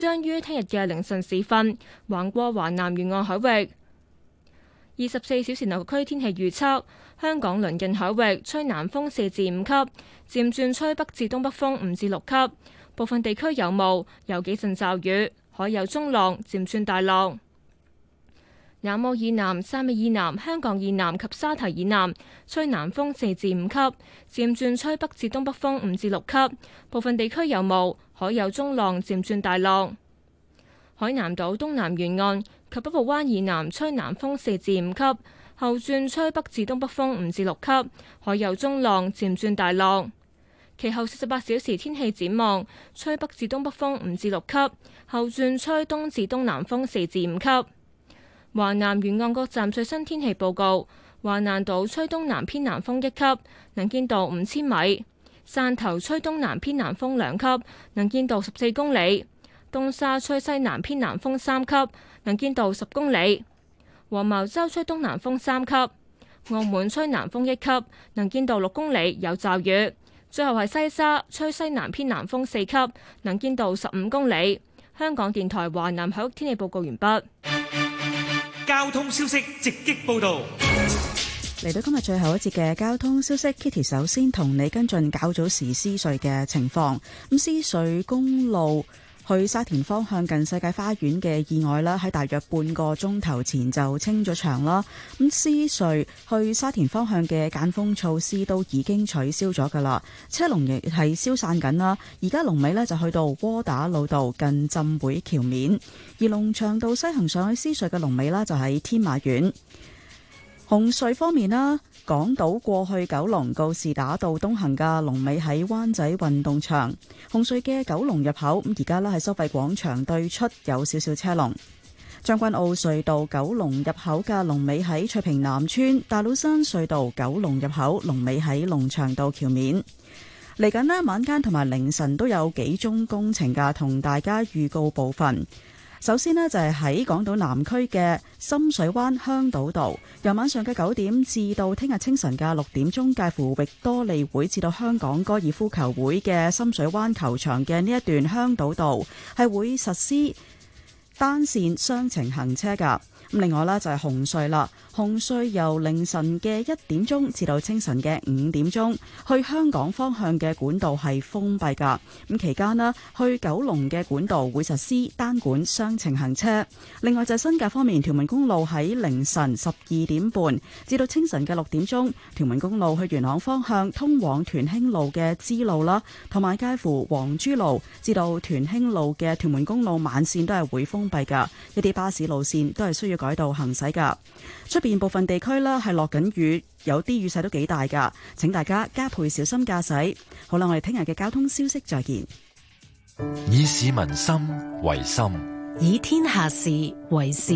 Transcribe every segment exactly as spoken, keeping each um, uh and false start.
將於聽日嘅凌晨時分橫過華南沿岸海域。二十四小時內區天氣預測：香港鄰近海域吹南風四至五級，漸轉吹北至東北風五至六級，部分地區有霧，有幾陣驟雨，海有中浪，漸轉大浪。南澳以南、汕尾以南、香港以南及沙堤以南吹南風四至五級，漸轉吹北至東北風五至六級，部分地區有霧，海有中浪，漸轉大浪。海南島東南沿岸及北部灣以南吹南風四至五級，後轉吹北至東北風五至六級，海有中浪，漸轉大浪。其後四十八小時天氣展望：吹北至東北風五至六級，後轉吹東至東南風四至五級。華南沿岸各站最新天氣報告：華南島吹東南偏南風一級，能見度五千米；汕頭吹東南偏南風兩級，能見度十四公里；東沙吹西南偏南風三級，能見度十公里；黃茅洲吹東南風三級；澳門吹南風一級，能見度六公里，有驟雨。最後係西沙吹西南偏南風四級，能見度十五公里。香港電台華南海域天氣報告完畢。 交通消息直擊報道。 嚟到今日最後一節嘅交通消息 ，Kitty 首先同你跟進較早時獅隧嘅情況。咁獅隧公路去沙田方向近世界花園嘅意外啦，喺大約半個鐘頭前就清咗場啦。咁獅隧去沙田方向嘅間封措施都已經取消咗噶啦，車龍亦係消散緊啦。而家龍尾呢就去到窩打老道近浸會橋面，而龍翔道西行上去獅隧嘅龍尾啦就喺天馬苑。紅隧方面啦，港島過去九龍告士打道東行嘅龍尾喺灣仔運動場，紅隧嘅九龍入口咁而家呢喺收費廣場對出有少少車龍。將軍澳隧道九龍入口嘅龍尾喺翠屏南村，大老山隧道九龍入口龍尾喺龍翔道橋面。嚟緊呢晚間同埋凌晨都有幾宗工程㗎，同大家預告部分。首先呢，就係喺港島南區嘅深水灣香島道，由晚上嘅九點至到聽日清晨嘅六點鐘，介乎域多利會至到香港高爾夫球會嘅深水灣球場嘅呢一段香島道係會實施單線雙程行車㗎。咁另外啦就係紅隧啦，紅隧由凌晨嘅一點鐘至到清晨嘅五點鐘，去香港方向嘅管道係封閉㗎。咁期間呢，去九龍嘅管道會實施單管雙程行車。另外就係新界方面，屯門公路喺凌晨十二點半至到清晨嘅六點鐘，屯門公路去元朗方向通往屯興路嘅支路啦，同埋介乎黃珠路至到屯興路嘅屯門公路慢線都係會封閉㗎。一啲巴士路線都係需要改道行駛噶，出邊部分地區啦係落緊雨，有啲雨勢都幾大噶，請大家加倍小心駕駛。好啦，我哋聽日嘅交通消息再見。 以市民心為心， 以天下事為事。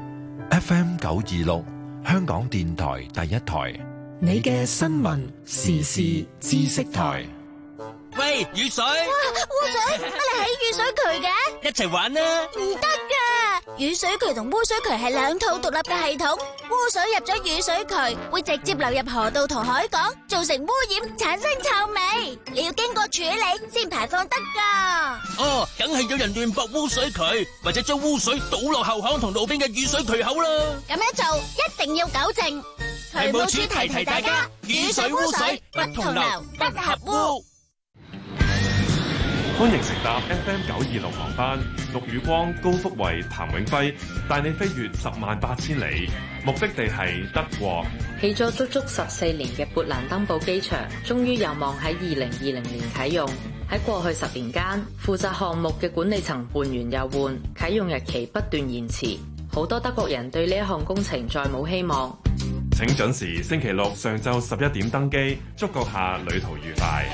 F M 九二六，香港電台第一台， 你嘅新聞時事知識台。 喂，雨水！ 哇，污水！乜你喺雨水渠嘅？ 一齊玩啦！ 唔得噶，雨水渠同污水渠係兩套獨立嘅系統。污水入咗雨水渠，會直接流入河道同海港，造成污染，產生臭味。你要經過處理先排放得噶。 哦，梗係有人亂駁污水渠，或者將污水倒落後巷同路邊嘅雨水渠口啦。 咁樣做一定要糾正。渠務署提提大家，雨水污水不同流，不合污。 歡迎乘搭 F M 九二六航班，陸宇光、高福慧、譚永輝帶你飛越十萬八千里，目的地係德國。 起咗足足十四年嘅勃蘭登堡機場，終於有望喺二零二零年啟用。喺過去十年間，負責項目嘅管理層換完又換，啟用日期不斷延遲，好多德國人對呢一項工程再冇希望。 請準時星期六上晝十一點登機，祝閣下旅途愉快。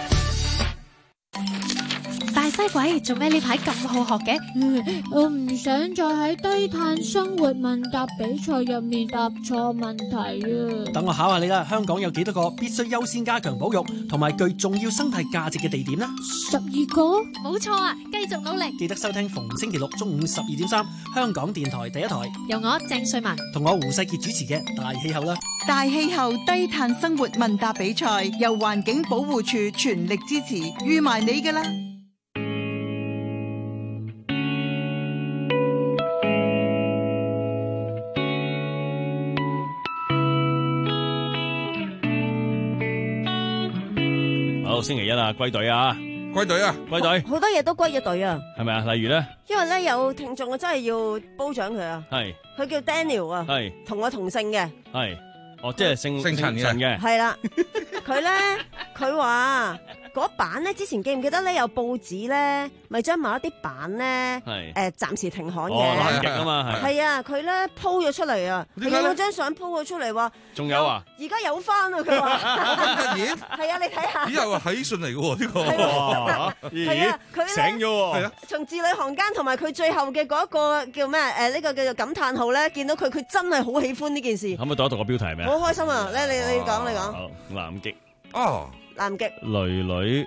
大西鬼，做咩呢排咁好學嘅？ 嗯，我唔想再喺低碳生活問答比賽入面答錯問題啊！ 等我考下你啦，香港有幾多個必須優先加強保育同埋具重要生態價值嘅地點呢？ 十二個？ 冇錯啊！繼續努力， 記得收聽逢星期六中午十二點三，香港電台第一台， 由我鄭瑞文同我胡世傑主持嘅《大氣候》啦。 大氣候低碳生活問答比賽由環境保護署全力支持，預埋你噶啦！ 個星期一啊，歸隊啊， 歸隊啊， 歸隊， 好多嘢都歸咗隊啊， 係咪啊？例如咧， 因為咧有聽眾啊，真係要褒獎佢啊， 係， 佢叫 Daniel 啊， 係， 同我同姓嘅， 係，哦，即係姓姓陳嘅， 係啦，佢咧佢話。嗰版咧，之前記唔記得咧有報紙咧，咪將某一啲版咧，誒暫時停刊嘅。 哦，南極啊嘛， 係。係啊，佢咧 po 咗出嚟啊，佢有嗰張相 po 咗出嚟話。 仲有啊？ 而家有翻啊！佢話。 咦？ 係啊，你睇下。 咦？又話喜訊嚟嘅喎呢個。 係啊，佢咧。 醒咗喎。係啊。 從字裏行間同埋佢最後嘅嗰一個叫咩？誒呢個叫做感嘆號咧，見到佢佢真係好喜歡呢件事。 可唔可以讀一讀個標題係咩？ 好開心啊！咧你你講你講。 好，南極。 哦。 南極女女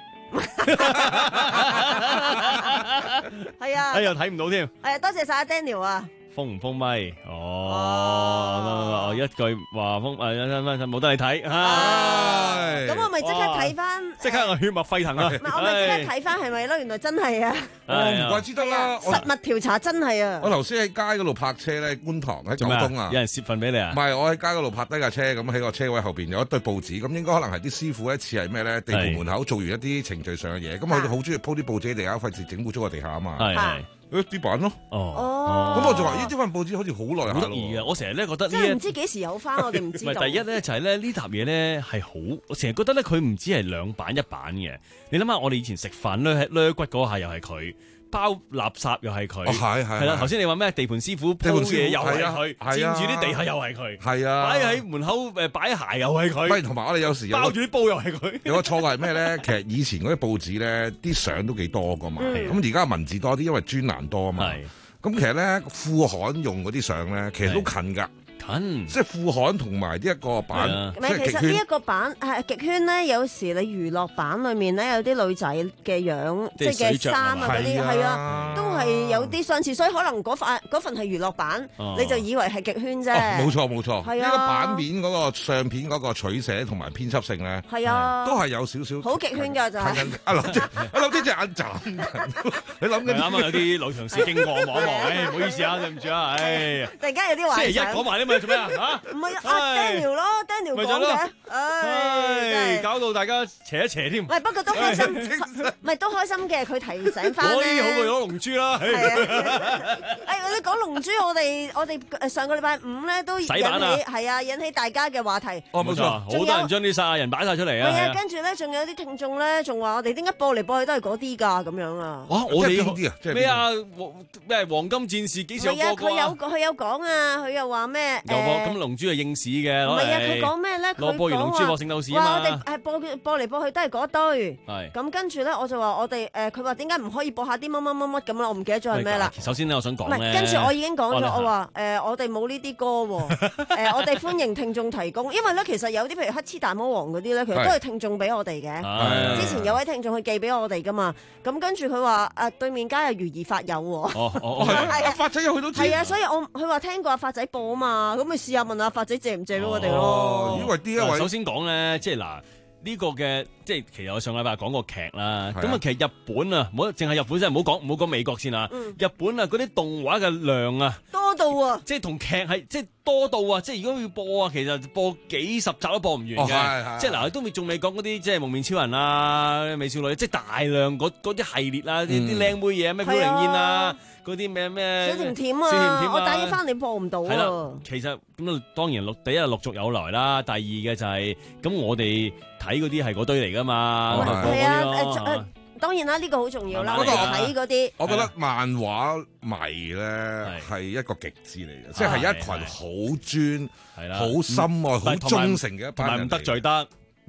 係啊， 哎呀睇唔到添。 係啊，多謝晒阿 Daniel 啊。 封唔封咪？哦，哦一句話封誒，冇得你睇。 咁我咪即刻睇翻， 即刻我血脈沸騰啊！ 唔係，我咪即刻睇翻係咪咯？原來真係啊！ 唔怪之得啦， 實物調查真係啊！ 我頭先喺街嗰度泊車咧，觀塘喺九東啊， 有人攝份俾你啊？ 唔係，我喺街嗰度泊低架車，咁喺個車位後邊有一堆報紙，咁應該可能係啲師傅一次係咩咧？地盤門口做完一啲程序上嘅嘢，咁佢哋好中意鋪啲報紙喺地下，費事整污糟個地下啊嘛。 係係。 啲版咯， 哦， 咁我就話呢啲份報紙好似好耐下咯。 好得意嘅，我成日咧覺得呢， 真係唔知幾時有翻，我哋唔知道。 唔係第一咧，就係咧呢沓嘢咧係好，我成日覺得咧佢唔止係兩版一版嘅。你諗下，我哋以前食飯咧掠骨嗰下又係佢。包垃圾又係佢， 係係係啦。頭先你話咩？地盤師傅鋪嘢又係佢，佔住啲地下又係佢， 係啊。 擺喺門口誒擺鞋又係佢， 唔係同埋我哋有時包住啲煲又係佢。 有個錯誤係咩咧？其實以前嗰啲報紙咧，啲相都幾多噶嘛。咁而家文字多啲，因為專欄多啊嘛。咁其實咧副刊用嗰啲相咧，其實都近㗎。 近， 即係副刊同埋呢一個版， 唔係其實呢一個版係極圈咧，有時你娛樂版裏面咧有啲女仔嘅樣，即係嘅衫啊嗰啲，係啊，都係有啲相似，所以可能嗰份嗰份係娛樂版，你就以為係極圈啫。 冇錯冇錯， 係啊， 呢個版面嗰個相片嗰個取捨同埋編輯性咧， 係啊， 都係有少少好極圈㗎就係。 阿劉姐，阿劉姐隻眼眨緊，你諗緊啱啱有啲女同事經過望一望，誒唔好意思啊，對唔住啊，誒。 突然間有啲幻想。 星期一講埋啲咩做咩啊？嚇？ 唔係阿 Daniel 咯 ，Daniel 講嘅，唉， 搞到大家邪一邪添。 唔係，不過都開心，唔係都開心嘅。佢提醒翻咧， 嗰啲好過攞龍珠啦。係啊，誒，你講龍珠，我哋我哋誒上個禮拜五咧都引起係啊，引起大家嘅話題。 哦，冇錯，好多人將啲殺人擺曬出嚟啊。 係啊，跟住咧仲有啲聽眾咧，仲話我哋點解播嚟播去都係嗰啲㗎咁樣啊？ 哇！我哋邊啲啊？ 咩啊？咩黃金戰士幾時有播過啊？ 佢有佢有講啊，佢又話咩？ 有播咁龍珠係應市嘅， 唔係啊！佢講咩咧？佢播完龍珠播聖鬥士啊嘛。 哇！我哋係播播嚟播去都係嗰堆。 係。 咁跟住咧，我就話我哋誒，佢話點解唔可以播下啲乜乜乜乜咁啦？我唔記得咗係咩啦。 首先咧，我想講咧。 唔係，跟住我已經講咗，我話誒，我哋冇呢啲歌喎。誒，我哋歡迎聽眾提供，因為咧其實有啲譬如黑黐大魔王嗰啲咧，其實都係聽眾俾我哋嘅。之前有位聽眾去寄俾我哋噶嘛。咁跟住佢話誒，對面街有如兒發友喎。 哦哦，係啊，發仔又去到知。 係啊，所以我佢話聽過阿發仔播啊嘛，咁咪試下問下發仔借唔借俾我哋咯。 因為呢一位首先講咧，即係嗱呢個嘅，即係其實我上禮拜講過劇啦。咁啊，其實日本啊，唔好淨係日本先，唔好講唔好講美國先啊。日本啊，嗰啲動畫嘅量啊， 多到啊， 即係同劇係即係多到啊，即係如果要播啊，其實播幾十集都播唔完嘅。即係嗱，都未仲未講嗰啲即係蒙面超人啊、美少女，即係大量嗰嗰啲系列啊，啲啲靚妹嘢咩飄零燕啊。嗰啲咩咩小甜甜啊，甜甜我打嘢翻你播唔到啊。係啦， 其實咁啊，當然陸第一陸續有來啦，第二嘅就係、是、咁我哋睇嗰啲係嗰堆嚟噶嘛。 係啊，誒誒，當然啦，呢、這個好重要啦。我哋睇嗰啲， 我覺得漫畫迷咧係一個極致嚟嘅，即係一群好專、係啦、好深愛、好忠誠嘅一班人， 唔得罪得。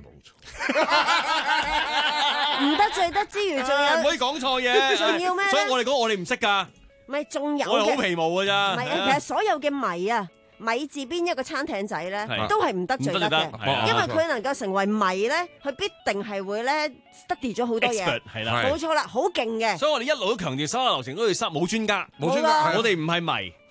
唔得罪得之餘，仲有唔可以講錯嘢。 仲要咩？ 所以我哋講我哋唔識噶。 唔係，仲有我係好皮毛噶咋。 唔係啊，其實所有嘅迷啊，米字邊一個餐艇仔咧，都係唔得罪得嘅。因為佢能夠成為迷咧，佢必定係會咧 study 咗好多嘢。 係啦， 冇錯啦，好勁嘅。 所以我哋一路都強調手下留情嗰條衫冇專家， 冇專家， 我哋唔係迷。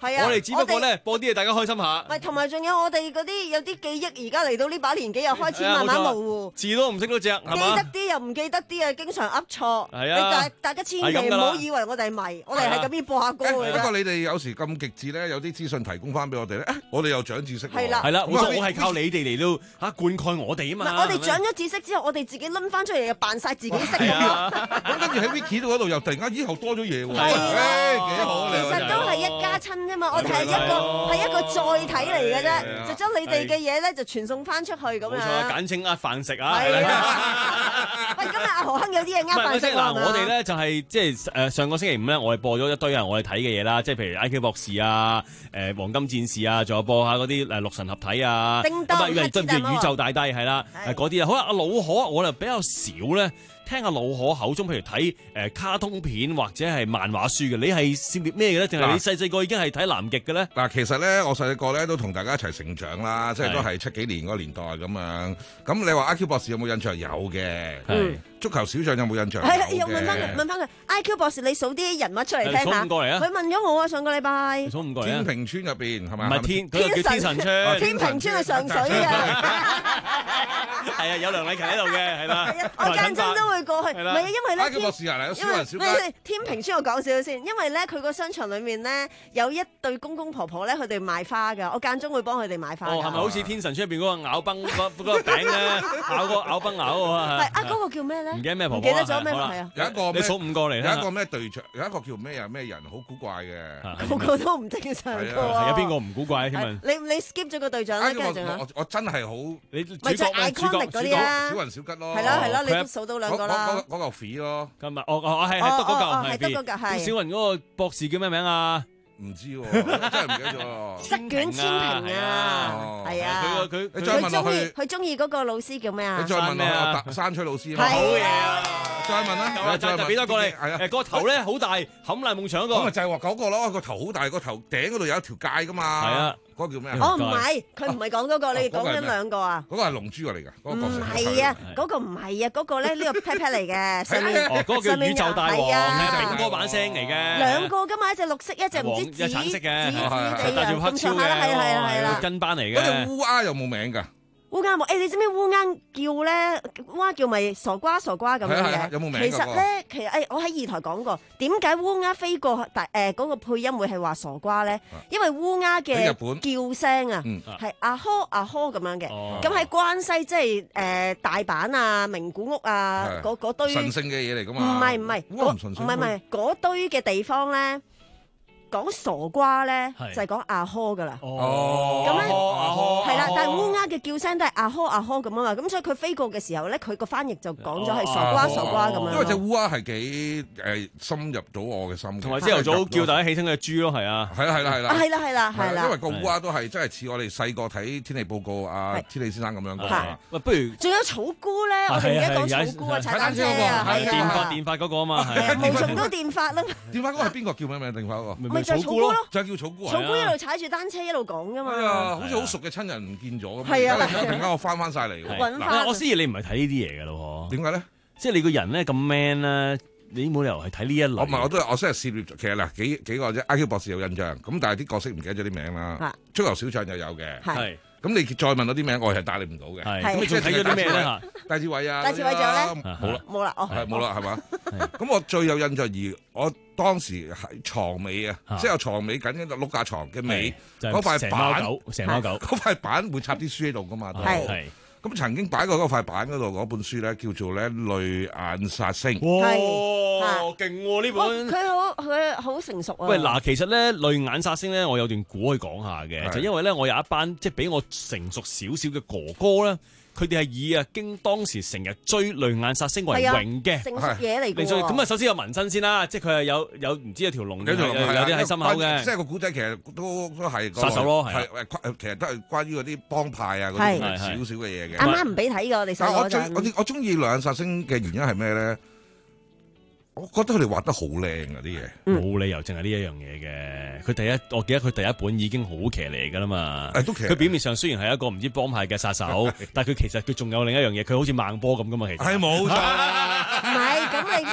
係啊， 我哋只不過咧播啲嘢大家開心下。 咪同埋仲有我哋嗰啲有啲記憶，而家嚟到呢把年紀又開始慢慢模糊， 字都唔識嗰隻，係嘛？ 記得啲又唔記得啲啊，經常噏錯。 係啊， 大大家千祈唔好以為我哋係迷，我哋係咁樣播下歌嘅啫。 不過你哋有時咁極致咧，有啲資訊提供翻俾我哋咧，我哋又長知識。 係啦， 係啦，我係靠你哋嚟到嚇灌溉我哋啊嘛。 我哋長咗知識之後，我哋自己攆翻出嚟又扮晒自己識咁咯。 咁跟住喺 Vicky 嗰度又突然間以後多咗嘢喎。 係啊， 幾好。 其實都係一家親啫嘛，我哋係一個係一個載體嚟嘅啫，就將你哋嘅嘢咧就傳送翻出去咁樣。 冇錯，簡稱呃飯食啊。 係啊。喂，今日阿何亨有啲嘢呃飯食喎。 嗱，我哋咧就係即係誒上個星期五咧，我哋播咗一堆啊我哋睇嘅嘢啦，即係譬如 I Q 博士啊、誒黃金戰士啊，仲有播下嗰啲誒六神合體啊， 叮當、 對唔住宇宙大帝係啦，嗰啲啊。好啦，阿老可我就比較少咧。聽阿老可口中，譬如睇誒卡通片或者係漫畫書嘅，你係涉獵咩嘅咧？定係你細細個已經係睇南極嘅咧？ 嗱，其實咧，我細細個咧都同大家一齊成長啦，即係都係七幾年嗰個年代咁樣。咁你話 I Q 博士有冇印象？有嘅。嗯。足球小將有冇印象？ 係啦，又問翻佢，問翻佢 I Q 博士，你數啲人物出嚟聽下。 數五個嚟啊！ 佢問咗我啊，上個禮拜。 數五個嚟啊！ 天平村入邊係咪？ 唔係天，佢叫天神村。 天平村係上水嘅。 係啊，有梁禮勤喺度嘅，係啦。 係啊，我間中都會過去。唔係啊，因為咧。 I Q 博士啊，嚟，小雲小雞。 天平村我講少少先，因為咧佢個商場裡面咧有一對公公婆婆咧，佢哋賣花㗎，我間中會幫佢哋買花。 哦，係咪好似天神村入邊嗰個咬崩嗰嗰個餅咧？咬個咬崩咬嗰個啊？ 係啊，嗰個叫咩咧？ 唔記得咩婆婆？ 唔記得咗咩？係啊。 有一個你數五個嚟啦。 有一個咩隊長？有一個叫咩啊？咩人好古怪嘅？ 個個都唔正常㗎喎。 有邊個唔古怪添啊？ 你你 skip 咗個隊長咧，跟住仲有。 我我真係好。 你咪就係 iconic 嗰啲啊？ 小雲小吉咯。 係啦係啦，你都數到兩個啦。 嗰嗰嗰嚿肥咯。 今日我我係係得嗰嚿係得嗰嚿係。 小雲嗰個博士叫咩名啊？ 唔知喎，真係唔記得咗。 塞卷千平啊，係啊。 佢佢你再問落去， 佢中意嗰個老師叫咩啊？ 你再問我山吹老師。 好嘢啊！再問啦， 再就俾多個你。係啊，誒個頭咧好大，冚爛夢想嗰個。 咁咪就係話嗰個咯，個頭好大，個頭頂嗰度有一條界噶嘛。 係啊， 嗰個叫咩？ 哦，唔係，佢唔係講嗰個，你講緊兩個啊？ 嗰個係龍珠嚟㗎，嗰個角色。 唔係啊，嗰個唔係啊，嗰個咧呢個 pat pat 嚟嘅，上面哦嗰個叫宇宙大王，係炳哥版聲嚟嘅。 兩個㗎嘛，一隻綠色，一隻唔知紫紫紫地嘅，咁上下啦，係啦係啦係啦。 跟班嚟嘅。 嗰隻烏鴉有冇名㗎？ 烏鴉冇，誒你知唔知烏鴉叫咧？烏鴉叫咪傻瓜傻瓜咁樣嘅？ 有冇名？ 其實咧，其實誒我喺二台講過，點解烏鴉飛過大誒嗰個配音會係話傻瓜咧？因為烏鴉嘅叫聲啊，係阿呵阿呵咁樣嘅。咁喺關西即係誒大阪啊、名古屋啊嗰嗰堆神聖嘅嘢嚟㗎嘛？ 唔係唔係，唔係唔係嗰堆嘅地方咧。講傻瓜咧就係講阿呵噶啦，咁咧係啦，但係烏鴉嘅叫聲都係阿呵阿呵咁啊嘛，咁所以佢飛過嘅時候咧，佢個翻譯就講咗係傻瓜傻瓜咁樣。 因為隻烏鴉係幾誒深入到我嘅心， 同埋朝頭早叫大家起身嘅豬咯，係啊， 係啦係啦係啦， 係啦係啦係啦， 因為個烏鴉都係真係似我哋細個睇天氣報告啊，天氣先生咁樣講。 喂，不如仲有草菇咧，我哋而家講草菇啊，踩單車啊，係電發電發嗰個啊嘛， 係毛蟲都電發啦。 電發嗰個係邊個叫咩名？電發嗰個就草菇咯， 就係叫草菇。 草菇一路踩住單車一路講噶嘛。 係啊，好似好熟嘅親人唔見咗咁。 係啊， 突然間我翻翻晒嚟。 揾翻。 我思怡你唔係睇呢啲嘢㗎咯？ 點解咧？ 即係你個人咧咁 man 咧，你冇理由係睇呢一類。 我唔係，我都我真係涉獵。其實嗱，幾幾個啫 I Q 博士有印象，咁但係啲角色唔記得咗啲名啦。足球小將又有嘅。係。咁你再問我啲名，我係答你唔到嘅。 係。咁你仲睇咗啲咩咧？ 戴志偉啊。 戴志偉仲有咧？ 冇啦。 冇啦。哦。 係冇啦，係嘛？咁我最有印象而我當時係床尾啊，即係有床尾緊嗰度碌架床嘅尾嗰塊板， 成貓狗嗰塊板會插啲書喺度噶嘛。 係。 咁曾經擺過嗰塊板嗰度嗰本書咧，叫做咧《淚眼殺星》。 哇，勁喎呢本！ 佢好佢好成熟啊。 喂，嗱，其實咧《淚眼殺星》咧，我有段故可以講下嘅，就因為咧我有一班即係比我成熟少少嘅哥哥咧。佢哋係以啊經當時成日追《淚眼殺星》為榮嘅， 成熟嘢嚟嘅。 咁啊，首先有紋身先啦，即係佢係有有唔知有條龍，有條龍有啲喺心口嘅。 即係個古仔其實都都係殺手咯， 係誒，其實都係關於嗰啲幫派啊嗰啲少少嘅嘢嘅。 啱啱唔俾睇㗎，我哋細個嗰陣。 我最我中意《淚眼殺星》嘅原因係咩咧？我覺得佢哋畫得好靚啊啲嘢， 冇理由淨係呢一樣嘢嘅。佢第一，我記得佢第一本已經好騎呢噶啦嘛。佢表面上雖然係一個唔知幫派嘅殺手，但係佢其實佢仲有另一樣嘢，佢好似孟波咁噶嘛。其實係冇錯， 唔係咁你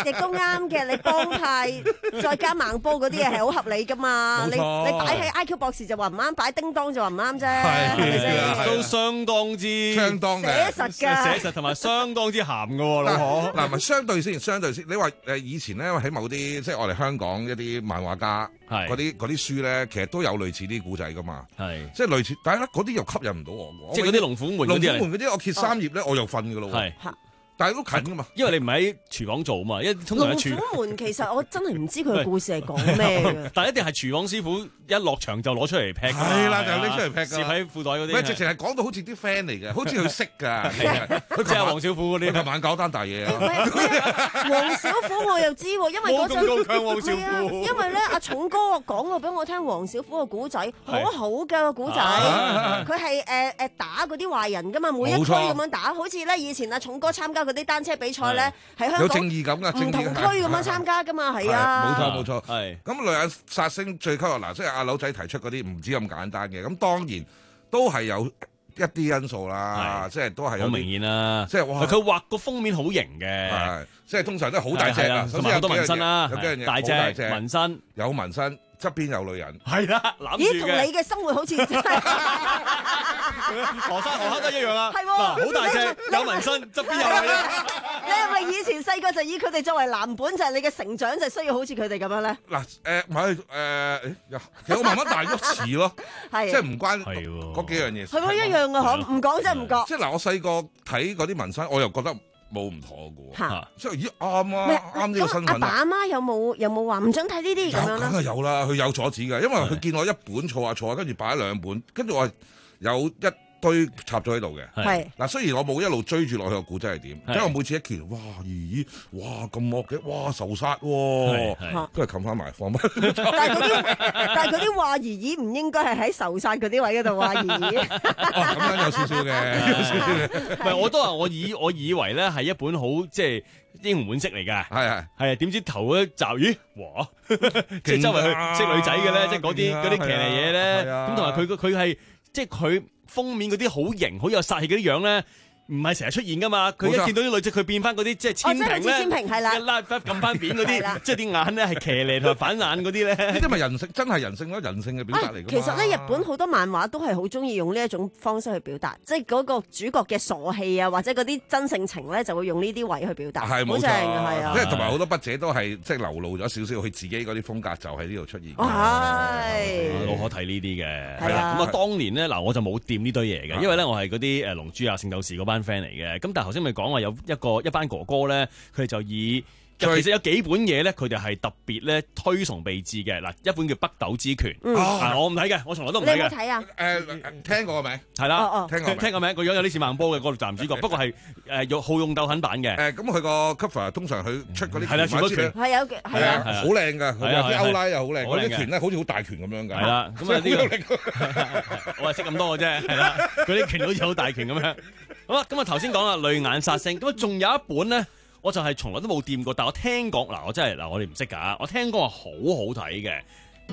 亦都啱嘅。你幫派再加盲煲嗰啲嘢係好合理噶嘛？你你擺喺 I Q 博士就話唔啱，擺叮當就話唔啱啫，係咪先？ 都相當之相當寫實㗎， 寫實同埋相當之鹹㗎喎，老婆。 嗱，咪相對先，相對先。你話誒以前咧喺某啲即係我哋香港一啲漫畫家嗰啲嗰啲書咧，其實都有類似啲古仔㗎嘛。係，即係類似，但係咧嗰啲又吸引唔到我。 即係嗰啲龍虎門嗰啲。龍虎門嗰啲，我揭三頁咧，我又瞓㗎咯。係。但係都近噶嘛，因為你唔喺廚房做嘛，因為通常喺廚。 龍虎門其實我真係唔知佢嘅故事係講咩嘅。 但係一定係廚房師傅一落場就攞出嚟劈。 係啦，就拎出嚟劈㗎。 攝喺褲袋嗰啲。 喂，直情係講到好似啲 friend 嚟嘅，好似佢識㗎。 佢即係黃小虎嗰啲。 琴晚搞單大嘢啊！ 黃小虎我又知喎，因為嗰陣。 冇咁強黃小虎。 因為咧，阿重哥講過俾我聽，黃小虎嘅古仔好好嘅個古仔，佢係誒誒打嗰啲壞人㗎嘛，每一區咁樣打，好似咧以前阿重哥參加嗰啲單車比賽咧，喺香港有正義感㗎， 唔同區咁樣參加㗎嘛，係啊， 冇錯冇錯，係咁雷眼殺星最吸引嗱，即係阿柳仔提出嗰啲唔止咁簡單嘅，咁當然都係有一啲因素啦，即係都係好明顯啦， 即係哇， 佢畫個封面好型嘅， 即係通常都係好大隻啊， 同埋好多紋身啦， 有幾樣嘢大隻紋身， 有紋身。側邊有女人， 係啦，攬住嘅。 咦，同你嘅生活好似真係何生何生都一樣啊！ 係喎， 好大隻，有紋身，側邊有女人。 你係咪以前細個就以佢哋作為藍本，就係你嘅成長就需要好似佢哋咁樣咧？ 嗱，誒唔係誒，其實我慢慢大咗似咯， 係即係唔關嗰幾樣嘢。 係喎，一樣嘅嗬，唔講真係唔覺。 即係嗱，我細個睇嗰啲紋身，我又覺得冇唔妥嘅喎，即係咦啱啊，啱呢個身份。 阿爸阿媽有冇有冇話唔准睇呢啲咁樣咧？ 梗係有啦，佢有阻止嘅，因為佢見我一本錯下錯下，跟住擺咗兩本，跟住我有一堆插咗喺度嘅。係嗱，雖然我冇一路追住落去個古仔係點，因為我每次一揭，哇咦，哇咁惡嘅，哇仇殺喎，跟住冚翻埋放翻。 但係嗰啲，但係嗰啲話兒兒唔應該係喺仇殺嗰啲位嗰度話兒兒。 哦，咁樣有少少嘅，有少少嘅。 唔係，我都話我以我以為咧係一本好即係英雄本色嚟㗎。係係係啊，點知頭一集咦，哇！即係周圍去識女仔嘅咧，即係嗰啲嗰啲騎呢嘢咧。咁同埋佢佢係即係佢。封面嗰啲好型、好有殺氣嗰啲樣咧，唔係成日出現噶嘛。佢一見到啲女仔，佢變翻嗰啲即係千平咧，一拉翻撳翻扁嗰啲，即係啲眼咧係騎呢同埋反眼嗰啲咧。 呢啲咪人性，真係人性咯，人性嘅表達嚟㗎嘛。 其實咧，日本好多漫畫都係好中意用呢一種方式去表達，即係嗰個主角嘅傻氣啊，或者嗰啲真性情咧，就會用呢啲位去表達。 係冇錯， 係啊。 因為同埋好多筆者都係即係流露咗少少佢自己嗰啲風格，就喺呢度出現。 係老可睇呢啲嘅，係啦。咁啊，當年咧嗱，我就冇掂呢堆嘢嘅，因為咧我係嗰啲誒龍珠啊、聖鬥士嗰班 friend 嚟嘅。咁但係頭先咪講話有一個一班哥哥咧，佢哋就以其實有幾本嘢咧，佢哋係特別咧推崇備至嘅。嗱，一本叫《北斗之拳》，我唔睇嘅，我從來都唔睇嘅。 你有冇睇啊？ 誒，聽過個名係啦，聽過聽個名，個樣有啲似孟波嘅嗰個男主角，不過係誒用好用鬥狠版嘅。 誒，咁佢個 cover 通常佢出嗰啲係啦，全部拳係有嘅，係啊， 好靚㗎，啲歐拉又好靚，嗰啲拳咧好似好大拳咁樣㗎。 係啦，咁啊呢個我係識咁多嘅啫，係啦，嗰啲拳好似好大拳咁樣。好啦，咁啊頭先講啦，淚眼殺星，咁啊仲有一本咧，我就係從來都冇掂過，但我聽講嗱，我真係嗱，我哋唔識㗎，我聽講話好好睇嘅，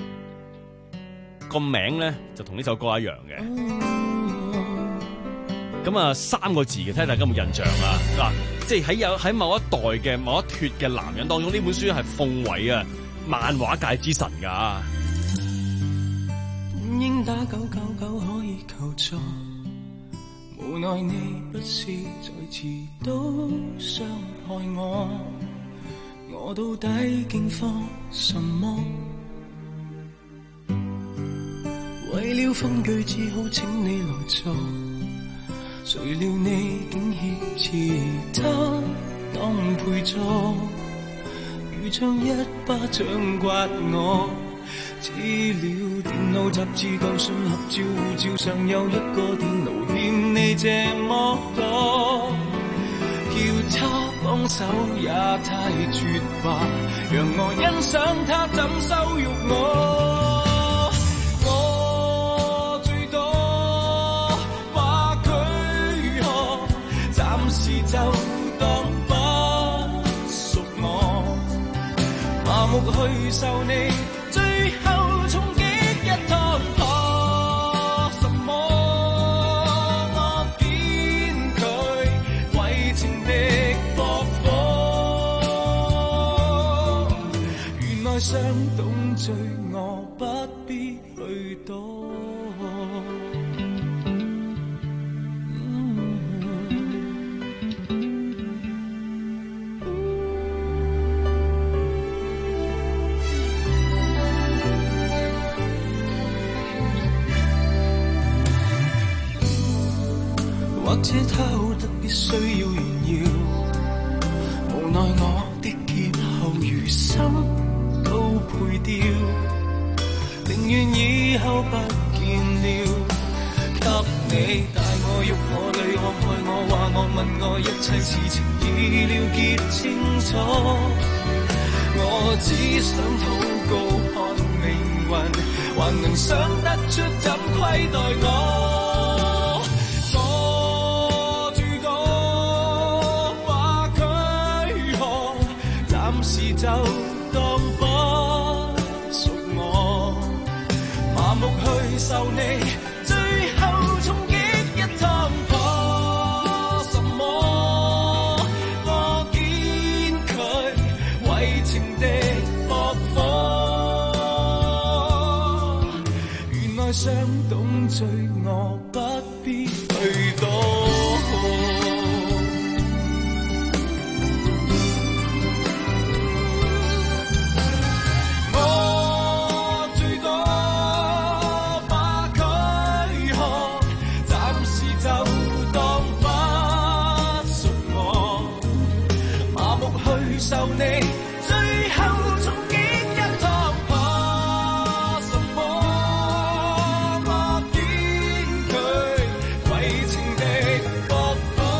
個名咧就同呢首歌一樣嘅，咁啊三個字嘅，睇下大家有冇印象啊？嗱，即係喺有喺某一代嘅某一脱嘅男人當中，呢本書係奉為啊漫畫界之神㗎。 本應打九九九可以求助。無奈你不是再次都傷害我，我到底竟慌什麼？為了分句只好請你來坐，誰料你竟挾持他當陪坐，如像一巴掌摑我。資料電腦雜誌舊信合照護照上有一個電腦欠你這麼多，叫他幫手也太絕吧，讓我欣賞他怎羞辱我。我最多把佢學，暫時就當不屬我，麻木去受你。最後衝擊一趟，怕什麼？我見佢為情敵駁火。 傷懂罪惡不必去躲。或者他好得必須要炫耀，無奈我的劫後餘生都配掉，寧願以後不見了。給你帶我喐我累我愛我話我問我一切事情已了結清楚，我只想禱告看命運還能想得出怎虧待我。就當不屬我，麻木去受你，最後衝擊一趟破什麼？我堅拒為情敵駁火，原來想懂罪惡不必去躲。受你最後衝擊一趟怕什麼？我堅拒為情敵駁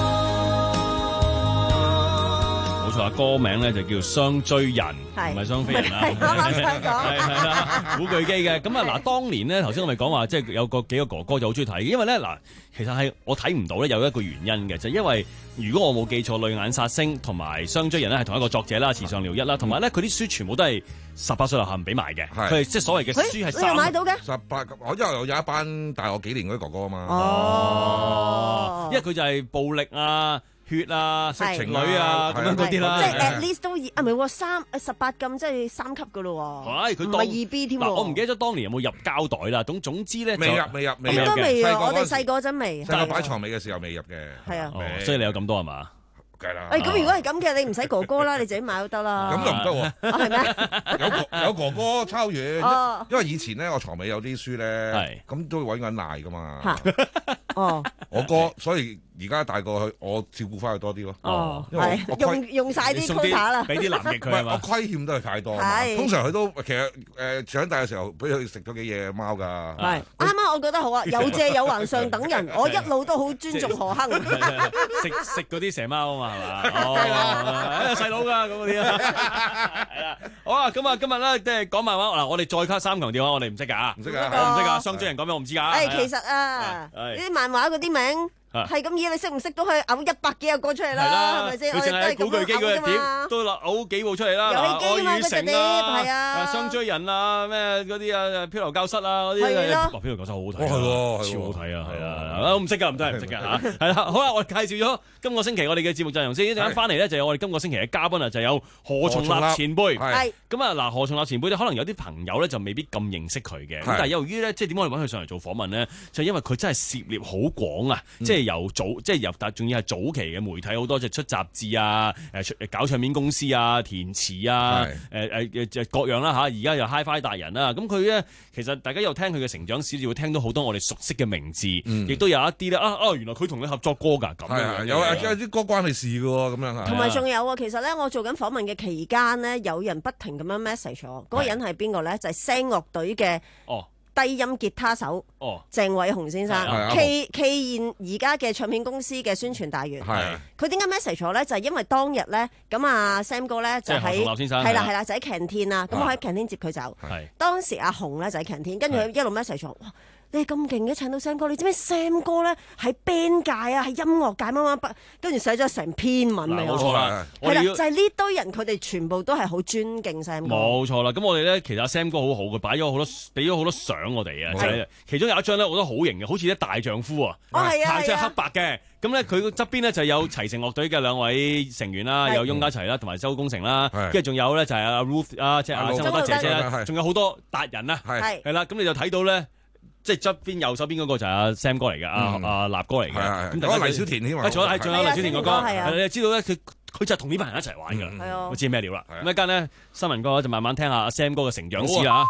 火。 冇錯啊，歌名咧就叫《雙追人》，唔係雙飛人啦。 啱啱想講， 係啦，古巨基嘅。咁啊嗱，當年咧頭先我咪講話，即係有個幾個哥哥就好中意睇，因為咧嗱，其實係我睇唔到咧有一個原因嘅，就係因為。如果我冇記錯，淚眼殺星同埋雙追人咧係同一個作者啦，池上遼一啦，同埋咧佢啲書全部都係十八歲以下唔俾賣嘅，佢係即係所謂嘅書係三。 你買到嘅？ 十八，我因為有一班大我幾年嗰啲哥哥啊嘛。 哦， 因為佢就係暴力啊、血啊、色情女啊咁樣嗰啲啦。 即係 at least 都啊，唔係喎，三十八禁即係三級噶咯喎。係佢唔係二 B 添喎。 我唔記得咗當年有冇入膠袋啦。總總之咧， 未入未入未入應該未啊！我哋細個真未。 細個擺床尾嘅時候未入嘅。 係啊。 所以你有咁多係嘛？ 梗係啦。 誒咁如果係咁嘅，你唔使哥哥啦，你自己買都得啦。 咁就唔得喎。 係咩？ 有哥有哥哥抄完，因為以前咧我床尾有啲書咧，咁都會揾緊賴噶嘛。哦，我哥所以。而家大個去，我照顧翻佢多啲咯。哦， 係用用曬啲 quota 啦， 俾啲南極佢係嘛？ 我虧欠都係太多。係，通常佢都其實誒長大嘅時候，俾佢食咗幾嘢貓㗎。係，啱啱我覺得好啊，有借有還上等人，我一路都好尊重何亨。 食食嗰啲蛇貓啊嘛係嘛？哦，細佬㗎咁嗰啲啊。係啦，好啊，咁啊今日咧即係講漫畫嗱，我哋再卡三強調啊，我哋唔識㗎，唔識㗎，我唔識㗎，雙追人講咩我唔知㗎。 誒，其實啊，呢啲漫畫嗰啲名。係咁嘢，你識唔識到去嘔一百幾個歌出嚟啦？係咪先？ 佢淨係古巨基嗰隻碟都嘔幾部出嚟啦。 遊戲機嘛，嗰隻碟係啊。 雙追人啊，咩嗰啲啊，漂流教室啊嗰啲。係咯。哇，漂流教室好好睇。係喎，超好睇啊！係啊，我唔識㗎，唔得，唔識㗎嚇。係啦，好啦，我哋介紹咗今個星期我哋嘅節目陣容先。一陣間翻嚟咧，就有我哋今個星期嘅嘉賓啊，就有何重立前輩。係。咁啊嗱，何重立前輩咧，可能有啲朋友咧就未必咁認識佢嘅。咁但係由於咧，即係點解我哋揾佢上嚟做訪問咧？就因為佢真係涉獵好廣啊！即係由早即係。入達仲要係早期嘅媒體好多，即係出雜誌啊，誒搞唱片公司啊，填詞啊，誒誒誒各樣啦嚇。而家又 Hi-Fi 達人啦，咁佢咧其實大家有聽佢嘅成長史，就會聽到好多我哋熟悉嘅名字，亦、嗯、都有一啲咧啊啊，原來佢同你合作歌㗎，咁樣有有啲歌關你事㗎喎，咁樣係。 同埋仲有啊，其實咧我做緊訪問嘅期間呢，有人不停咁樣 message 我，嗰、那個人係邊個咧？就係、是、聲樂隊嘅。哦。低音吉他手鄭偉雄先生，企企現而家嘅唱片公司嘅宣傳大員。佢點解 message 我咧？就係、是、因為當日咧，咁啊 Sam 哥咧就喺係啦係啦，就喺 canteen 啦。咁我喺 canteen 接佢走。當時阿紅咧就喺 canteen，跟住佢一路 message 我，哇！ 你咁勁嘅請到 Sam 哥，你知唔知 Sam 哥咧喺 band 界啊，喺音樂界乜乜乜，跟住寫咗成篇文嚟。 冇錯啦， 係啦，就係呢堆人，佢哋全部都係好尊敬 Sam 哥。 冇錯啦，咁我哋咧其實 Sam 哥好好嘅，擺咗好多，俾咗好多相我哋啊，就係其中有一張咧，我覺得好型嘅，好似啲大丈夫啊，行出黑白嘅。咁咧佢側邊咧就有齊成樂隊嘅兩位成員啦，有翁家齊啦，同埋周公成啦，跟住仲有咧就係阿 Ruth 啊，即係阿周德姐姐啦，仲有好多達人啦，係係啦，咁你就睇到咧。即係側邊右手邊嗰個就係阿 Sam 哥嚟嘅，阿阿立哥嚟嘅。咁仲有黎小田添啊，仲有仲有黎小田哥哥。你知道咧，佢佢就同呢班人一齊玩㗎。我知咩料啦。咁一間呢新聞歌就慢慢聽下阿 Sam 哥嘅成長史啦。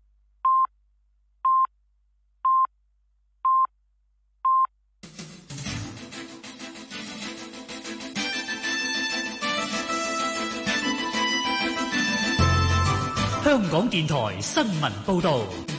香港電台新聞報導。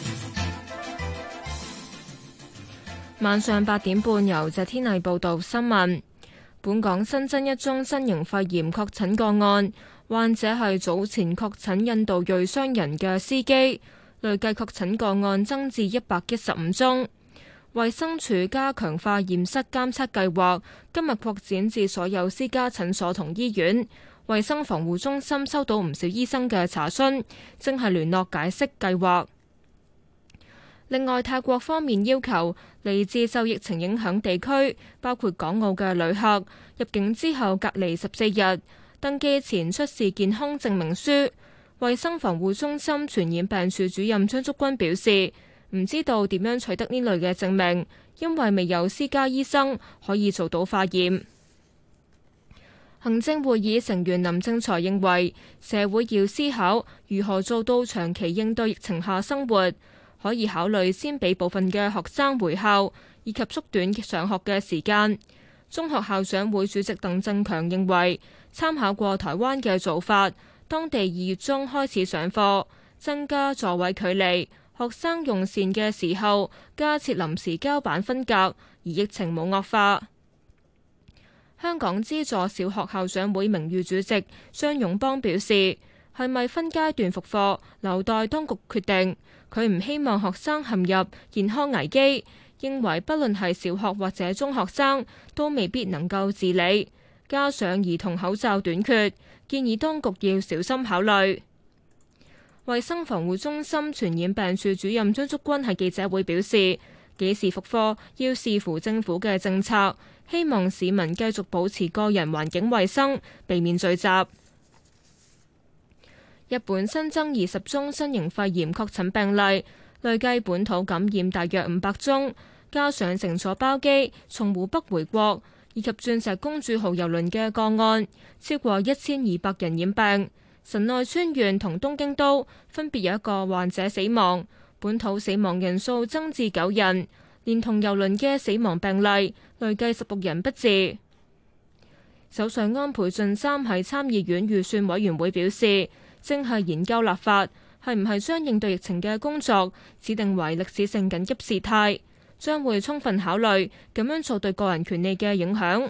晚上八點半，由謝天麗報道新聞。本港新增一宗新型肺炎確診個案，患者係早前確診印度裔商人嘅司機，累計確診個案增至一百一十五宗。衛生署加強化驗室監測計劃，今日擴展至所有私家診所同醫院。衛生防護中心收到唔少醫生嘅查詢，正係聯絡解釋計劃。另外，泰國方面要求嚟自受疫情影響地區，包括港澳嘅旅客入境之後隔離十四日，登機前出示健康證明書。衛生防護中心傳染病處主任張竹君表示，唔知道點樣取得呢類嘅證明，因為未有私家醫生可以做到化驗。行政會議成員林正財認為，社會要思考如何做到長期應對疫情下生活。可以考慮先俾部分嘅學生回校，以及縮短上學嘅時間。中學校長會主席鄧振強認為，參考過台灣嘅做法，當地二月中開始上課，增加座位距離，學生用膳嘅時候加設臨時膠板分隔，而疫情冇惡化。香港資助小學校長會名譽主席張勇邦表示，係咪分階段復課，留待當局決定。佢唔希望學生陷入健康危機，認為不論係小學或者中學生都未必能夠自理。加上兒童口罩短缺，建議當局要小心考慮。衛生防護中心傳染病處主任張竹君喺記者會表示，幾時復課要視乎政府嘅政策，希望市民繼續保持個人環境衛生，避免聚集。日本新增二十宗新型肺炎確診病例，累計本土感染大約五百宗，加上乘坐包機從湖北回國以及鑽石公主號郵輪嘅個案，超過一千二百人染病。神奈川縣同東京都分別有一個患者死亡，本土死亡人數增至九人，連同郵輪嘅死亡病例，累計十六人不治。首相安倍晉三喺參議院預算委員會表示，正係研究立法，係唔係將應對疫情嘅工作指定為歷史性緊急事態，將會充分考慮咁樣做對個人權利嘅影響。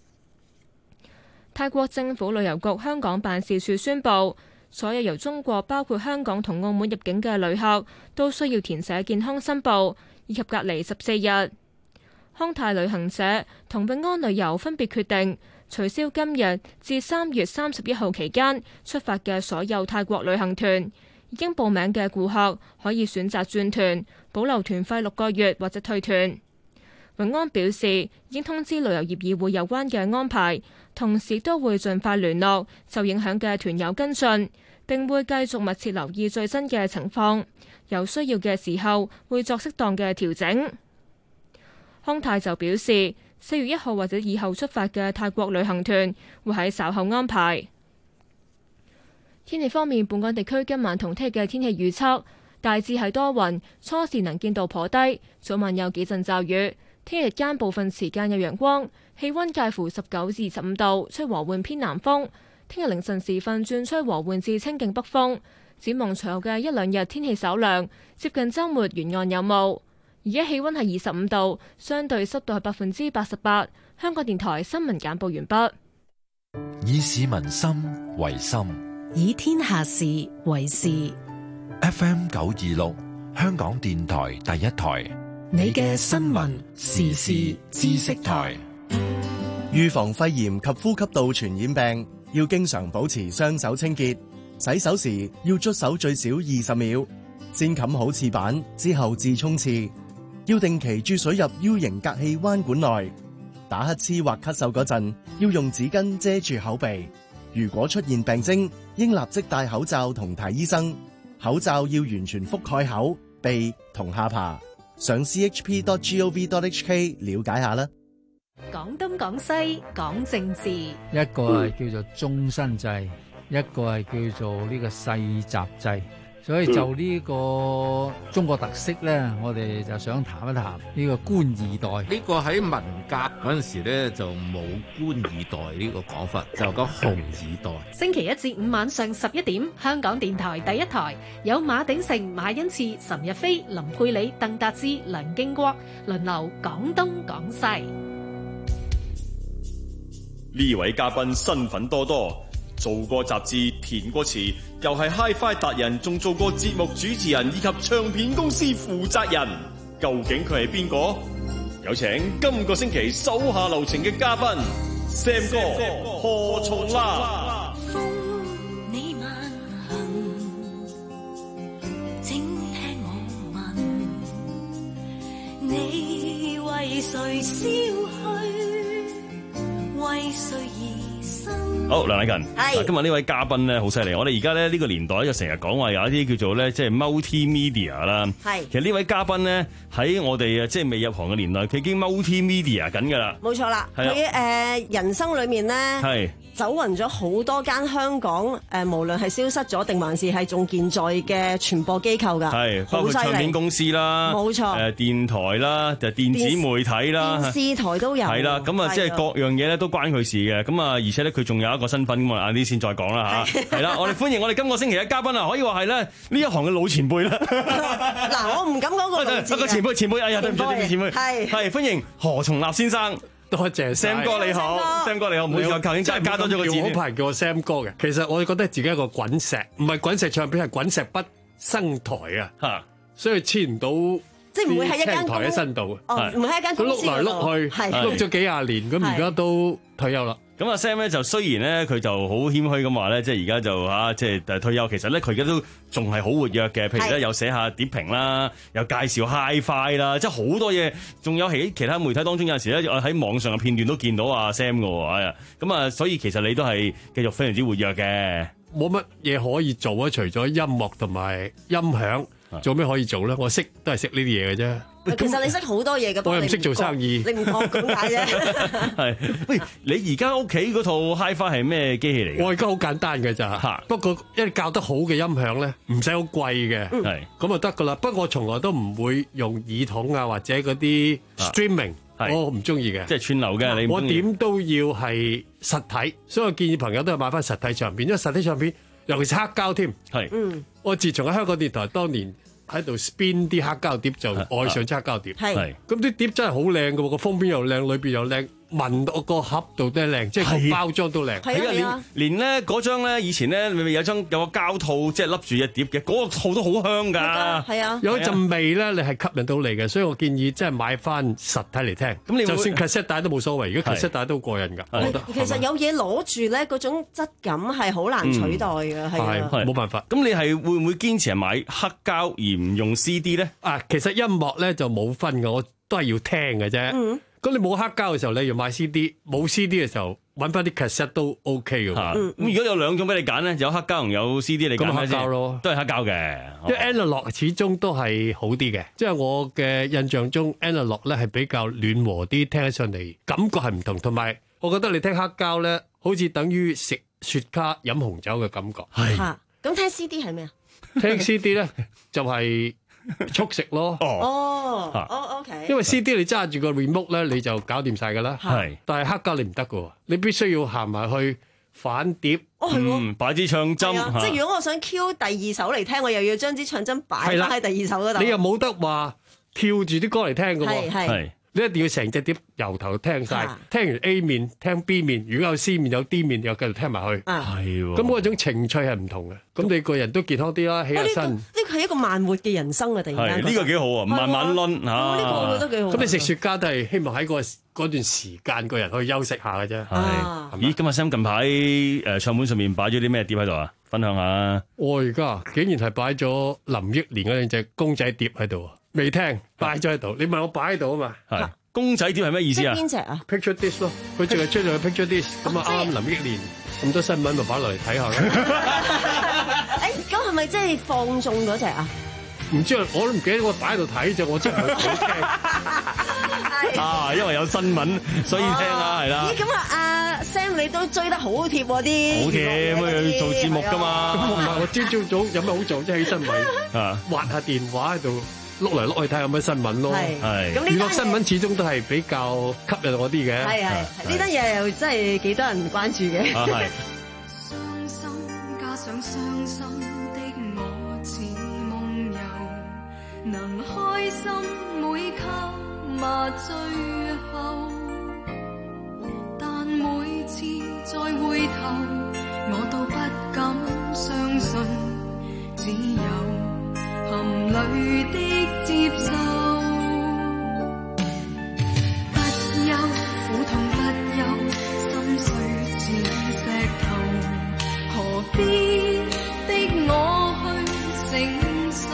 泰國政府旅遊局香港辦事處宣布，所有由中國包括香港同澳門入境嘅旅客都需要填寫健康申報以及隔離十四日。康泰旅行社同永安旅遊分別決定取消今日至三月三十一號期間出發嘅所有泰國旅行團，已經報名嘅顧客可以選擇轉團，保留團費六個月或者退團。永安表示已經通知旅遊業議會有關嘅安排，同時都會盡快聯絡受影響嘅團友跟進，並會繼續密切留意最新嘅情況，有需要嘅時候會作適當嘅調整。康泰就表示，四月一號或者以後出發嘅泰國旅行團會喺稍後安排。天氣方面，本港地區今晚同聽日嘅天氣預測大致係多雲，初時能見度頗低，早晚有幾陣驟雨。聽日間部分時間有陽光，氣溫介乎十九至二十五度，吹和緩偏南風。聽日凌晨時分轉吹和緩至清勁北風。展望隨後嘅一兩日天氣稍涼，接近週末沿岸有霧。而家氣溫係二十五度，相對濕度係百分之八十八。香港電台新聞簡報完畢。 以市民心為心， 以天下事為事。 F M 九二六，香港電台第一台， 你嘅新聞時事知識台。 預防肺炎及呼吸道傳染病，要經常保持雙手清潔，洗手時要捽手最少二十秒，先冚好廁板之後至沖廁，要定期注水入 U 型隔氣彎管內。打乞嗤或咳嗽嗰陣，要用紙巾遮住口鼻。如果出現病徵，應立即戴口罩同睇醫生。口罩要完全覆蓋口、鼻同下巴。上 c h p dot gov dot h k 了解下啦。 講東講西講政治， 一個係叫做終身制，一個係叫做呢個世襲制。所以就呢個中國特色咧，我哋就想談一談呢個官二代。 呢個喺文革嗰陣時咧就冇官二代呢個講法，就講紅二代。 星期一至五晚上十一點，香港電台第一台有馬鼎盛、馬恩賜、岑日飛、林佩理、鄧達志、梁經國輪流講東講西。 呢位嘉賓身份多多。做過雜誌，填過詞，又係 Hi-Fi 達人，仲做過節目主持人以及唱片公司負責人。究竟佢係邊個？有請今個星期手下留情嘅嘉賓 Sam 哥何從啦。 你慢行，請聽我問，你為誰消去？為誰而？ 好，梁禮勤，嗱，今日呢位嘉賓咧好犀利。我哋而家咧呢個年代就成日講話有一啲叫做咧即係 multimedia 啦。係，其實呢位嘉賓咧喺我哋啊即係未入行嘅年代，佢已經 multimedia 緊噶啦。 冇錯啦，佢誒、呃、人生裏面咧係走勻咗好多間香港誒、呃，無論係消失咗定還是係仲健在嘅傳播機構㗎。係，包括唱片公司啦，冇錯，誒、呃、電台啦，就電子媒體啦，電視台都有。係啦，咁啊即係各樣嘢咧都關佢事嘅。咁啊，而且咧佢仲有一個身份咁啊，晏啲先再講啦嚇。係啦，我哋歡迎我哋今個星期嘅嘉賓啊，可以話係咧呢一行嘅老前輩啦。 嗱，我唔敢講個老字。個前輩，前輩，哎呀，對唔住，對唔住，前輩。係係，歡迎何從立先生。 多謝 Sam 哥你好 ，Sam 哥你好，唔好意思，我頭先真係加多咗個字。 好排叫我 Sam 哥嘅，其實我覺得自己一個滾石，唔係滾石唱片，係滾石不生台啊。嚇，所以簽唔到。 即係唔會喺一間台喺身度哦，唔係一間公司碌來碌去，碌咗幾廿年，咁而家都退休啦。 咁阿 Sam 咧就雖然咧佢就好謙虛咁話咧，即係而家就嚇即係退休，其實咧佢而家都仲係好活躍嘅。譬如咧有寫下碟評啦，又介紹 Hi-Fi 啦，即係好多嘢。仲有喺其他媒體當中有陣時咧，我喺網上嘅片段都見到阿 Sam 嘅喎。哎呀，咁啊，所以其實你都係繼續非常之活躍嘅。 冇乜嘢可以做啊，除咗音樂同埋音響。做咩可以做咧？我識都係識呢啲嘢嘅啫。 其實你識好多嘢嘅， 我又唔識做生意。 你唔講咁解啫。 係，喂，你而家屋企嗰套 Hi-Fi 係咩機器嚟嘅？ 我而家好簡單嘅咋。不過因為教得好嘅音響咧，唔使好貴嘅。係。咁就得噶啦。不過我從來都唔會用耳筒啊，或者嗰啲 streaming，我唔中意嘅。即係串流嘅，你我點都要係實體，所以我建議朋友都係買翻實體唱片，因為實體唱片。尤其是黑膠添，係，嗯，我自從喺香港電台當年喺度 spin 啲黑膠碟，就愛上咗黑膠碟，係，咁啲碟真係好靚㗎喎，個封邊又靚，裏邊又靚。聞到個盒度都靚，即係個包裝都靚。 係啊，連連咧嗰張咧，以前咧咪咪有張有個膠套，即係笠住隻碟嘅，嗰個套都好香㗎。係啊， 有一陣味咧，你係吸引到你嘅，所以我建議即係買翻實體嚟聽。咁你就算 cassette 帶都冇所謂，如果 cassette 帶都好過癮㗎。 其實有嘢攞住咧，嗰種質感係好難取代嘅，係啊， 冇辦法。 咁你係會唔會堅持係買黑膠而唔用 C D 咧？ 啊，其實音樂咧就冇分嘅，我都係要聽嘅啫。嗯。咁你冇黑膠嘅時候，你要買 C D； 冇 C D 嘅時候，揾翻啲 cassette 都 OK 嘅。咁、 嗯、如果有兩種俾你揀咧，有黑膠同有 C D 你揀咩先？ 咁黑膠咯， 都係黑膠嘅。 因為 analog 始終都係好啲嘅，即係我嘅印象中 analog 咧係比較暖和啲，聽起上嚟感覺係唔同。同埋我覺得你聽黑膠咧，好似等於食雪茄、飲紅酒嘅感覺。 係。咁聽 C D 係咩啊？ 聽 C D 咧就係、是。速食咯， 哦，哦，OK。 因為 C D 你揸住個 remote 咧，你就搞掂晒噶啦。係，但係黑膠你唔得噶，你必須要行埋去反碟， 哦係喎， 擺支唱針。 即係如果我想 Q 第二首嚟聽，我又要將支唱針擺翻喺第二首嗰度。 你又冇得話跳住啲歌嚟聽噶喎，係，你一定要成隻碟由頭聽晒，聽完 A 面聽 B 面，如果有 C 面有 D 面又繼續聽埋去，係喎。咁嗰種情趣係唔同嘅，咁你個人都健康啲啦，起下身。 呢個係係一個慢活嘅人生啊！突然間係呢個幾好啊，慢慢攆嚇。 呢個我覺得幾好。 咁你食雪茄都係希望喺嗰嗰段時間個人可以休息下嘅啫。 係。咦，今日 Sam 近排誒唱盤上面擺咗啲咩碟喺度啊？分享下。 我而家竟然係擺咗林憶蓮嗰兩隻公仔碟喺度，未聽擺咗喺度。你問我擺喺度啊嘛？ 係。公仔碟係咩意思啊？ 邊隻啊 ？Picture Disc 咯，佢淨係出咗 Picture Disc， 咁啊啱林憶蓮咁多新聞咪擺落嚟睇下咯。 誒，咁係咪即係放縱嗰隻啊？ 唔知啊，我都唔記得我擺喺度睇啫，我真係唔聽。 啊，因為有新聞，所以聽啦，係啦。 咦，咁啊，阿 Sam 你都追得好貼喎啲。好貼，咁要做節目㗎嘛。 咁唔係我朝朝早有咩好做？即係起身咪滑下電話喺度。碌嚟碌去睇有咩新聞咯，係娛樂新聞始終都係比較吸引我啲嘅。 係係，呢單嘢又真係幾多人關注嘅。 係。 傷心加上傷心的我似夢遊，能開心每刻麻醉後，但每次再回頭，我都不敢相信，只有含淚的接受，不憂苦痛不憂，心碎似石頭，何必逼我去承受？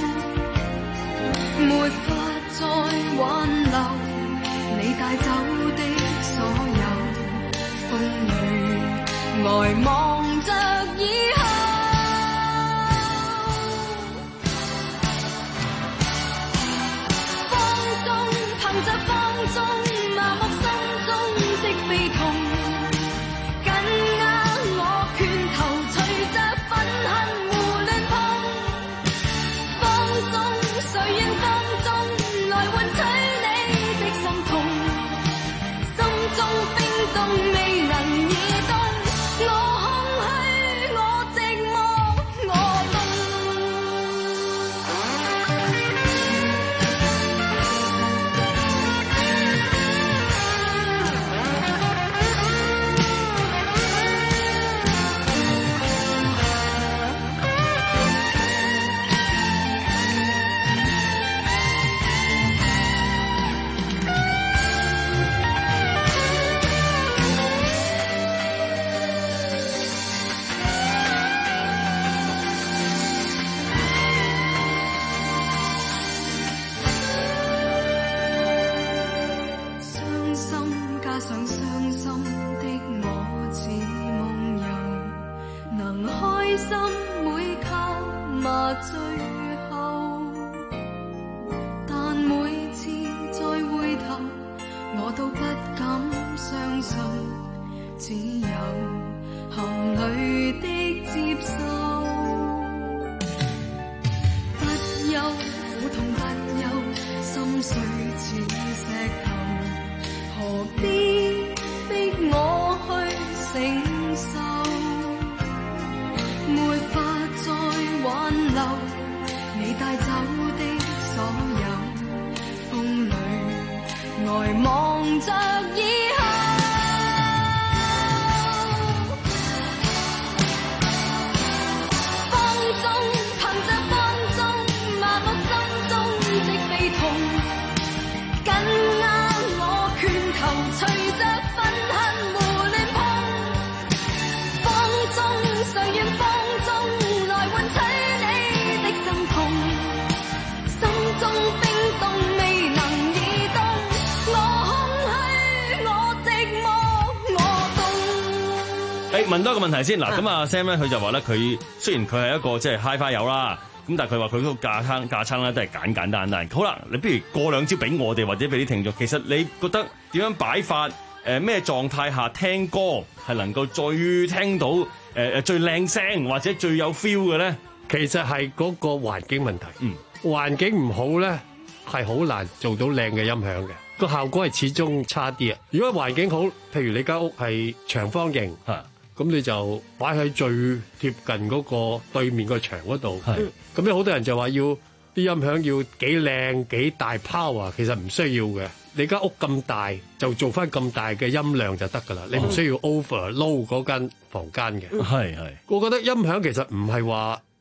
沒法再挽留你帶走的所有，風裏呆望着以後。憑着放縱，麻木心中的悲痛，緊握我拳頭，隨着憤恨胡亂碰。放縱，誰願放縱，來換取你的心痛。心中冰凍未能移動，我空虛，我寂寞，我凍。 問多一個問題先嗱，咁啊 Sam 咧，佢就話咧，佢雖然佢係一個即係 Hi-Fi 友啦，咁但係佢話佢嗰個架撐架撐咧都係簡簡單單。好啦，你不如過兩招俾我哋或者俾啲聽眾，其實你覺得點樣擺法？誒咩狀態下聽歌係能夠最聽到誒誒、呃、最靚聲或者最有 feel 嘅咧？ 其實係嗰個環境問題。嗯，環境唔好咧，係好難做到靚嘅音響嘅，個效果係始終差啲啊。如果環境好，譬如你間屋係長方形，嚇。咁你就擺喺最貼近嗰個對面個牆嗰度。咁有好多人就話要啲音響要幾靚幾大 power， 其實唔需要嘅。你間屋咁大，就做翻咁大嘅音量就得㗎啦。你唔需要 overload 嗰間房間嘅。係係。我覺得音響其實唔係話點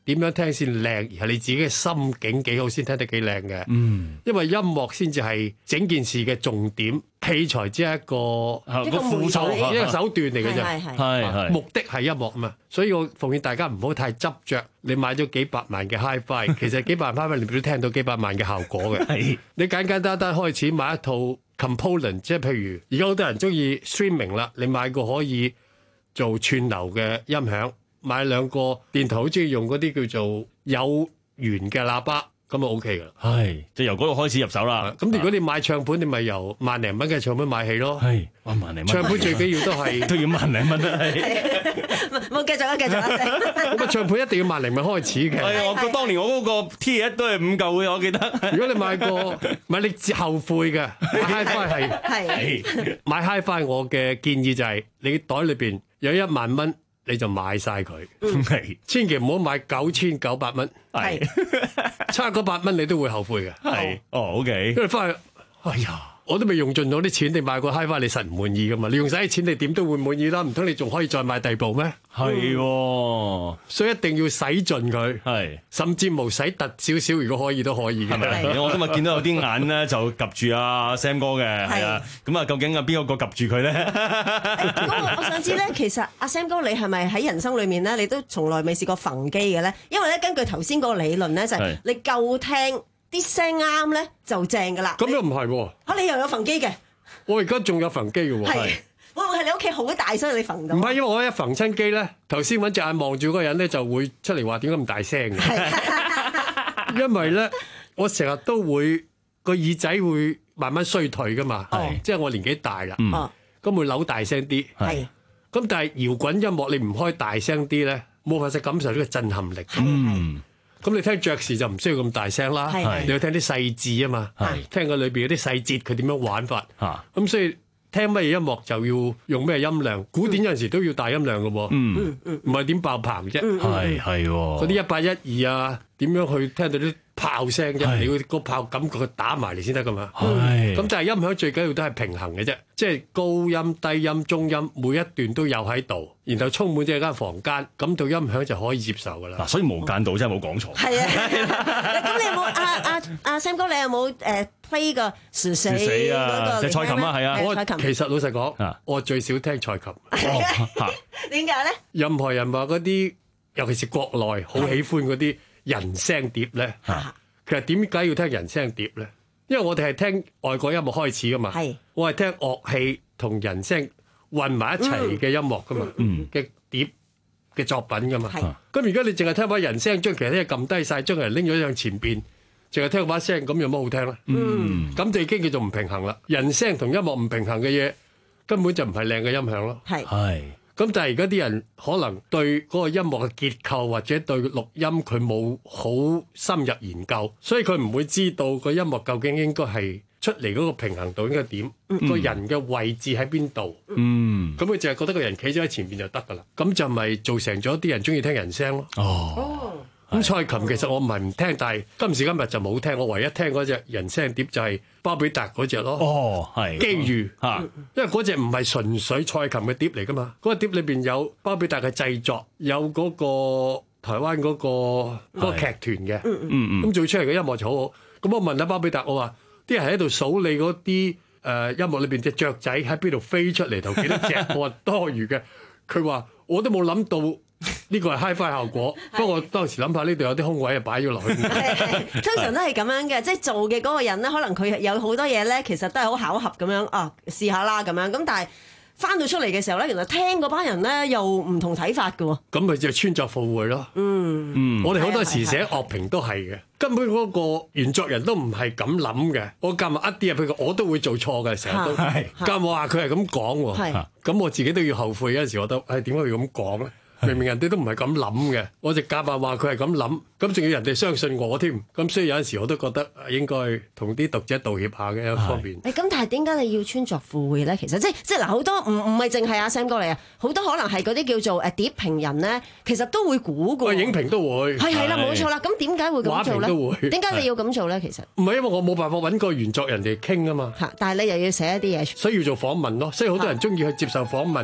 點樣聽先靚，而係你自己嘅心境幾好先聽得幾靚嘅。 嗯， 因為音樂先至係整件事嘅重點，器材只係一個一個輔助一個手段嚟嘅啫。 係係係目的係音樂嘛，所以我奉勸大家唔好太執着。你買咗幾百萬嘅 Hi-Fi， 其實幾百萬 Hi-Fi 你都聽到幾百萬嘅效果嘅。 係你簡簡單單開始買一套 component， 即係譬如而家好多人中意 streaming 啦，你買個可以做串流嘅音響，買兩個電台好中意用嗰啲叫做有源嘅喇叭，咁就 OK 噶啦。 係，就由嗰度開始入手啦。 咁如果你買唱片，你咪由萬零蚊嘅唱片買起咯。 係，哇萬零蚊。 唱片最緊要都係都要萬零蚊啊！係。 冇繼續啊，繼續啊！ 咁啊，唱片一定要萬零蚊開始嘅。 係我當年我嗰個 T 一都係五嚿嘅，我記得。 如果你買個，唔係你後悔嘅買 Hi-Fi 係係買 Hi-Fi， 我嘅建議就係你袋裏邊有一萬蚊，你就買晒佢。 係， 千祈唔好買九千九百蚊。 係， 差嗰八蚊你都會後悔嘅。 係，哦 OK。 跟住翻去，哎呀！我都未用盡咗啲錢，你買個 Hi-Fi 你實唔滿意噶嘛？你用晒啲錢，你點都會滿意啦。唔通你仲可以再買第二部咩？ 係、哦， 所以一定要使盡佢， 係甚至無使突少少，如果可以都可以嘅。 係咪？我今日見到有啲眼咧就及住阿 Sam 哥嘅，係啊。咁啊，究竟啊邊個個及住佢咧？ 咁我我想知咧，其實阿 Sam 哥你係咪喺人生裏面咧，你都從來未試過焚機嘅咧？因為咧，根據頭先嗰個理論咧，就係你夠聽。啲聲啱咧就正噶啦， 咁又唔係喎？ 嚇你又有焚機嘅？ 我而家仲有焚機嘅喎。 係，會唔會係你屋企好大聲你焚到？ 唔係，因為我一焚親機咧，頭先揾隻眼望住嗰個人咧，就會出嚟話點解咁大聲嘅？因為咧，我成日都會個耳仔會慢慢衰退噶嘛，即係我年紀大啦，咁會扭大聲啲。係，咁但係搖滾音樂你唔開大聲啲咧，冇法子感受呢個震撼力。嗯。咁你聽爵士就唔需要咁大聲啦，你要聽啲細緻啊嘛，聽佢裏邊嗰啲細節佢點樣玩法，咁所以聽乜嘢音樂就要用咩音量，古典有陣時都要大音量嘅喎，唔係點爆棚啫， 係係嗰啲一八一二啊，點樣去聽到啲炮聲啫，你要個炮感覺佢打埋嚟先得噶嘛，咁但係音響最緊要都係平衡嘅啫，即係高音、低音、中音每一段都有喺度，然後充滿咗間房間，咁到音響就可以接受噶啦。 嗱，所以無間道真係冇講錯。 係啊，咁你有冇阿阿阿 Sam 哥，你有冇誒 play 個樹死嗰個？ 即係蔡琴啊，係啊。 我其實老實講，我最少聽蔡琴。 點解咧？ 任何人話嗰啲，尤其是國內好喜歡嗰啲人聲碟咧，其實點解要聽人聲碟咧？因為我哋係聽外國音樂開始噶嘛，我係聽樂器同人聲混埋一齊嘅音樂噶嘛，嘅碟嘅作品噶嘛。咁如果你淨係聽把人聲，將其他嘢撳低晒，將人拎咗向前邊，淨係聽把聲，咁有乜好聽咧？咁就已經叫做唔平衡啦。人聲同音樂唔平衡嘅嘢，根本就唔係靚嘅音響咯。 係。 咁但係而家啲人可能對嗰個音樂嘅結構或者對錄音佢冇好深入研究，所以佢唔會知道個音樂究竟應該係出嚟嗰個平衡度應該點，個、嗯、人嘅位置喺邊度。嗯，咁佢淨係覺得個人企咗喺前面就得㗎啦，咁就咪造成咗啲人中意聽人聲咯。哦。咁蔡琴其實我唔係唔聽，但係今時今日就冇聽。我唯一聽嗰隻人聲碟就係巴比達嗰隻咯。哦，係機遇嚇，因為嗰隻唔係純粹蔡琴嘅碟嚟噶嘛。嗰個碟裏邊有巴比達嘅製作，有嗰個台灣嗰個嗰個劇團嘅。嗯嗯。咁做出嚟嘅音樂就好好。咁我問下巴比達，我話啲人喺度數你嗰啲誒音樂裏邊隻雀仔喺邊度飛出嚟，頭幾多隻？我話多餘嘅。佢話我都冇諗到。呢個係 Hi-Fi 效果，不過我當時諗下呢度有啲空位啊，擺咗落去。 通常都係咁樣嘅，即係做嘅嗰個人咧，可能佢有好多嘢咧，其實都係好巧合咁樣啊，試下啦咁樣。咁但係翻到出嚟嘅時候咧，原來聽嗰班人咧又唔同睇法嘅喎。咁咪就穿鑿附會咯。嗯嗯，我哋好多時寫樂評都係嘅，根本嗰個原作人都唔係咁諗嘅。我夾埋一啲入去，我都會做錯嘅，成日都。夾我話佢係咁講喎，咁我自己都要後悔。有陣時我覺得，誒點解要咁講咧？明明人哋都唔係咁諗嘅，我就夾埋話佢係咁諗，咁仲要人哋相信我添，咁所以有陣時我都覺得應該同啲讀者道歉下嘅一方面。 誒咁，但係點解你要穿鑿附會咧？其實即即嗱，好多唔唔係淨係阿 Sam 哥嚟啊，好多可能係嗰啲叫做誒碟評人咧，其實都會估嘅。 影評都會係係啦，冇錯啦。咁點解會咁做咧？ 畫評都會。 點解你要咁做咧？其實唔係因為我冇辦法揾個原作人哋傾啊嘛。 嚇！但係你又要寫一啲嘢， 所以要做訪問咯。所以好多人中意去接受訪問。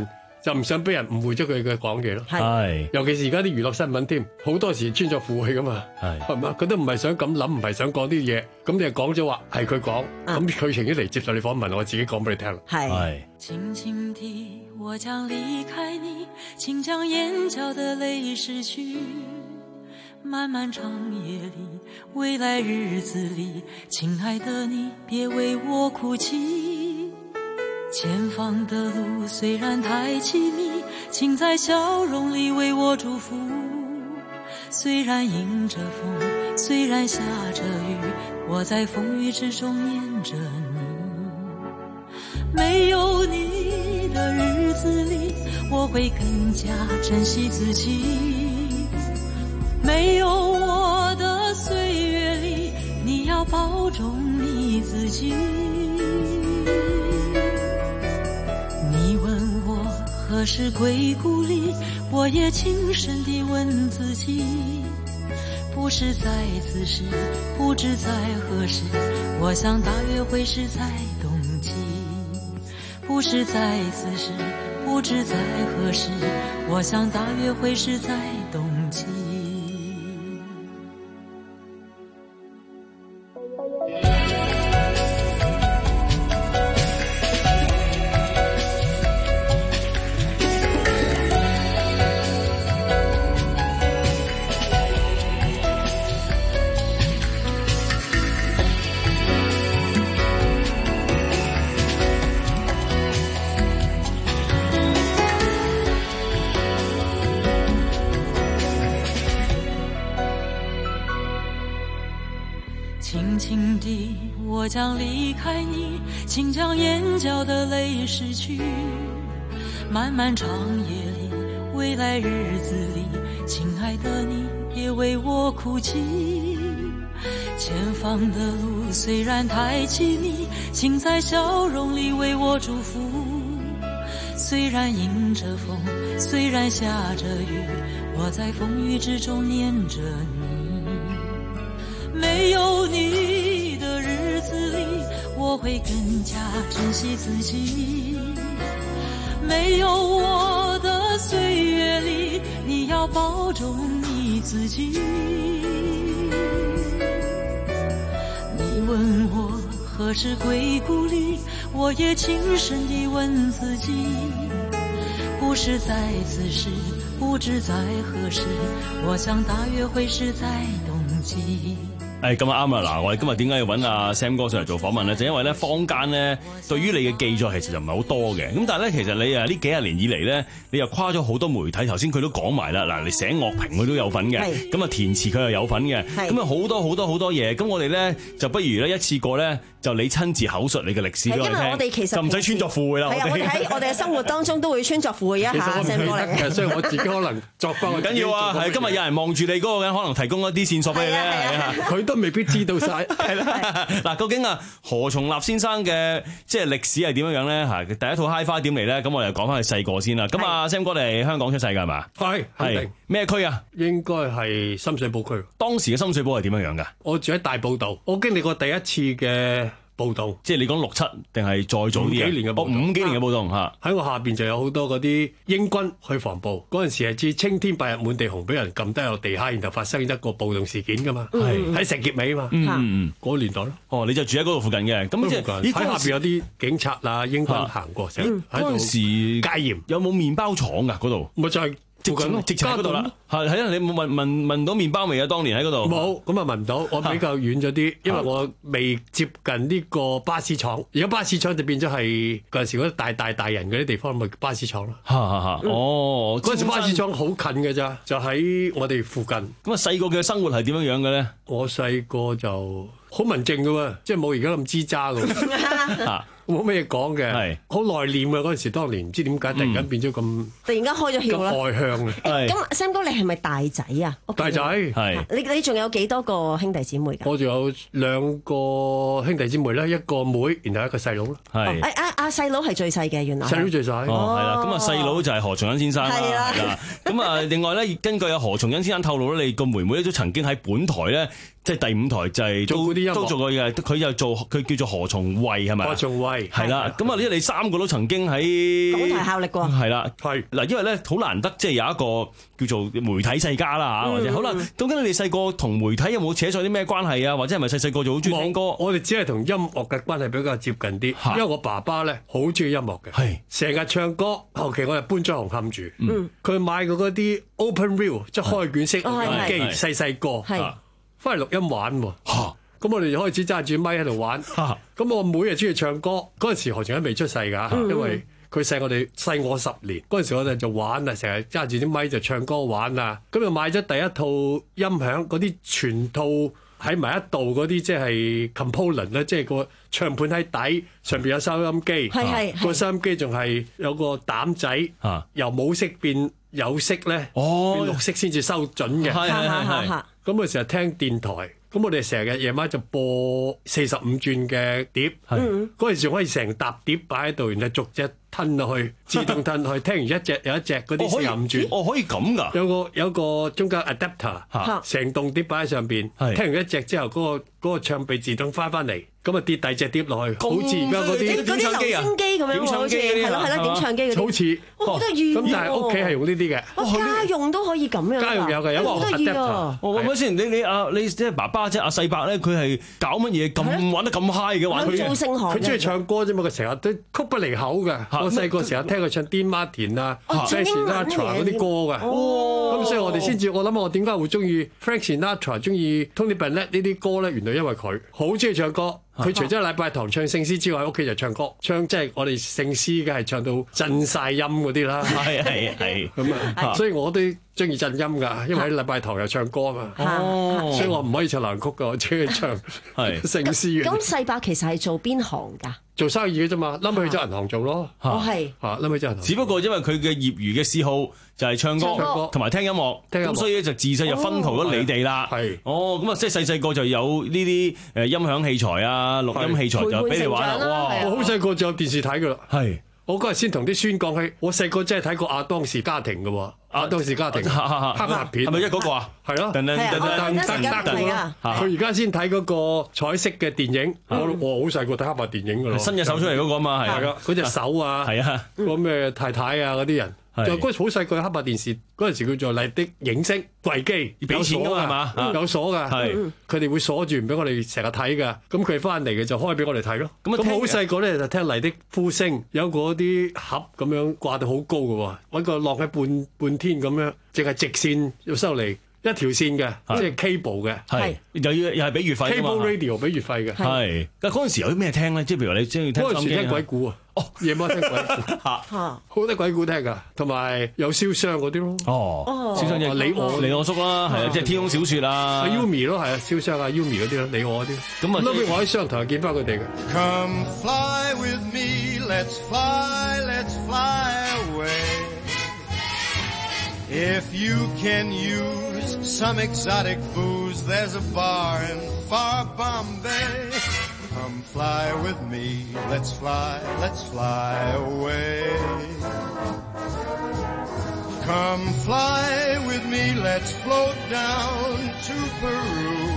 就唔想俾人誤會咗佢嘅講嘢咯。 係， 尤其是而家啲娛樂新聞添，好多時穿鑿附會噶嘛。 係， 係嘛？佢都唔係想咁諗，唔係想講啲嘢，咁你又講咗話係佢講，咁佢情願嚟接受你訪問，我自己講俾你聽。 係。 輕輕地，我將離開你，請將眼角的淚拭去。漫漫長夜裏，未來日子裏，親愛的你，別為我哭泣。前方的路雖然太淒迷，請在笑容裏為我祝福。雖然迎着風，雖然下着雨，我在風雨之中念着你。沒有你的日子裏，我會更加珍惜自己。沒有我的歲月裏，你要保重你自己。你問我何時歸故里，我也輕聲地問自己。不是在此時，不知在何時，我想大約會是在冬季。不是在此時，不知在何時，我想大約會是在冬季。輕輕地，我將離開你，請將眼角的淚拭去。漫漫長夜裏，未來日子裏，親愛的你，別為我哭泣。前方的路雖然太淒迷，請在笑容裏為我祝福。雖然迎着風，雖然下着雨，我在風雨之中念着你。沒有你的日子裏，我會更加珍惜自己。沒有我的歲月裏，你要保重你自己。你問我何時歸故里，我也輕聲地問自己。不是在此時，不知在何時，我想大約會是在冬季。 誒咁啊啱啦！嗱，我哋今日點解要揾阿 Sam 哥上嚟做訪問咧？就因為咧坊間咧對於你嘅記載其實就唔係好多嘅。咁但係咧其實你啊呢幾十年以嚟咧，你又跨咗好多媒體。頭先佢都講埋啦，嗱，你寫樂評佢都有份嘅，咁啊填詞佢又有份嘅，咁啊好多好多好多嘢。咁我哋咧就不如咧一次過咧就你親自口述你嘅歷史俾我哋聽。因為我哋其實就唔使穿鑿附會啦。 係啊，我哋喺我哋嘅生活當中都會穿鑿附會一下 Sam 哥嚟嘅。 所以我自己可能作翻唔緊要啊，係今日有人望住你嗰個人，可能提供一啲線索俾你咧。 佢都未必知道。 係啦，嗱，究竟啊何重立先生嘅即係歷史係點樣樣咧？嚇，第一套 Hi-Fi 點嚟咧？咁我哋講翻佢細個先啦。咁啊 Sam 哥你係香港出世㗎係嘛？ 係，係咩區啊？ 應該係深水埗區。 當時嘅深水埗係點樣樣㗎？ 我住喺大埔道，我經歷過第一次嘅暴動， 即係你講六七定係再早啲啊？ 五幾年嘅暴動， 五幾年嘅暴動嚇。 喺我下邊就有好多嗰啲英軍去防暴，嗰陣時係至青天白日滿地紅，俾人撳低落地下，然後發生一個暴動事件㗎嘛。係喺石硤尾啊嘛。嗯嗯，嗰個年代咯。 哦，你就住喺嗰度附近嘅，咁即係喺下邊有啲警察啊、英軍行過，成日喺度嗰陣時戒嚴。 有冇麵包廠㗎嗰度？ 咪就係。 直情直情喺嗰度啦，係係啊！你冇聞聞聞到麵包味啊？當年喺嗰度冇，咁啊聞唔到。我比較遠咗啲，因為我未接近呢個巴士廠。而家巴士廠就變咗係嗰陣時嗰啲大大大人嗰啲地方，咪巴士廠咯。 嚇嚇嚇！哦， 嗰陣時巴士廠好近嘅咋，就喺我哋附近。 咁啊，細個嘅生活係點樣樣嘅咧？ 我細個就好文靜嘅喎，即係冇而家咁吱喳嘅。冇咩嘢講嘅，好內斂嘅嗰陣時，當年唔知點解突然間變咗咁， 突然間開咗竅啦， 外向嘅。 咁 Sam 哥你係咪大仔啊？ 大仔係。 你你仲有幾多個兄弟姊妹㗎？ 我仲有兩個兄弟姊妹啦，一個妹，然後一個細佬啦。 係。 誒阿阿細佬係最細嘅，原來。 細佬最細。 哦，係啦。咁啊細佬就係何重恩先生啦。係啦。咁啊另外咧，根據阿何重恩先生透露咧，你個妹妹咧都曾經喺本台咧。即係第五台就係都都做過嘅，佢又做佢叫做何重慧係咪？ 何重慧係係啦，咁啊，因為你三個都曾經喺港台效力過， 係啦，係嗱，因為咧好難得，即係有一個叫做媒體世家啦嚇，或者好啦，究竟你哋細個同媒體有冇扯上啲咩關係啊？或者係咪細細個就好中意聽歌？ 我哋只係同音樂嘅關係比較接近啲，因為我爸爸咧好中意音樂嘅，係成日唱歌。後期我哋搬咗紅磡住，佢買過嗰啲 open reel， 即係開卷式錄音機，細細個，翻嚟錄音玩喎。咁我哋就開始揸住咪喺度玩。咁我妹又中意唱歌，嗰陣時何晴都未出世㗎，因為佢細我哋細我十年。嗰陣時我哋就玩啊，成日揸住啲咪就唱歌玩啊。咁就買咗第一套音響，嗰啲全套喺埋一度嗰啲，即係 component 咧，即係個唱盤喺底，上邊有收音機，個收音機仲係有個膽仔，由冇色變有色咧，變綠色先至收準嘅。咁我成日聽電台。咁我哋成日夜晚就播四十五轉嘅碟，嗰陣時可以成沓碟擺喺度，然後逐隻吞落去，自動吞落去。聽完一隻有一隻嗰啲四十五轉， 哦可以咁㗎？ 有個有個中間 adapter，成棟碟擺喺上邊。聽完一隻之後，嗰個嗰個唱臂自動翻翻嚟，咁啊跌第二隻碟落去，好似而家嗰啲點唱機啊，點唱機係咯係咯，點唱機嗰啲， 好似好得意喎。 咁但係屋企係用呢啲嘅， 家用都可以咁樣。 家用有嘅，有個 adapter。 我問先，你你啊你即係爸爸即係阿細伯咧，佢係搞乜嘢咁玩得咁 high 嘅？玩佢做聲行， 佢中意唱歌啫嘛，佢成日都曲不離口嘅。我細個成日聽佢唱 Dean Martin 啊、Frank Sinatra 嗰啲歌嘅。咁所以我哋先至，我諗我點解會中意 Frank Sinatra、中意 Tony Bennett 呢啲歌咧？原來因為佢好中意唱歌。佢除咗禮拜堂唱聖詩之外，喺屋企就唱歌，唱即係我哋聖詩嘅係唱到震晒音嗰啲啦。 係係係咁啊，所以我都中意震音㗎，因為喺禮拜堂又唱歌啊嘛。哦，所以我唔可以唱流行曲㗎，我中意唱係聖詩嘅。 咁細伯其實係做邊行㗎？ 做生意嘅啫嘛，冧去咗銀行做咯。 哦係。 嚇，冧去咗銀行。 只不過因為佢嘅業餘嘅嗜好就係唱歌同埋聽音樂，咁所以咧就自細就薰陶咗你哋啦。係。哦，咁啊，即係細細個就有呢啲誒音響器材啊、錄音器材就俾你玩啦。哇！ 我好細個就有電視睇㗎啦。 係。 我嗰日先同啲孫講起，我細個真係睇過亞當士家庭嘅喎，亞當士家庭黑白片， 係咪一嗰個啊？ 係咯， 噔噔噔噔噔噔噔，佢而家先睇嗰個彩色嘅電影，我我好細個睇黑白電影㗎咯， 伸隻手出嚟嗰個啊嘛，係啊，嗰隻手啊， 係啊， 嗰咩太太啊嗰啲人。就嗰陣好細個黑白電視，嗰陣時叫做麗的影聲櫃機， 俾錢㗎係嘛？ 有鎖㗎，佢哋會鎖住唔俾我哋成日睇㗎。咁佢翻嚟嘅就開俾我哋睇咯。咁好細個咧就聽麗的呼聲，有嗰啲盒咁樣掛到好高㗎喎，揾個落喺半半天咁樣，淨係直線要收嚟一條線嘅，即係 cable 嘅， 係又要又係俾月費㗎嘛 cable radio 俾月費嘅， 係。但嗰陣時有啲咩聽咧？即係譬如話你中意聽嗰陣時聽鬼故啊。哦，夜晚聽鬼故嚇，好多鬼故聽噶，同埋有燒傷嗰啲咯。 哦，燒傷就你我你我叔啦，係啊，即係天空小説啊。 Yumi 咯，係啊，燒傷啊 Yumi 嗰啲咯，你我嗰啲。咁啊，後尾我喺商台見翻佢哋嘅。 Come fly with me, let's fly, let's fly away. If you can use some exotic booze, there's a bar in far Bombay.Come fly with me, let's fly, let's fly away. Come fly with me, let's float down to Peru.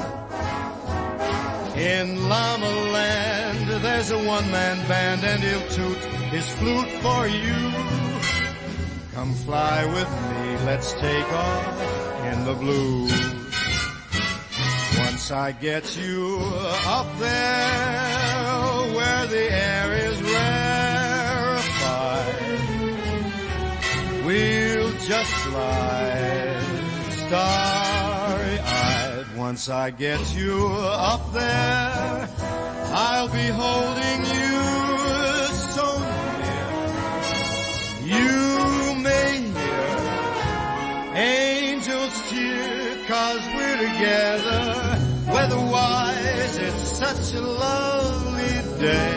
In Llama Land, there's a one-man band and he'll toot his flute for you. Come fly with me, let's take off in the blues.Once I get you up there where the air is rarefied, we'll just slide starry-eyed. Once I get you up there, I'll be holding you so near. You may hear angels cheer 'cause we're together.Weather-wise, it's such a lovely day.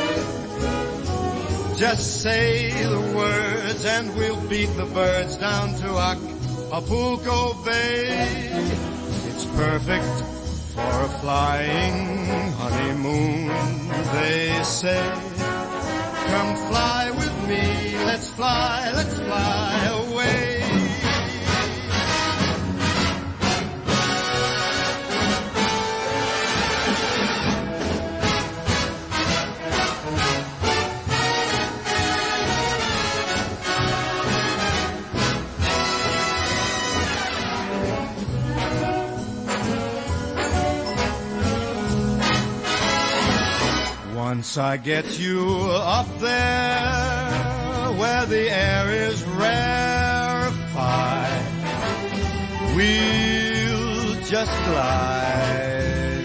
Just say the words and we'll beat the birds down to Acapulco Bay. It's perfect for a flying honeymoon, they say. Come fly with me, let's fly, let's fly away.Come Once I get you up there where the air is rarefied, we'll just glide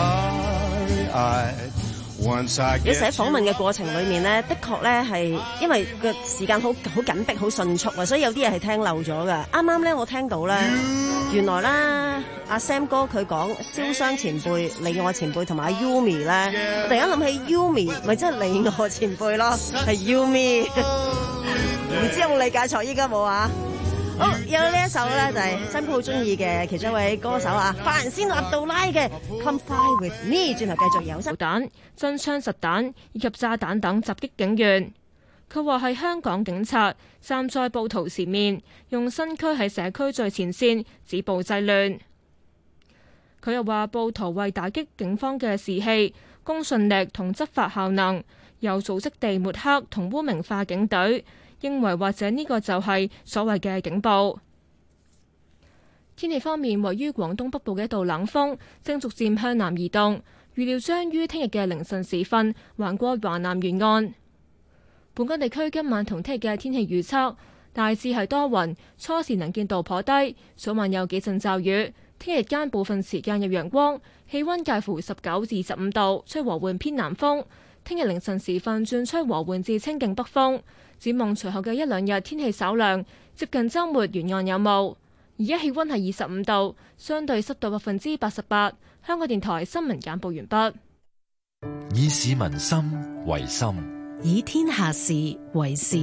starry-eyed. 你寫訪問嘅過程裏面咧，的確咧係因為個時間好好緊迫、好迅速啊，所以有啲嘢係聽漏咗㗎。啱啱咧我聽到咧，原來咧阿 Sam 哥佢講蕭湘前輩、李愛前輩同埋阿 Yumi 咧，我突然間諗起 Yumi 咪即係李愛前輩咯，係 Yumi， 唔知有冇理解錯？依家冇啊？好，有呢一首咧就係 Sam 哥好中意嘅其中一位歌手啊，法蘭仙納杜拉嘅 Come Fly With Me， 轉頭繼續有聲彈、真槍實彈以及炸彈等襲擊警員。佢話係香港警察站在暴徒前面，用身軀喺社區最前線止暴制亂。佢又話暴徒為打擊警方嘅士氣、公信力同執法效能，有組織地抹黑同污名化警隊，認為或者呢個就係所謂嘅警暴。天氣方面，位於廣東北部嘅一道冷鋒正逐漸向南移動，預料將於聽日嘅凌晨時分橫過華南沿岸。本港地區今晚同聽日嘅天氣預測大致係多雲，初時能見度頗低，早晚有幾陣驟雨。聽日間部分時間有陽光，氣溫介乎十九至十五度，吹和緩偏南風。聽日凌晨時分轉吹和緩至清勁北風。展望隨後嘅一兩日天氣稍涼，接近週末沿岸有霧。而家氣溫係二十五度，相對濕度百分之八十八。香港電台新聞簡報完畢。 以市民心為心， 以天下事為事。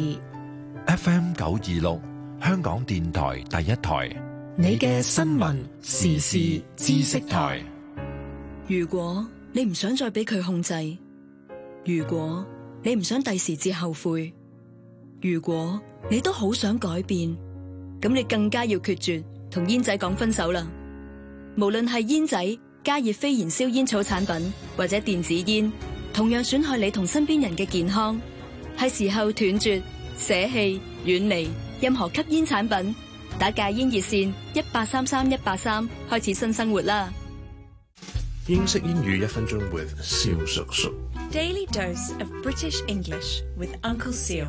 F M 九二六，香港電台第一台， 你嘅新聞時事知識台。 如果你唔想再俾佢控制，如果你唔想第時至後悔，如果你都好想改變，咁你更加要決絕同煙仔講分手啦。無論係煙仔、加熱非燃燒煙草產品或者電子煙，同樣損害你同身邊人嘅健康。係時候斷絕、捨棄、遠離任何吸煙產品。打戒煙熱線一八三三一八三，開始新生活啦。 英式英語一分鐘 with 蕭叔叔。 Daily dose of British English with Uncle Seal。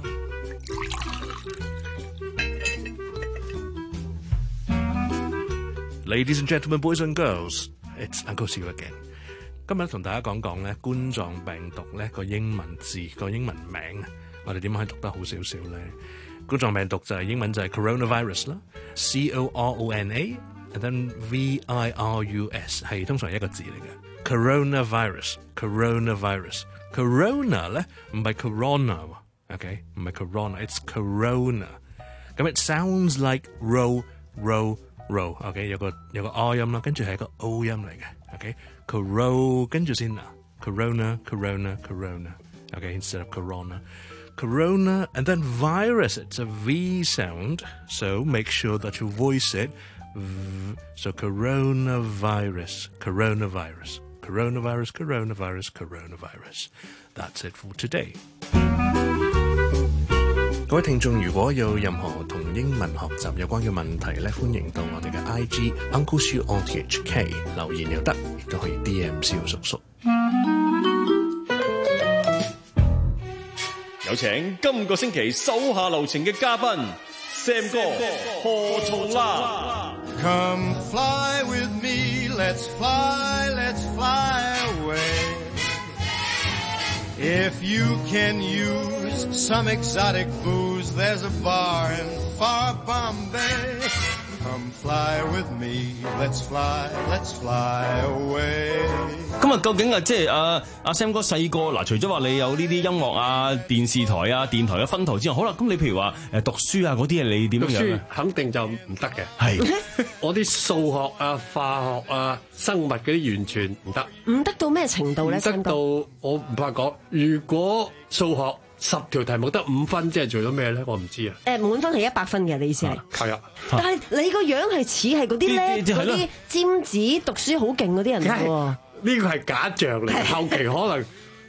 Ladies and gentlemen, boys and girls, it's Uncle Seal again。今日同大家講講咧冠狀病毒咧個英文字個英文名，我哋點樣可以讀得好少少咧？冠狀病毒就係英文就係 coronavirus 啦 ，C O R O N A，and then V I R U S 係通常一個字嚟嘅 coronavirus，coronavirus，corona 咧唔係 corona，OK 唔係 corona，it's corona。咁 it sounds like row row row，OK 有個有個 R 音啦，跟住係一個 O 音嚟嘅 ，OK，coro 跟住先啊 ，corona corona corona，OK instead of corona。Corona and then virus, it's a V sound, so make sure that you voice it. V, so coronavirus, coronavirus, coronavirus, coronavirus, coronavirus. That's it for today. 各位聽眾，如果有任何同英文學習有關嘅問題咧，歡迎到我哋嘅 I G Uncle Siu O T H K 留言又得，亦都可以 D M 蕭叔叔。 有請今個星期手下留情嘅嘉賓 Sam 哥何從啦。 Come fly with me, let's fly, let's fly away. If you can use some exotic booze, there's a bar in far Bombay.Come fly with me, let's fly, let's fly away. 今日究竟啊，即係阿阿 Sam 哥細個嗱，除咗話你有呢啲音樂啊、電視台啊、電台嘅分台之外，好啦，咁你譬如話誒讀書啊嗰啲嘢，你點樣樣？讀書肯定就唔得嘅。 係我啲數學啊、化學啊、生物嗰啲完全唔得。 唔得到咩程度咧？ 唔得到我唔怕講，如果數學十條題目得五分，即係做咗咩咧？我唔知啊。 誒，滿分係一百分嘅，你意思係？ 係啊。 但係你個樣係似係嗰啲咧，嗰啲尖子讀書好勁嗰啲人嚟喎。 呢個係假象嚟，後期可能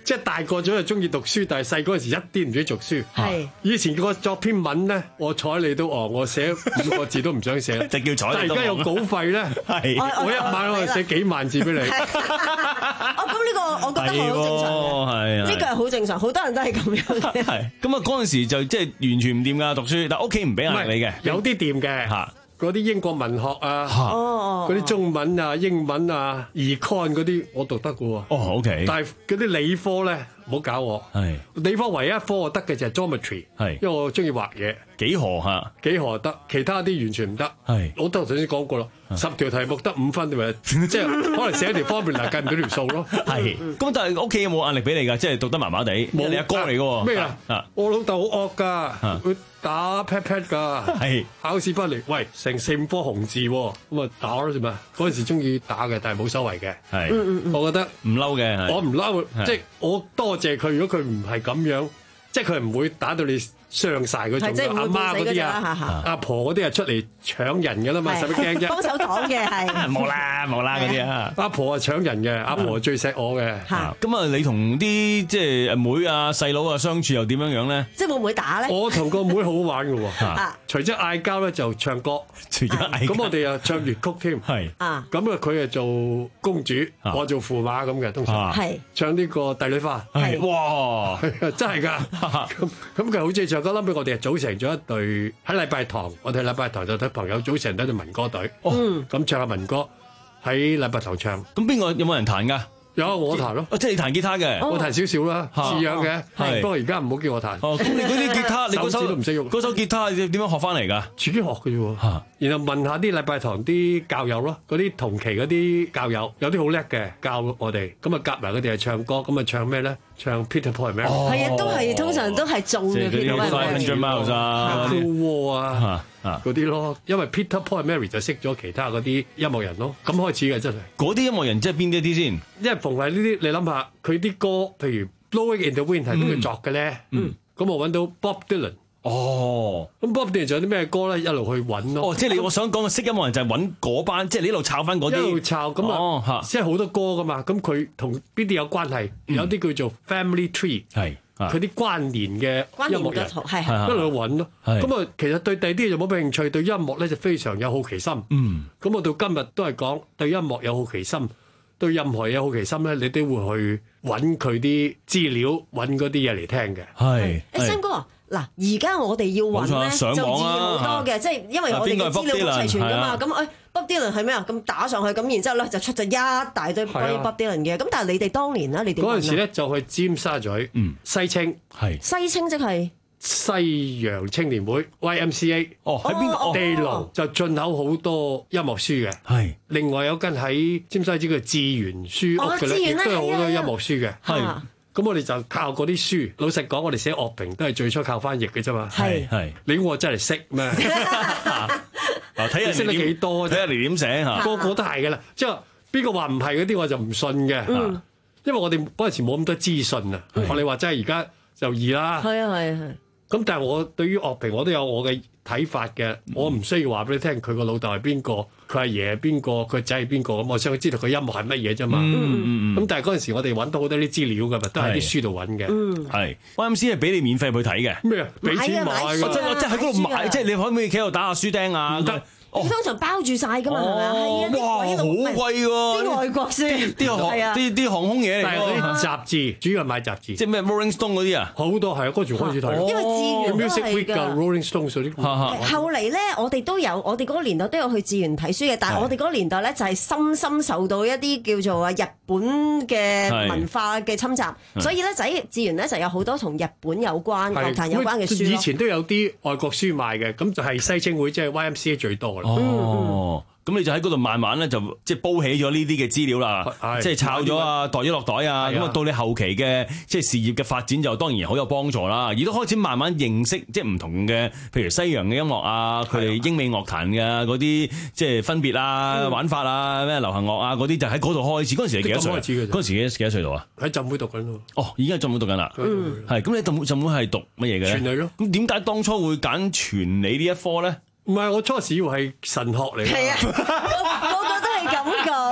即係大個咗就中意讀書，但係細嗰陣時一啲唔中意讀書。 係以前我作篇文咧，我睬你都戇，我寫五個字都唔想寫， 就叫睬你都戇。 但係而家有稿費咧， 係我一晚我寫幾萬字俾你。 哦，咁呢個我覺得好正常嘅， 係呢個係好正常，好多人都係咁樣嘅。 係咁啊！嗰陣時就即係完全唔掂㗎讀書，但屋企唔俾壓力你嘅， 有啲掂嘅嚇。嗰啲英國文學啊，嗰啲中文啊、英文啊、econ 嗰啲我讀得嘅喎。 哦，OK。 但係嗰啲理科咧，唔好搞我。係理科唯一一科我得嘅就係 geometry，係因為我中意畫嘢。 幾何嚇？ 幾何得，其他啲完全唔得。係我都頭先講過啦，十條題目得五分，咪即係可能寫一條方面嚟計唔到條數咯。 係咁，但係屋企有冇壓力俾你㗎？即係讀得麻麻地，你阿哥嚟嘅喎。 咩啊？我老豆好惡㗎，佢打 pat pat 㗎。係考試翻嚟，喂，成四五科紅字喎，咁啊打咯，做咩？嗰陣時中意打嘅，但係冇所謂嘅。係，我覺得唔嬲嘅。 我唔嬲，即係我多謝佢。如果佢唔係咁樣，即係佢唔會打到你傷晒嗰種。阿媽嗰啲啊，阿婆嗰啲啊出嚟搶人㗎啦嘛，使乜驚啫？ 幫手講嘅係冇啦冇啦嗰啲啊。 阿婆啊搶人嘅，阿婆最錫我嘅。 咁啊，你同啲即係阿妹啊細佬啊相處又點樣樣咧？ 即係會唔會打咧？ 我同個妹好好玩嘅喎，除咗嗌交咧就唱歌， 除咗嗌交咁我哋又唱粵曲添。係啊，咁啊佢係做公主，我做駙馬咁嘅，通常係唱呢個《帝女花》。係哇，真係㗎。咁咁佢好中意唱歌，後尾我哋係組成咗一隊喺禮拜堂，我哋禮拜堂就睇朋友組成一隊民歌隊。哦，咁唱下民歌喺禮拜堂唱。 咁邊個有冇人彈㗎？ 有我彈咯， 即係你彈吉他嘅， 我彈少少啦，似樣嘅，不過而家唔好叫我彈。 哦，咁你嗰啲吉他，你嗰手指都唔識喐。 嗰首吉他你點樣學翻嚟㗎？ 自己學嘅啫喎。然後問下啲禮拜堂啲教友咯，嗰啲同期嗰啲教友，有啲好叻嘅教我哋，咁啊夾埋佢哋係唱歌，咁啊唱咩咧？唱 Peter Paul and Mary。 係啊，都係通常都係中嘅 Peter Paul and Mary 啊 ，Cool War 啊。嗰啲咯，因為 Peter Paul and Mary 就識咗其他嗰啲音樂人咯，咁開始嘅真係。 嗰啲音樂人即係邊一啲先？ 因為逢係呢啲，你諗下佢啲歌，譬如 Blowing in the Wind 係邊個作嘅咧？嗯，咁我揾到 Bob Dylan。 哦， 咁 Bob Dylan 仲有啲咩歌咧？一路去揾咯。 哦，即係你我想講嘅識音樂人就係揾嗰班，即係你一路抄翻嗰啲。 一路抄咁啊，即係好多歌噶嘛。咁佢同邊啲有關係？有啲叫做 Family Tree。係。佢啲關聯嘅音樂人一路去揾咯，咁啊其實對第啲嘢就冇興趣，對音樂咧就非常有好奇心。嗯，咁我到今日都係講對音樂有好奇心，對任何嘢有好奇心咧，你都會去揾佢啲資料，揾嗰啲嘢嚟聽嘅。係， 誒新哥嗱，而家我哋要揾咧就易好多嘅，即係因為我哋嘅資料好齊全噶嘛，咁誒 Bob Dylan 係咩啊？咁打上去，咁然之後咧就出咗一大堆關於 Bob Dylan 嘅。咁但係你哋當年咧，你點揾啊？ 嗰陣時咧就去尖沙咀、西青，係西青即係西洋青年會 Y M C A。 哦，喺邊個地牢就進口好多音樂書嘅。係，另外有間喺尖沙咀嘅智源書屋嘅咧，亦都有好多音樂書嘅。係。咁我哋就靠嗰啲書，老實講，我哋寫樂評都係最初靠翻譯嘅啫嘛。係係，你估我真係識咩？ 睇下識得幾多， 睇下你點寫嚇， 個個都係嘅啦。即係邊個話唔係嗰啲，我就唔信嘅。嗯，因為我哋嗰陣時冇咁多資訊啊。學你話齋，而家就易啦。 係啊係係。 咁但係我對於樂評，我都有我嘅睇法嘅。我唔需要話俾你聽，佢個老豆係邊個，佢阿爺係邊個，佢仔係邊個咁。我想知道佢音樂係乜嘢啫嘛。咁但係嗰陣時，我哋揾到好多啲資料㗎嘛，都係啲書度揾嘅。 係 Y M C A 係俾你免費去睇嘅。 咩啊？俾錢買㗎。 即係即係喺嗰度買，即係你可唔可以企喺度打下書釘啊？得。 通常包住晒㗎嘛，係咪啊？係啊， 哇，好貴喎！ 啲外國書， 啲航啲啲航空嘢嚟㗎。 啲雜誌主要係買雜誌， 即係咩 Rolling Stone 嗰啲啊？ 好多係啊，嗰陣開始睇。 因為資源都係㗎。 Rolling Stone 嗰啲。 後嚟咧，我哋都有，我哋嗰個年代都有去資源睇書嘅，但係我哋嗰個年代咧就係深深受到一啲叫做啊日本嘅文化嘅侵襲，所以咧就喺資源咧就有好多同日本有關樂壇有關嘅書。 以前都有啲外國書賣嘅，咁就係西青會即係 Y M C A 最多啦。 哦，咁你就喺嗰度慢慢咧就即係煲起咗呢啲嘅資料啦，即係抄咗啊，袋咗落袋啊，咁啊到你後期嘅即係事業嘅發展就當然好有幫助啦，而都開始慢慢認識即係唔同嘅，譬如西洋嘅音樂啊，佢哋英美樂壇嘅嗰啲即係分別啊、玩法啊、咩流行樂啊嗰啲就喺嗰度開始。嗰陣時你幾多歲？嗰陣時幾幾多歲度啊？ 喺浸會讀緊咯。 哦，已經喺浸會讀緊啦。嗯，係咁你浸會浸會係讀乜嘢嘅？ 傳理咯。 咁點解當初會揀傳理呢一科咧？ 唔係，我初時以為係神學嚟嘅。 係啊，個個都係咁講。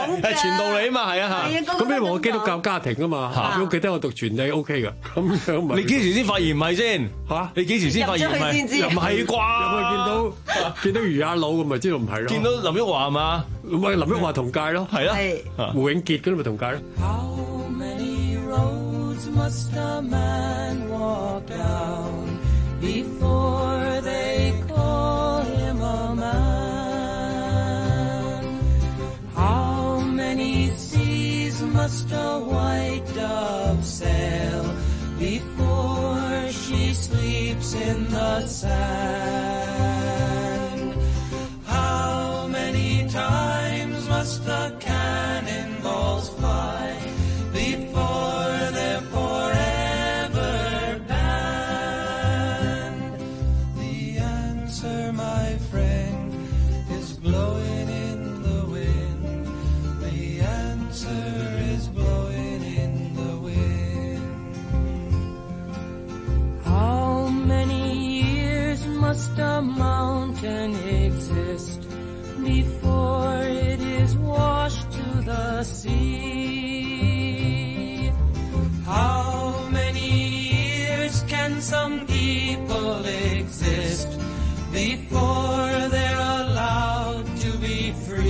講嘅， 傳道理啊嘛，係啊係啊， 咁因為我基督教家庭啊嘛，屋企得我讀傳理 OK 噶，咁樣咪。 你幾時先發現唔係先？嚇？你幾時先發現唔係？又唔係啩？ 入去見到見到余亞佬咁咪知道唔係咯。 見到林旭華係嘛？ 咪林旭華同屆咯， 係啦， 胡永傑嗰啲咪同屆咯。 How many roads must a man walk down before they call him a man? How many seas must a white dove sail before she sleeps in the sand? How many times must the cannonballs fly before they're forever banned? The answer, my friend, is blowing in the wind. The answer is blowing in the wind. How many years must a mountain exist before it is washed to the sea? How many years can some people exist before they're allowed to be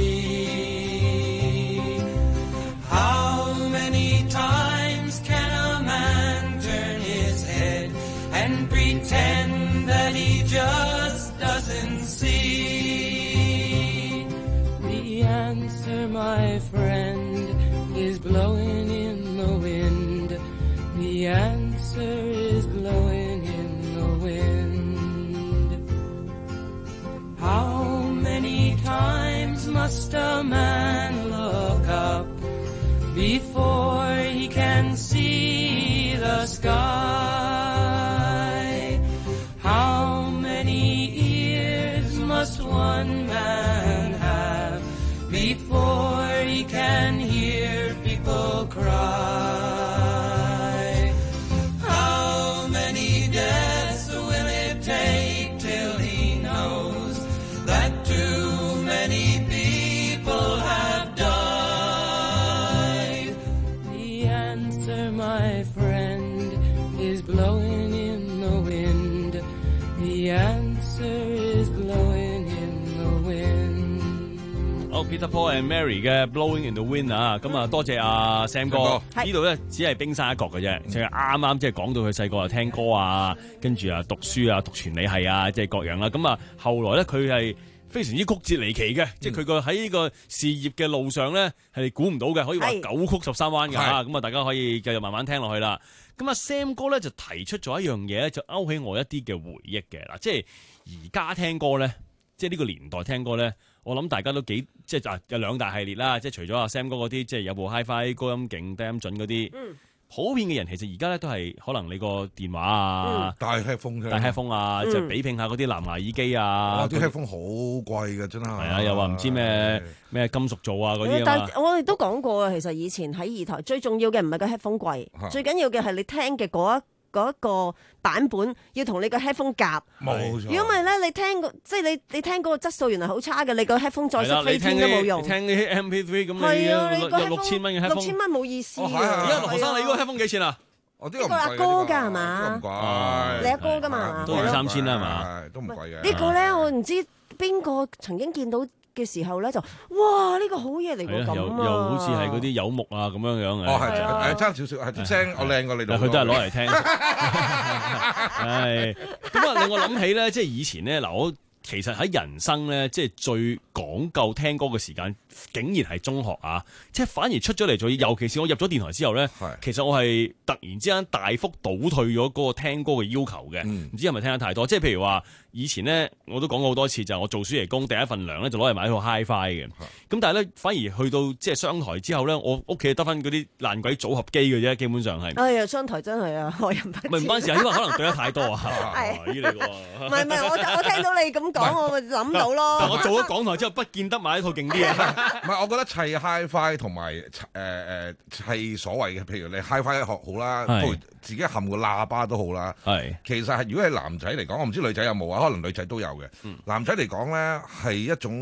free? How many times can a man turn his head and pretend that he just doesn't see? The answer, my friend, is blowing in the wind. The answer is blowing in the wind. How many times must a man look up before he can see the sky? How many ears must one man have before he can hear people cry? How many deaths will it take till he knows that too many people have died? The answer, my friend, is blowing in the wind. The answer is blowing in the wind. 好 Peter Paul and Mary 嘅 Blowing in the Wind 啊，咁啊多謝阿 Sam 哥，呢度咧只係冰山一角嘅啫，就係啱啱即係講到佢細個啊聽歌啊，跟住啊讀書啊讀傳理系啊，即係各樣啦。咁啊後來咧佢係非常之曲折離奇嘅，即係佢個喺呢個事業嘅路上咧係估唔到嘅，可以話九曲十三彎㗎嚇。咁啊大家可以繼續慢慢聽落去啦。咁啊 Sam 哥咧就提出咗一樣嘢咧，就勾起我一啲嘅回憶嘅嗱，即係而家聽歌咧，即係呢個年代聽歌咧。我諗大家都幾即係有兩大系列啦，即係除咗阿 Sam 哥嗰啲，即係有部 Hi-Fi 高音勁、低音準嗰啲。嗯。普遍嘅人其實而家咧都係可能你個電話啊， 戴 headphone 戴 headphone 啊，就比拼下嗰啲藍牙耳機啊。 哇！啲 headphone 好貴嘅真係。係啊，又話唔知咩咩金屬做啊嗰啲啊嘛。 但係我哋都講過啊，其實以前喺二台最重要嘅唔係個 headphone 貴，最緊要嘅係你聽嘅嗰一嗰一個版本要同你個 headphone 夾。冇錯。如果唔係咧，你聽個即係你你聽嗰個質素原來好差嘅，你個 headphone 再識飛天都冇用。 你聽啲 M P 三咁你六六千蚊嘅 headphone， 六千蚊冇意思。 而家羅生你嗰個 headphone 幾錢啊？ 我呢個阿哥㗎係嘛？ 唔貴， 你阿哥㗎嘛？ 都二三千啦係嘛？ 都唔貴嘅。 呢個咧我唔知邊個曾經見到嘅時候咧就哇呢個好嘢嚟㗎咁啊！ 又又好似係嗰啲柚木啊咁樣樣嘅。 哦係係爭少少，係啲聲我靚過你度。 佢都係攞嚟聽。係咁啊！令我諗起咧，即係以前咧嗱，我其實喺人生咧，即係最講究聽歌嘅時間，竟然係中學啊！即係反而出咗嚟做，尤其是我入咗電台之後咧，其實我係突然之間大幅倒退咗嗰個聽歌嘅要求嘅。唔、嗯、知係咪聽得太多？即係譬如話，以前咧我都講過好多次，就係、我做暑期工第一份糧咧就攞嚟買套 Hi-Fi 嘅。咁但係咧，反而去到即係商台之後咧，我屋企得翻嗰啲爛鬼組合機嘅啫，基本上係。 哎呀，商台真係啊，我又唔唔係唔關事啊，因為可能對得太多啊。係呢個。 唔係唔係，我我聽到你咁講，我咪諗到咯。 但我做咗港台之後，不見得買一套勁啲啊。 唔係，我覺得砌 Hi-Fi 同埋誒誒砌所謂嘅，譬如你 Hi-Fi 學好啦，譬如自己冚個喇叭都好啦。係，其實係如果係男仔嚟講，我唔知女仔有冇啊，可能女仔都有嘅。嗯、男仔嚟講咧，係一種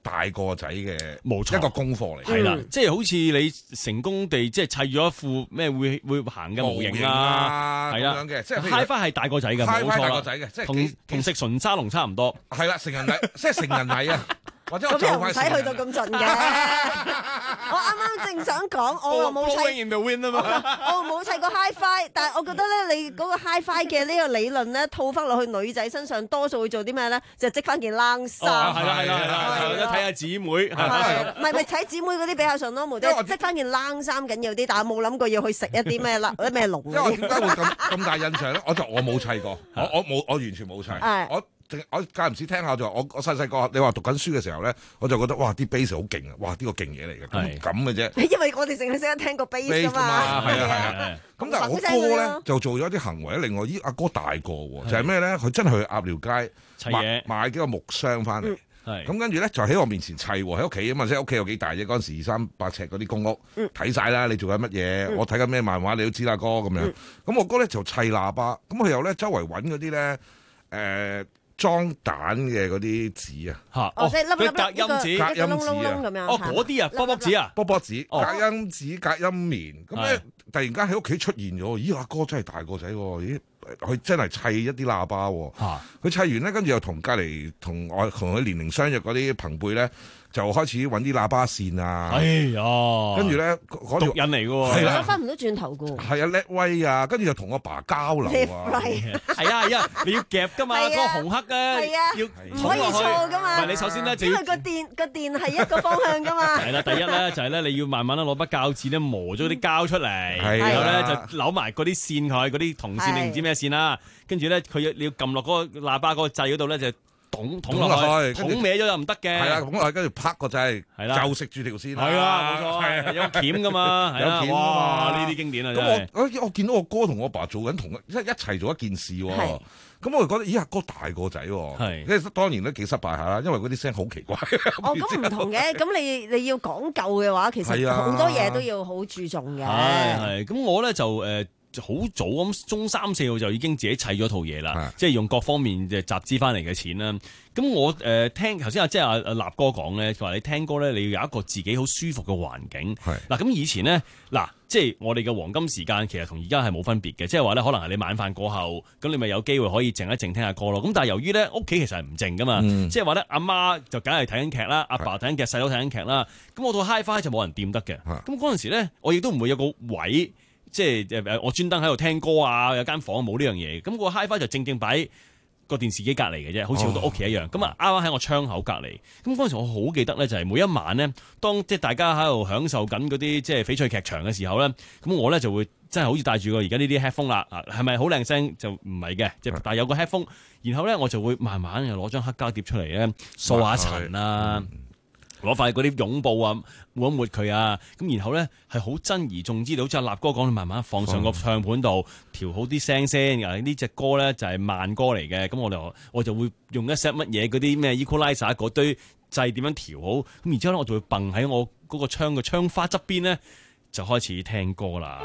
大個仔嘅冇錯一個功課嚟。 係啦，即係好似你成功地即係砌咗一副咩會會行嘅模型啊，係咁樣嘅，即係 Hi-Fi 係大個仔嘅，冇錯啦， 大個仔嘅，即係同同食純沙龍差唔多。 係啦，成人禮即係成人禮啊！或者我咁又唔使去到咁盡嘅。我啱啱正想講，我又冇砌，我冇砌過 Hi-Fi， 但係我覺得咧，你嗰個 Hi-Fi 嘅呢個理論咧，套翻落去女仔身上，多數會做啲咩咧？就織翻件冷衫。 係啦係啦係啦，或者睇下姊妹。 唔係唔係睇姊妹嗰啲比較順咯，冇即係織翻件冷衫緊要啲，但係冇諗過要去食一啲咩啦，咩龍。 因為點解會咁咁大印象咧？我就我冇砌過，我我冇我完全冇砌，我。我間唔時聽下就我我細細個你話讀緊書嘅時候咧，我就覺得哇啲 bass 好勁啊！哇呢個勁嘢嚟嘅，咁咁嘅啫。 因為我哋淨係識得聽個 bass 啊嘛， 係啊係啊。咁但係我哥咧就做咗啲行為咧，令我咦阿哥大個喎，就係咩咧？佢真係去鴨寮街買買幾個木箱翻嚟，咁跟住咧就喺我面前砌喎，喺屋企啊嘛，即係屋企有幾大啫？嗰陣時二三百尺嗰啲公屋，睇晒啦，你做緊乜嘢？我睇緊咩漫畫你都知啦，哥咁樣。咁我哥咧就砌喇叭，咁佢又咧周圍揾嗰啲咧誒。裝蛋嘅嗰啲紙啊， 嚇，哦，即係粒粒隔音紙、隔音紙啊， 咁樣， 哦，嗰啲啊，波波紙啊， 波波紙、隔音紙、隔音棉，咁咧突然間喺屋企出現咗，咦，阿哥真係大個仔喎，咦，佢真係砌一啲喇叭喎，佢砌完咧，跟住又同隔離同我同佢年齡相若嗰啲朋輩咧。就開始揾啲喇叭線啊！ 哎呀， 跟住咧嗰條毒癮嚟嘅喎， 係啦， 翻唔到轉頭嘅喎。 係啊，叻威啊！跟住又同我爸交流啊， 係啊係啊，你要夾㗎嘛，嗰個紅黑嘅，要唔可以錯㗎嘛。 唔係你首先咧就要， 因為個電個電係一個方向㗎嘛。 係啦，第一咧就係咧你要慢慢咧攞筆膠紙咧磨咗啲膠出嚟，然後咧就扭埋嗰啲線佢，嗰啲銅線定唔知咩線啦，跟住咧佢要你要撳落嗰個喇叭嗰個掣嗰度咧就。捅捅落去，捅歪咗又唔得嘅。 係啊，捅落去跟住拍個掣，係啦，就食住條線。 係啊，冇錯，有鉗噶嘛，有鉗哇，呢啲經典啊！ 咁我我我見到我哥同我爸做緊同一一一齊做一件事喎。咁我就覺得咦，阿哥大個仔喎。係，因為當然都幾失敗下啦，因為嗰啲聲好奇怪。 哦，咁唔同嘅，咁你你要講究嘅話，其實好多嘢都要好注重嘅。 係係，咁我咧就誒。好早咁，中三四號就已經自己砌咗套嘢啦，即係用各方面嘅集資翻嚟嘅錢啦。咁我誒、呃、聽頭先阿即係阿阿立哥講咧，佢話你聽歌咧，你要有一個自己好舒服嘅環境。嗱咁以前咧，嗱即係我哋嘅黃金時間，其實同而家係冇分別嘅，即係話咧，可能係你晚飯過後，咁你咪有機會可以靜一靜聽下歌咯。咁但係由於咧屋企其實係唔靜噶嘛，嗯、即係話咧阿媽就梗係睇緊劇啦，阿爸睇緊劇，細佬睇緊劇啦。咁我套 Hi-Fi 就冇人掂得嘅。咁嗰陣時咧，我亦都唔會有個位。即係誒我專登喺度聽歌啊，有間房冇呢樣嘢，咁個 Hi-Fi 就正正擺個電視機隔離嘅啫，好似好多屋企一樣。咁啊啱啱喺我窗口隔離。咁嗰陣時我好記得咧，就係每一晚咧，當即係大家喺度享受緊嗰啲即係翡翠劇場嘅時候咧，咁我咧就會真係好似戴住個而家呢啲 headphone 啦，係咪好靚聲就唔係嘅，即係但係有個 headphone，然後咧我就會慢慢又攞張黑膠碟出嚟咧掃下塵啊。攞塊嗰啲擁抱啊，抹一抹佢啊，咁然後咧係好珍而重之，好似阿立哥講，慢慢放上個唱盤度，調好啲聲先。呢隻歌咧就係慢歌嚟嘅，咁我就我就會用一 set 乜嘢嗰啲咩 equalizer 嗰堆掣點樣調好，咁然之後咧我就會蹦喺我嗰個窗嘅窗花側邊咧，就開始聽歌啦。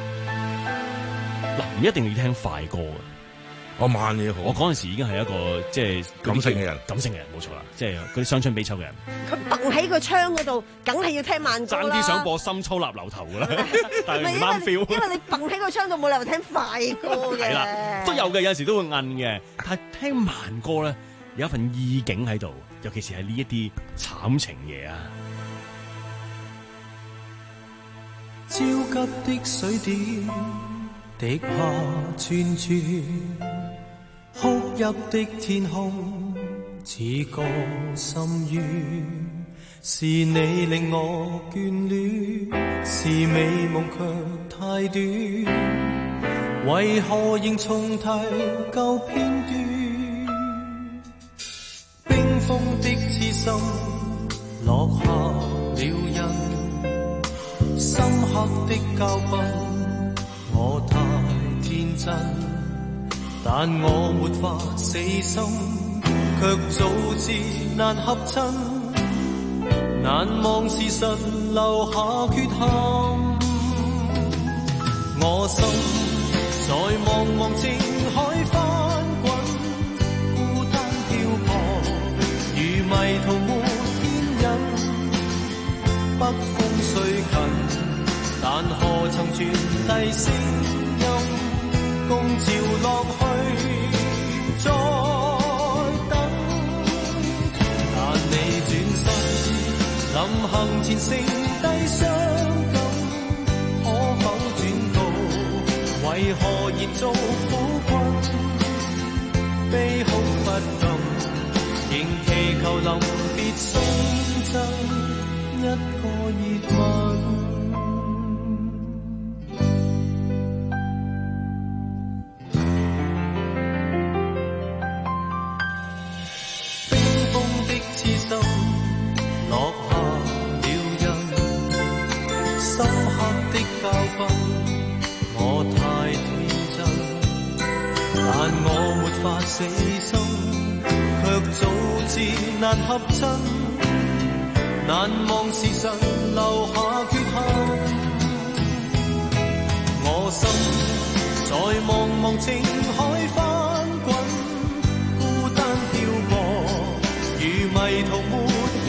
嗱，唔一定要聽快歌嘅。 我慢嘢好， 我嗰陣時已經係一個即係感性嘅人， 感性嘅人冇錯啦，即係嗰啲傷春悲秋嘅人。 佢蹦喺個窗嗰度，梗係要聽慢歌啦。 爭啲想播深秋立流頭噶啦，但係唔啱 feel。因為你蹦喺個窗度冇理由聽快歌嘅。係啦， 都有嘅，有陣時都會摁嘅，但係聽慢歌咧有一份意境喺度，尤其是係呢一啲慘情嘢啊。 焦急的水點滴下串串。哭泣的天空似個深淵，是你令我眷戀，是美夢卻太短，為何仍重提舊片段？冰封的痴心落下了印，深刻的教訓，我太天真。但我沒法死心，卻早知難合襯，難忘事實留下缺陷。我心在茫茫靜海翻滾，孤單漂泊，如迷途沒天日， 遞聲音，共潮落去，再等。但你轉身，臨行前剩低傷感，可否轉告？為何延續苦困？悲哭不禁，仍祈求臨別送贈一個熱吻。落下了印，深刻的教訓，我太天真，但我沒法死心，卻早知難合襯，難忘時辰留下缺陷，我心在茫茫情海翻滾，孤單漂泊，如迷途沒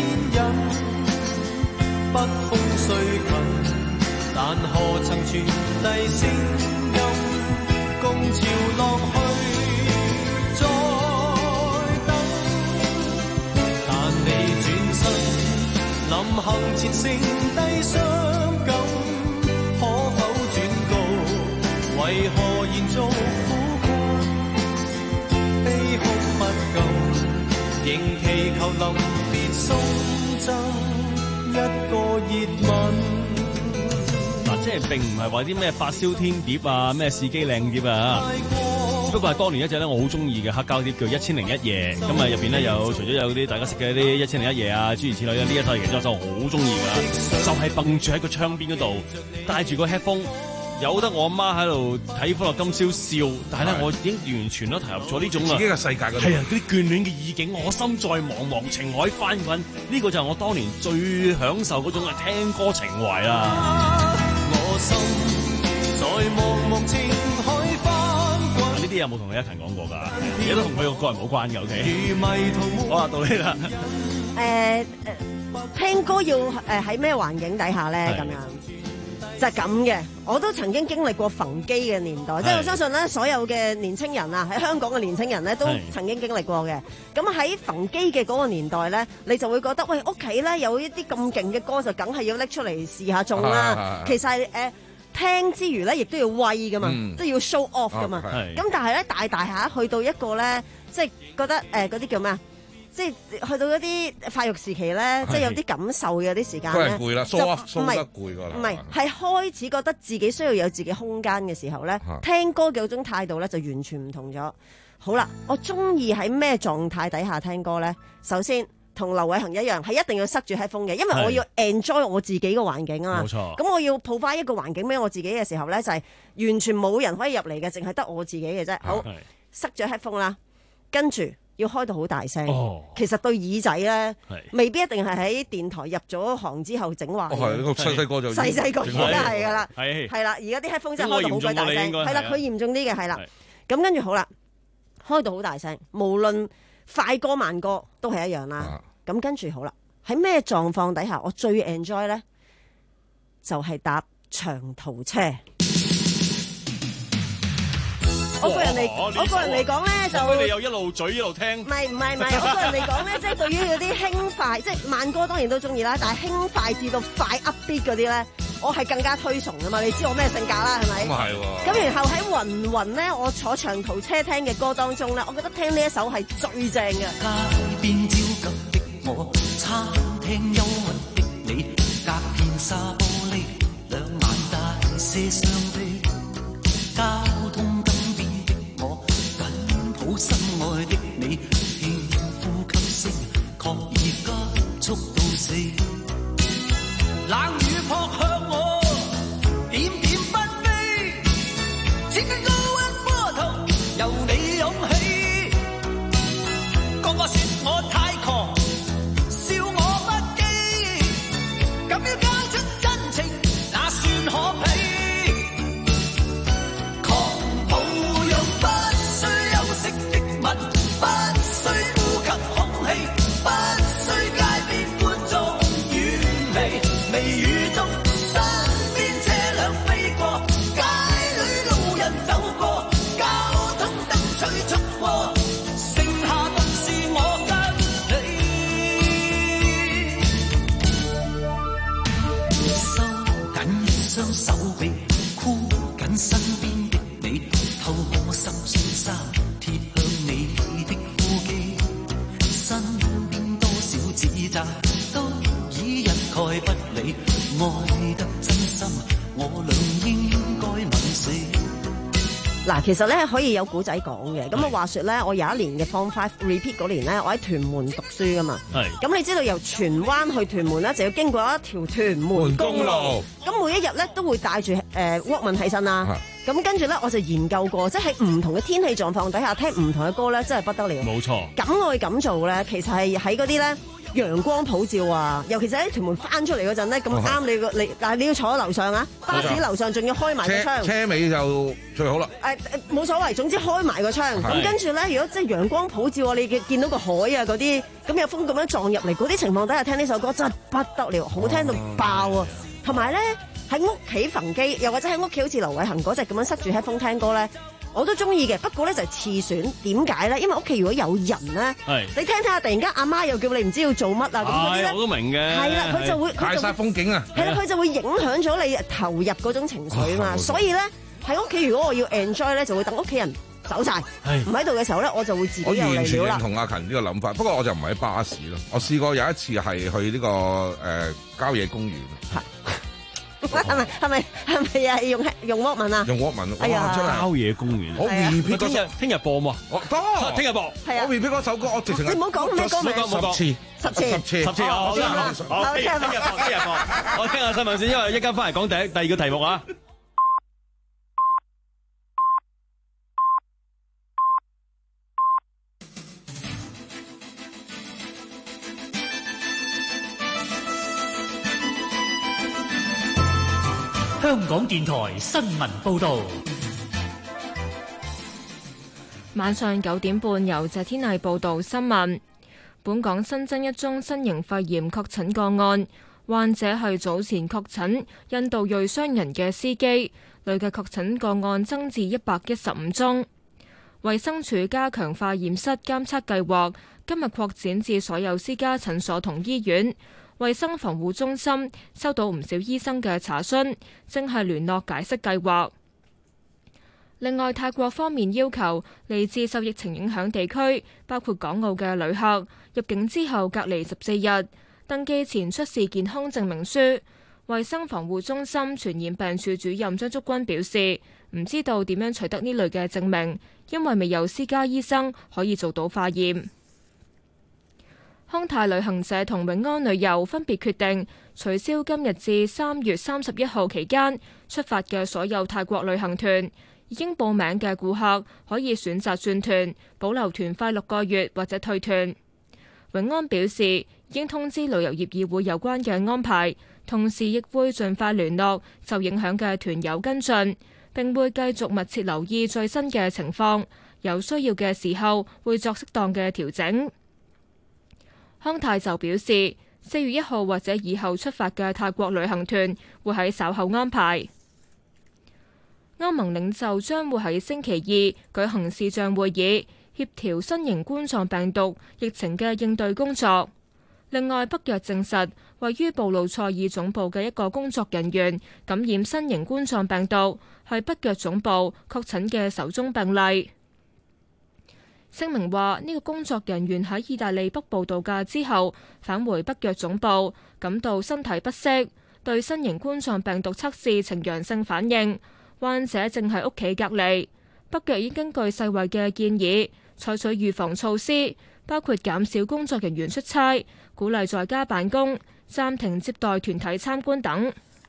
北風雖近，但何曾傳遞聲音，共潮浪去，再等。但你轉身，臨行前剩低傷感，可否轉告？為何延續苦困？悲哭不禁，仍祈求臨別送贈一個熱吻。 嗱，即係並唔係話啲咩八燒天碟啊，咩試機靚碟啊，只不過係當年一隻咧我好中意嘅黑膠碟叫《一千零一夜》，咁啊入邊咧有除咗有啲大家識嘅啲《一千零一夜》啊諸如此類咧，呢一套其中一首我好中意㗎，就係蹦住喺個窗邊嗰度，帶住個 headphone。有得我阿媽喺度睇《歡樂今宵》笑，但係咧我已經完全都投入咗呢種啊自己嘅世界嗰度， 係啊嗰啲眷戀嘅意境，我心在茫茫情海翻滾，呢、這個就係我當年最享受嗰種嘅聽歌情懷啦。 我心在茫茫情海翻滾， 呢啲有冇同你一勤講過㗎？而家都同佢個個人冇關嘅 ，OK。好啊，到你啦。 誒誒、呃，聽歌要誒喺咩環境底下咧？咁樣。就係咁嘅，我都曾經經歷過焚機嘅年代，即係我相信咧，所有嘅年青人啊，喺香港嘅年青人咧，都曾經經歷過嘅。咁喺焚機嘅嗰個年代咧，你就會覺得，喂，屋企咧有一啲咁勁嘅歌，就梗係要拎出嚟試下中啦。其實誒、呃、聽之餘咧，亦都要威噶嘛，嗯、即係要 show off 噶嘛。咁但係咧，大大下去到一個咧，即係覺得誒嗰啲叫咩啊？即係去到一啲發育時期咧，即係有啲感受嘅啲時間咧， 攰啦， 就唔係攰㗎啦， 唔係係開始覺得自己需要有自己空間嘅時候咧，聽歌嘅嗰種態度咧就完全唔同咗。好啦，我中意喺咩狀態底下聽歌咧？首先同劉偉恒一樣，係一定要塞住 headphone 嘅，因為我要 enjoy 我自己嘅環境啊嘛。冇錯。咁我要抱翻一個環境俾我自己嘅時候咧，就係、是、完全冇人可以入嚟嘅，淨係得我自己嘅啫。好，塞咗 headphone 啦，跟住。要開到好大聲，哦、其實對耳仔咧，未必一定係喺電台入咗行之後整壞。 係、哦，細細個就細細個而家係噶啦， 係係啦，而家啲 headphone 真係開到好鬼大聲，係啦，佢嚴重啲嘅係啦。咁跟住好啦，開到好大聲，無論快歌慢歌都係一樣啦。咁、啊、跟住好啦，喺咩狀況底下我最 enjoy 咧？就係、是、搭長途車。我個人嚟，我個人嚟講咧就， 你又一路嘴一路聽。 唔係唔係唔係，我個人嚟講咧，即係對於嗰啲輕快，即係慢歌當然都中意啦，但係輕快至到快 upbeat 嗰啲咧，我係更加推崇噶嘛。你知我咩性格啦，係咪？咁係喎。咁然後喺雲雲咧，我坐長途車聽嘅歌當中咧，我覺得聽呢一首係最正嘅。街邊焦急的我，餐廳憂鬱的你，隔片沙玻璃，兩眼帶些傷悲，交通。好心愛的你，輕呼吸聲，確已急速到死。冷雨撲向我，點點不飛，千斤高溫波濤由你湧起。個個說我太狂，笑我不羈，咁要交出真情，那算可比？不需呼吸空氣，不需街邊觀眾遠離，微雨中身邊車輛飛過。 身邊的你，透過十寸衫貼向你的呼機，身邊多少指責都已一概不理，愛得真心，我倆應該吻死。 嗱，其實咧可以有古仔講嘅。咁啊，話說咧，我有一年嘅 Form Five repeat 嗰年咧，我喺屯門讀書噶嘛。係。咁你知道由荃灣去屯門咧，就要經過一條屯門公路。咁每一日咧都會帶住誒 Walkman 起身啦。咁跟住咧，我就研究過，即係喺唔同嘅天氣狀況底下聽唔同嘅歌咧，真係不得了。冇錯。咁我咁做咧，其實係喺嗰啲咧。陽光普照啊！尤其是喺屯門翻出嚟嗰陣咧，咁啱你個你，但係你要坐喺樓上啊，巴士樓上仲要開埋個窗。 車尾就最好啦。誒誒冇所謂，總之開埋個窗。咁跟住咧，如果即係陽光普照啊，你見到個海啊嗰啲，咁有風咁樣撞入嚟，嗰啲情況底下聽呢首歌真係不得了，好聽到爆啊！同埋咧喺屋企逢機，又或者喺屋企好似劉偉恒嗰隻咁樣塞住 headphone 聽歌咧。我都中意嘅，不過咧就係次選。點解咧？因為屋企如果有人咧，你聽聽下，突然間阿媽又叫你唔知要做乜啊咁嗰啲咧， 我都明嘅。係啦， 佢就會大曬風景啊！ 係啦，佢就會影響咗你投入嗰種情緒啊嘛。所以咧喺屋企，如果我要 enjoy 咧，就會等屋企人走晒，唔喺度嘅時候咧，我就會自己有嚟料啦。 我完全認同阿勤呢個諗法，不過我就唔係喺巴士咯。我試過有一次係去呢個誒郊野公園。 係咪係咪係咪啊？用用 Walkman 啊？ 用 Walkman， 哎呀！ 郊野公園， 我 repeat 嗰日聽日播嘛？ 我多， 聽日播。 係啊！ 我 repeat 嗰首歌，我直情你唔好講咩歌名， 十次， 十次， 十次，十次。好啦，好，聽日播，聽日播。我聽下新聞先，因為一陣翻嚟講第一第二個題目啊。 香港電台新聞報導， 晚上九點半由謝天麗報道新聞。本港新增一宗新型肺炎確診個案，患者係早前確診印度裔商人嘅司機，累計確診個案增至一百一十五宗。衛生署加強化驗室監測計劃，今日擴展至所有私家診所同醫院。衛生防護中心收到唔少醫生嘅查詢，正係聯絡解釋計劃。另外，泰國方面要求嚟自受疫情影響地區，包括港澳嘅旅客入境之後隔離十四日，登機前出示健康證明書。衛生防護中心傳染病處主任張竹君表示，唔知道點樣取得呢類嘅證明，因為未有私家醫生可以做到化驗。康泰旅行社同永安旅遊分別決定取消今日至三月三十一號期間出發嘅所有泰國旅行團，已經報名嘅顧客可以選擇轉團，保留團費六個月或者退團。永安表示已經通知旅遊業議會有關嘅安排，同時亦會盡快聯絡受影響嘅團友跟進，並會繼續密切留意最新嘅情況，有需要嘅時候會作適當嘅調整。康泰就表示，四月一號或者以後出發嘅泰國旅行團會喺稍後安排。歐盟領袖將會喺星期二舉行視像會議，協調新型冠狀病毒疫情嘅應對工作。另外，北約證實位於布魯塞爾總部嘅一個工作人員感染新型冠狀病毒，係北約總部確診嘅首宗病例。聲明話呢個工作人員喺意大利北部度假之後返回北約總部，感到身體不適，對新型冠狀病毒測試呈陽性反應，患者正喺屋企隔離。北約已根據世衛嘅建議採取預防措施，包括減少工作人員出差、鼓勵在家辦公、暫停接待團體參觀等。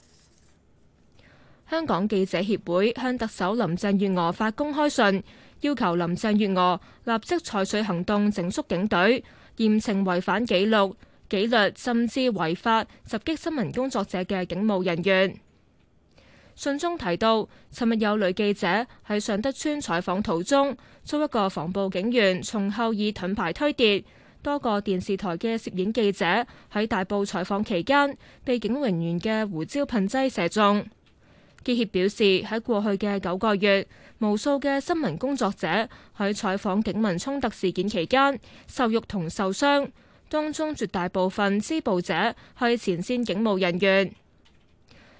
香港記者協會向特首林鄭月娥發公開信，要求林鄭月娥立即採取行動整肅警隊，嚴懲違反紀錄、紀律甚至違法襲擊新聞工作者嘅警務人員。信中提到，尋日有女記者喺尚德邨採訪途中，遭一個防暴警員從後以盾牌推跌。多個電視台嘅攝影記者喺大埔採訪期間，被警務人員嘅胡椒噴劑射中。記協表示，喺過去嘅九個月，無數嘅新聞工作者喺採訪警民衝突事件期間受辱同受傷，當中絕大部分施暴者係前線警務人員。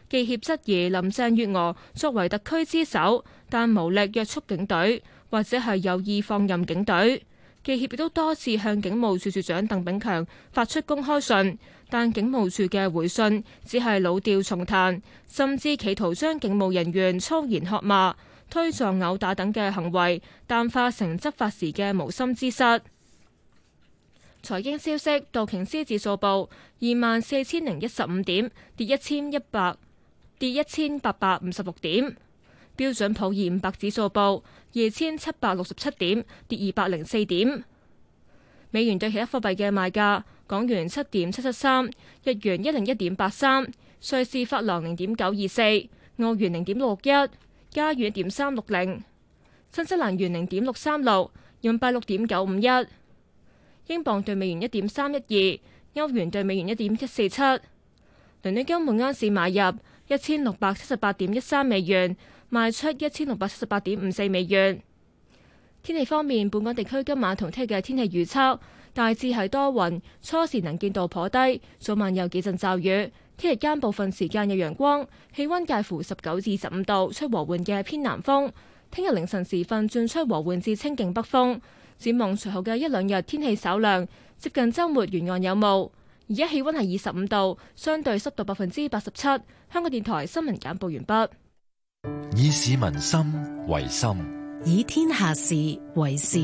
記協質疑林鄭月娥作為特區之首，但無力約束警隊，或者係有意放任警隊。記協亦都多次向警務處處長鄧炳強發出公開信，但警務處嘅回信只係老調重彈，甚至企圖將警務人員粗言喝罵、推撞、毆打等嘅行為淡化成執法時嘅無心之失。財經消息，道瓊斯指數報二萬四千零一十五點，跌一千一百跌一千八百五十六點。標準普爾五百指數報二千七百六十七點，跌二百零四點。美元對其他貨幣嘅賣價：港元七點七七三，日元一零一點八三，瑞士法郎零點九二四，澳元零點六六一，加元一點三六零，新西蘭元零點六三六，人民幣六點九五一。英鎊對美元一點三一二，歐元對美元一點一四七。倫敦金每盎司買入一千六百七十八點一三美元，賣出一千六百七十八點五四美元。天氣方面，本港地區今晚同聽日嘅天氣預測大致係多雲，初時能見度頗低，早晚有幾陣驟雨。聽日間部分時間有陽光，氣溫介乎十九至十五度，吹和緩嘅偏南風。聽日凌晨時分轉吹和緩至清勁北風。展望隨後嘅一兩日天氣稍涼，接近週末沿岸有霧。而家氣溫係二十五度，相對濕度百分之八十七。香港電台新聞簡報完畢。 以市民心為心， 以天下事為事。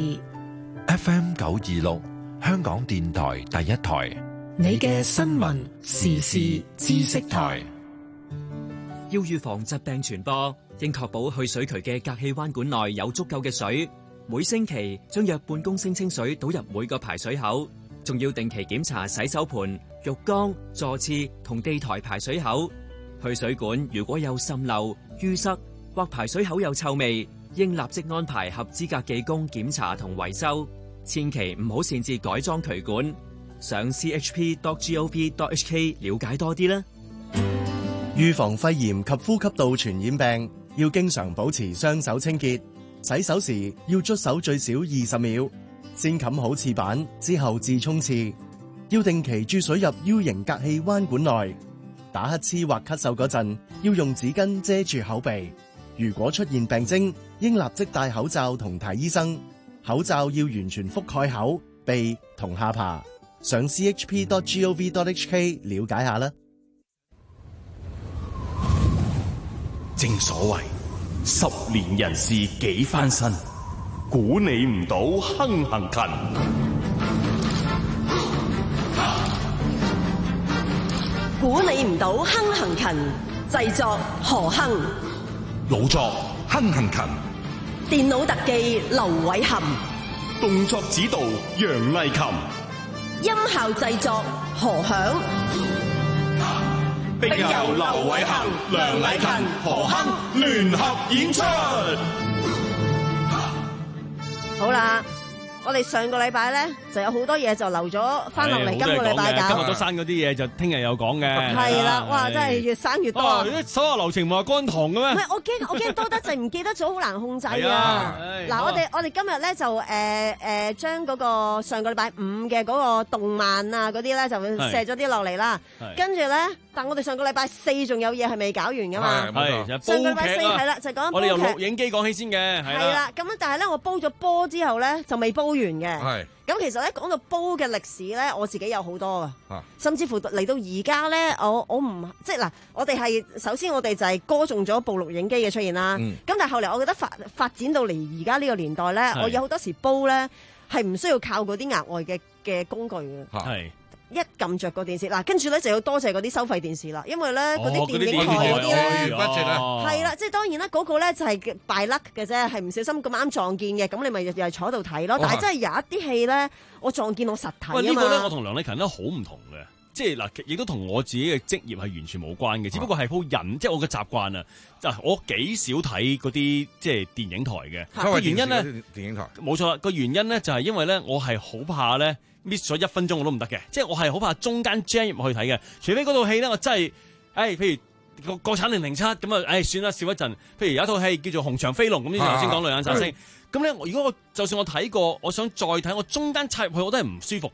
F M 九二六，香港電台第一台， 你嘅新聞時事知識台。 要預防疾病傳播，應確保去水渠嘅隔氣彎管內有足夠嘅水。每星期將約半公升清水倒入每個排水口，仲要定期檢查洗手盆、浴缸、座廁同地台排水口。去水管如果有滲漏、淤塞或排水口有臭味，應立即安排合資格技工檢查同維修。千祈唔好擅自改裝渠管。上 c h p dot gov dot h k 了解多啲啦。 預防肺炎及呼吸道傳染病，要經常保持雙手清潔。洗手時要捽手最少二十秒，先冚好廁板之後至沖廁。要定期注水入 U 型隔氣彎管內。打乞嗤或咳嗽嗰陣，要用紙巾遮住口鼻。如果出現病徵，應立即戴口罩同睇醫生。口罩要完全覆蓋口、鼻同下巴。上 c h p dot gov dot h k 了解下啦。 正所謂十年人事幾番新，估你唔到亨行勤。 估你唔到亨行勤，製作何亨， 老作亨行勤， 電腦特技劉偉含， 動作指導楊麗琴， 音效製作何響。 並由劉偉恒、梁禮勤、何亨聯合演出。 好啦，我哋上個禮拜咧就有好多嘢就留咗翻落嚟，今個禮拜今日都生嗰啲嘢就聽日有講嘅。 係啦，哇，真係越生越多。 啲手下留情唔係乾塘嘅咩？ 唔係，我驚我驚多得滯，唔記得咗好難控制啊！嗱，我哋我哋今日咧就誒誒將嗰個上個禮拜五嘅嗰個動漫啊嗰啲咧就卸咗啲落嚟啦，跟住咧。但我哋上個禮拜四仲有嘢係未搞完噶嘛？ 係上個禮拜四係啦，就講我哋由錄影機講起先嘅，係啦。咁樣但係咧，我煲咗波之後咧，就未煲完嘅。 係。 咁其實咧講到煲嘅歷史咧，我自己有好多啊。甚至乎嚟到而家咧，我我唔即係嗱，我哋係首先我哋就係歌頌咗部錄影機嘅出現啦。咁、嗯、但係後嚟我覺得發發展到嚟而家呢個年代咧，我有好多時煲咧係唔需要靠嗰啲額外嘅嘅工具嘅。係。一撳着個電視嗱，跟住咧就要多謝嗰啲收費電視啦，因為咧嗰啲電影台嗰啲咧係啦，即係當然啦，嗰、嗰個咧就係敗甩嘅啫，係唔小心咁啱撞見嘅，咁你咪又係坐喺度睇咯。但係真係有一啲戲咧，我撞見我實體啊嘛。喂，呢個咧我同梁禮勤都好唔同嘅，即係嗱，亦都同我自己嘅職業係完全冇關嘅，只不過係好癮，即係我嘅習慣啊。就我幾少睇嗰啲即係電影台嘅，個原因咧， 電影台冇錯啦。個原因咧就係因為咧，我係好怕咧。miss 咗一分鐘我都唔得嘅，即係我係好怕中間 jam 入去睇嘅，除非嗰套戲咧我真係，誒、哎，譬如國國產零零七咁啊，誒、哎，算啦，笑一陣。譬如有一套戲叫做《紅牆飛龍》，咁呢頭先講兩眼殺星，咁咧，如果我就算我睇過，我想再睇，我中間插入去我都係唔舒服嘅。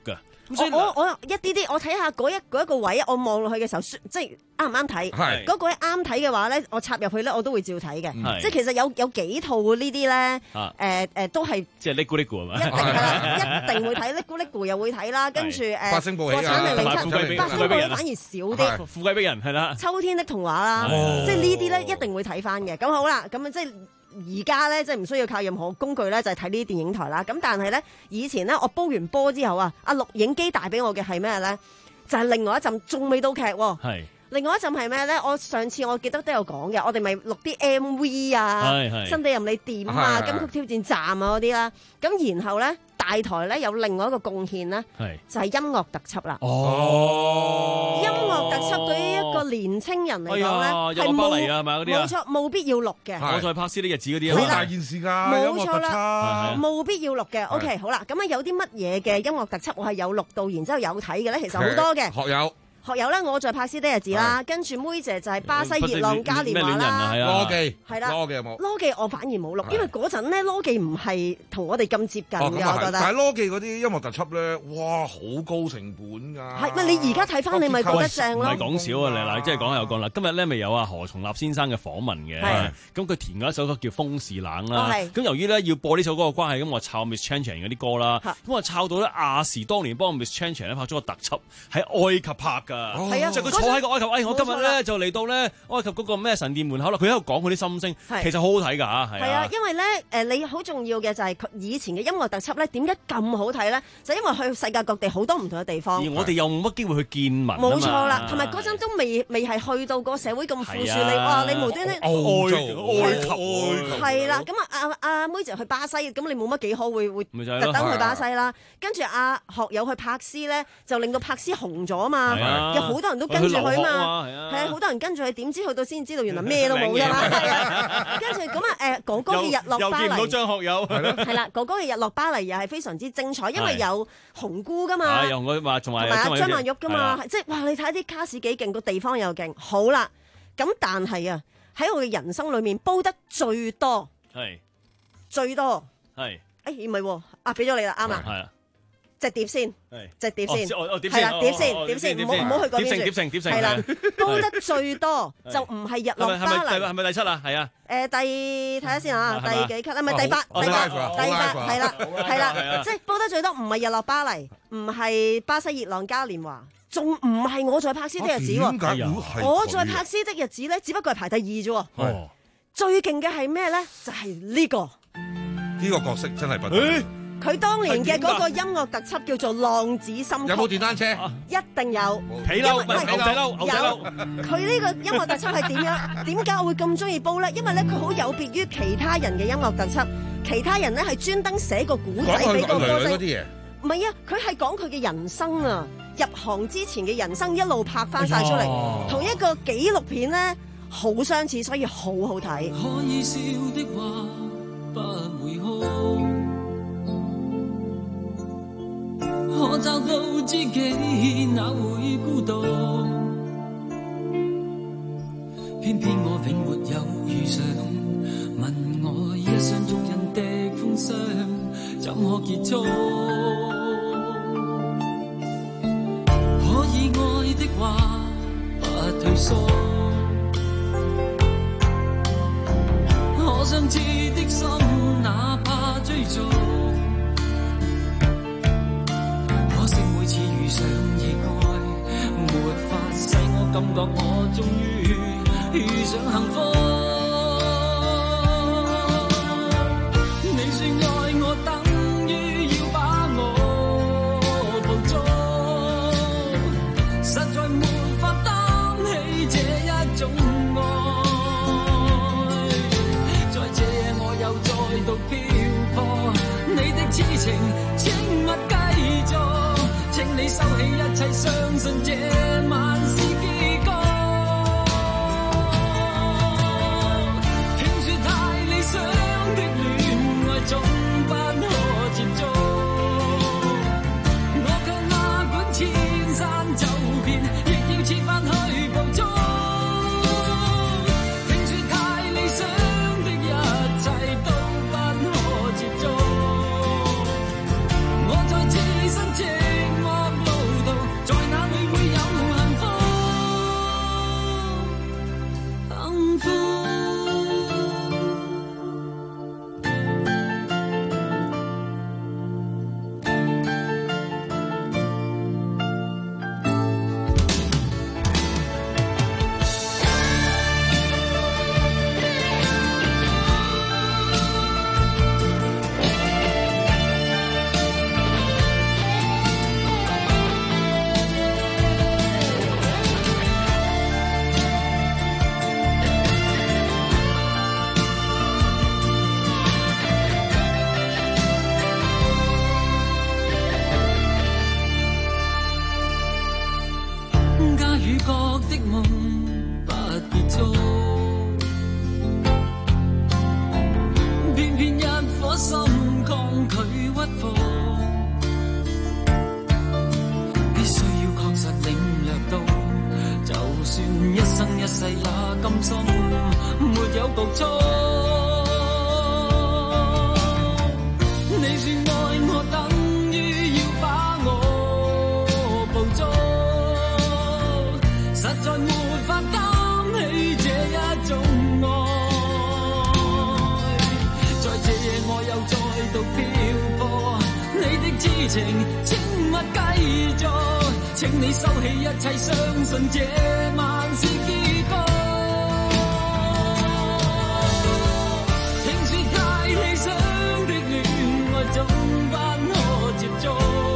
我我我一啲啲，我睇下嗰一嗰一個位，我望落去嘅時候，即係啱唔啱睇？係嗰個位啱睇嘅話咧，我插入去咧，我都會照睇嘅。即係其實有有幾套呢啲咧，誒誒都係即係叻咕叻咕係嘛？ 一定係啦，一定會睇叻咕叻咕又會睇啦，跟住誒發聲報喜啊， 零零七，發聲報喜反而少啲。 富貴逼人係啦， 秋天的童話啦，即係呢啲咧一定會睇翻嘅。咁好啦，咁即係。而家咧，即係唔需要靠任何工具咧，就係睇呢啲電影台啦。咁但係咧，以前咧，我煲完波之後啊，阿錄影機帶俾我嘅係咩咧？就係、是、另外一陣，仲未到劇喎。係。另外一陣係咩咧？我上次我記得都有講嘅，我哋咪錄啲 M V 啊，新地任你點啊，金曲挑戰站啊嗰啲啦。咁然後咧，大台咧有另外一個貢獻咧，就係音樂特輯啦。哦，音樂特輯對於一個年青人嚟講咧，係冇冇錯冇必要錄嘅。 我再拍攝啲日子嗰啲啊， 好大件事㗎， 冇錯啦，冇必要錄嘅。OK， 好啦，咁啊有啲乜嘢嘅音樂特輯我係有錄到，然之後有睇嘅咧，其實好多嘅。 學友。 學友咧，我在拍斯的日子啦，跟住妹姐就係巴西熱浪嘉年華啦， 羅記係啦， 羅記有冇？ 羅記我反而冇錄，因為嗰陣咧羅記唔係同我哋咁接近嘅，我覺得。 但係羅記嗰啲音樂特輯咧，哇，好高成本㗎。 係咪你而家睇翻你咪覺得正咯？ 唔係講笑啊！你嗱，即係講又講啦。今日咧咪有啊何松立先生嘅訪問嘅，咁佢填咗一首歌叫《風是冷》啦。咁由於咧要播呢首歌嘅關係，咁我抄 Miss Chan Chan 嗰啲歌啦，咁我抄到咧亞視當年幫 Miss Chan Chan 咧拍咗個特輯喺埃及拍㗎。係啊，坐喺個埃及，哎，我今日咧就嚟到咧埃及嗰個咩神殿門口啦。佢喺度講佢啲心聲，其實好好睇㗎嚇。係啊，因為咧誒，你好重要嘅就係佢以前嘅音樂特輯咧，點解咁好睇咧？就因為去世界各地好多唔同嘅地方， 而我哋又冇乜機會去見聞。 冇錯啦，同埋嗰陣都未未係去到個社會咁富庶，你哇你無端端埃埃及係啦，咁啊阿阿妹姐去巴西，咁你冇乜幾可會會特登去巴西啦。跟住阿學友去柏斯咧，就令到柏斯紅咗啊嘛，有好多人都跟住佢嘛，係啊，好多人跟住佢，點知去到先知道原來咩都冇㗎嘛。跟住咁啊誒，哥哥嘅日落巴黎又見唔到張學友係啦，哥哥嘅日落巴黎又係非常之精彩，因為有紅姑㗎嘛， 又我話同埋張曼玉㗎嘛，即係哇！你睇啲卡士幾勁，個地方又勁。好啦，咁但係啊，喺我嘅人生裏面煲得最多係最多係誒唔係喎，啊俾咗你啦，啱啦。係啊。隻碟先，隻碟先，係啦，碟先，碟先，唔好唔好去嗰邊住。 碟成碟成碟成， 係啦，煲得最多就唔係日落巴黎， 係咪第七啊？係啊。 誒第睇下先啊，第幾級啊？唔係第八，第八，第八，係啦，係啦，即係煲得最多唔係日落巴黎，唔係巴西熱浪嘉年華，仲唔係我在柏斯的日子喎？ 點解會係？ 我在柏斯的日子咧，只不過係排第二啫喎。 哦。 最勁嘅係咩咧？就係呢個。 呢個角色真係不得。 佢當年嘅嗰個音樂特輯叫做《浪子心曲》， 有冇電單車？ 一定有。 皮褸唔係牛仔褸，牛仔褸。 佢呢個音樂特輯係點樣？點解我會咁中意煲咧？因為咧佢好有別於其他人嘅音樂特輯，其他人咧係專登寫個古仔俾個歌星。唔係啊，佢係講佢嘅人生啊，入行之前嘅人生一路拍翻晒出嚟，同一個紀錄片咧好相似，所以好好睇。 可以笑的話不會哭，可找到知己哪會孤獨，偏偏我永沒有遇上，問我一廂情願的風霜怎可結束，可以愛的話不退縮，可相知的心哪怕追逐，每次遇上意外，沒法使我感覺我終於遇上幸福。你說愛我等於要把我捕捉，實在沒法擔起這一種愛。在這我又再度漂泊，你的痴情請勿繼續。請你收起一切，相信這晚是結局。聽說太理想的戀愛總不可接觸，我卻哪管千山走遍，亦要設法去捕捉。聽說太理想的一切都不可接觸，我在自身情獨錯。你說愛我等於要把我捕捉，實在沒法擔起這一種愛。在這夜我又再度漂泊，你的痴情請勿繼續，請你收起一切，相信這晚是結果。聽說太理想的戀愛總不可接觸，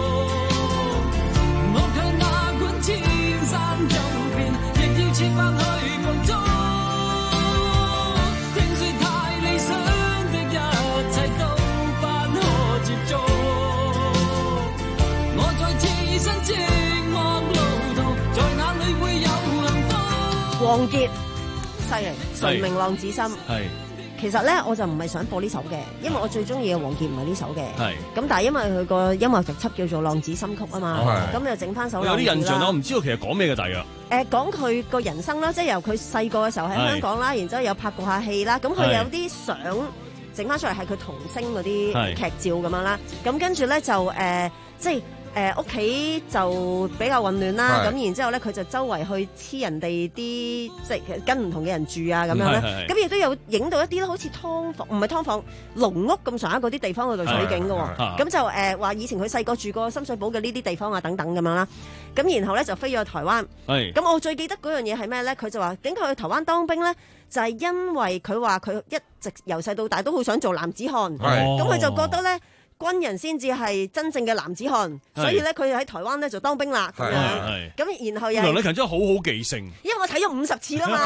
我卻哪管千山走遍，亦要設法去捕捉。聽說太理想的一切都不可接觸，我在此身寂寞路途，在哪裏會有幸福？ 王傑犀利，純明浪子心。 係。 其實咧，我就唔係想播呢首嘅，因為我最中意嘅王傑唔係呢首嘅。 係。 咁但係因為佢個音樂特輯叫做《浪子心曲》啊嘛，咁就整翻首。 有啲印象啦，我唔知道其實講咩嘅大約。 誒講佢個人生啦，即係由佢細個嘅時候喺香港啦，然之後有拍過下戲啦，咁佢有啲相整翻出嚟係佢童星嗰啲劇照咁樣啦，咁跟住咧就誒即係。誒屋企就比較混亂啦，咁然之後咧佢就周圍去黐人哋啲即係跟唔同嘅人住啊咁樣咧，咁亦都有影到一啲好似劏房唔係劏房籠屋咁上下嗰啲地方去度取景嘅喎，咁就誒話以前佢細個住過深水埗嘅呢啲地方啊等等咁樣啦，咁然後咧就飛咗去台灣，咁我最記得嗰樣嘢係咩咧？佢就話點解去台灣當兵咧？就係因為佢話佢一直由細到大都好想做男子漢，咁佢就覺得咧。軍人先至係真正嘅男子漢，所以咧佢喺台灣咧就當兵啦咁樣。咁然後又梁禮勤真係好好記性， 因為我睇咗五十次啦嘛。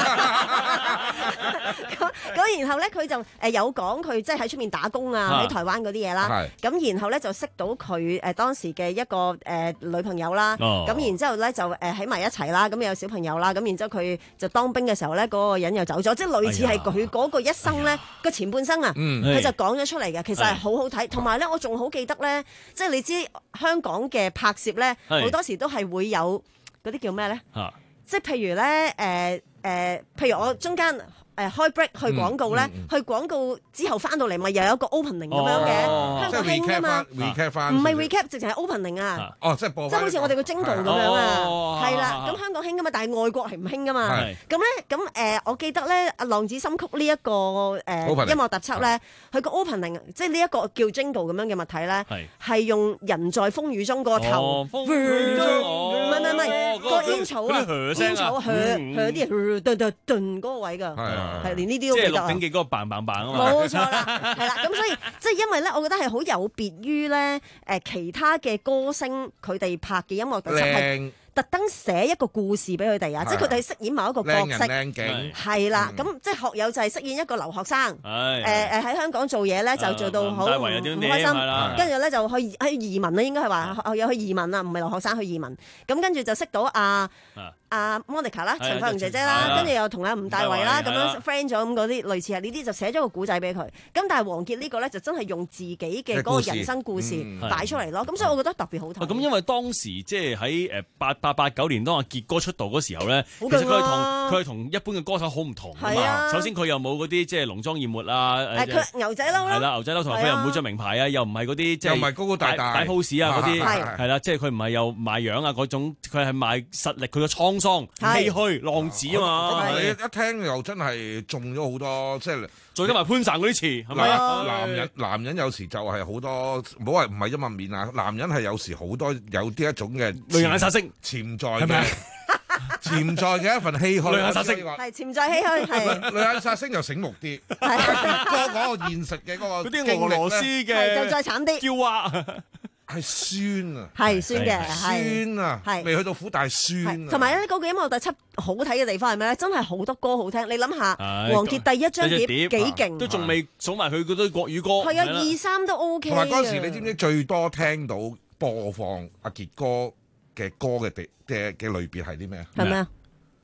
咁咁然後咧佢就誒有講佢即係喺出面打工啊，喺台灣嗰啲嘢啦。咁然後咧就識到佢誒當時嘅一個誒女朋友啦。咁然之後咧就誒喺埋一齊啦，咁有小朋友啦。咁然之後佢就當兵嘅時候咧，嗰個人又走咗，即係類似係佢嗰個一生咧個前半生啊，佢就講咗出嚟嘅。其實係好好睇，同埋咧我仲好記得咧，即係你知香港嘅拍攝咧，好多時都係會有嗰啲叫咩咧？啊、即係譬如咧，誒、呃、誒、呃，譬如我中間。誒開 break 去廣告咧，去廣告之後翻到嚟咪又有一個 opening 咁樣嘅，香港興啊嘛，唔係 recap 直情係 opening 啊， 哦即係播， 即係好似我哋個jingle咁樣啊，係啦，咁香港興噶嘛，但係外國係唔興噶嘛，咁咧咁誒，我記得咧《浪子心曲》呢一個誒音樂特輯咧，佢個 opening 即係呢一個叫 jingle 咁樣嘅物體咧，係用人在風雨中個頭，唔係唔係唔係個煙草啊，煙草佢佢啲人頓頓頓嗰個位㗎。係連呢啲都記得， 即係《鹿鼎記》嗰個棒棒棒啊嘛， 冇錯啦，係啦，咁所以即係因為咧，我覺得係好有別於咧誒其他嘅歌星佢哋拍嘅音樂特輯係特登寫一個故事俾佢哋啊，即係佢哋飾演某一個角色，係啦，咁即係學友就係飾演一個留學生，誒誒喺香港做嘢咧就做到好唔開心，跟住咧就去去移民啦，應該係話學友去移民啦，唔係留學生去移民，咁跟住就識到阿阿 Monica 啦，陳慧琳姐姐啦，跟住又同阿吳大維啦咁樣 friend 咗咁嗰啲，類似係呢啲就寫咗個古仔俾佢。咁但係王傑呢個咧就真係用自己嘅嗰個人生故事擺出嚟咯。咁所以我覺得特別好睇。 咁因為當時即係喺誒八八八九年當阿傑哥出道嗰時候咧，其實佢係同佢係同一般嘅歌手好唔同㗎嘛。首先佢又冇嗰啲即係濃妝豔抹啊， 誒佢牛仔褸啦， 係啦牛仔褸，同埋佢又唔會着名牌啊，又唔係嗰啲即係又唔係高高大大擺 pose 啊嗰啲，係啦，即係佢唔係又賣樣啊嗰種，佢係賣實力，佢嘅滄桑。去浪子啊嘛！ 你一聽又真係中咗好多，即係再加埋潘神嗰啲詞，係咪啊？ 男人男人有時就係好多，唔好話唔係陰暗面啊！男人係有時好多有啲一種嘅淚眼殺星潛在嘅潛在嘅一份唏噓。淚眼殺星係潛在唏噓係。 淚眼殺星就醒目啲，嗰嗰個現實嘅嗰個嗰啲俄羅斯嘅就再慘啲。 叫啊！ 係酸啊， 係酸嘅， 酸啊，係未去到苦，但係酸啊。 同埋咧，嗰個音樂特輯好睇嘅地方係咩咧？真係好多歌好聽。你諗下，王傑第一張碟幾勁， 都仲未數埋佢嗰堆國語歌。 係啊，二三都 OK。 同埋嗰時，你知唔知最多聽到播放阿傑哥嘅歌嘅地嘅嘅類別係啲咩啊？ 係咩啊？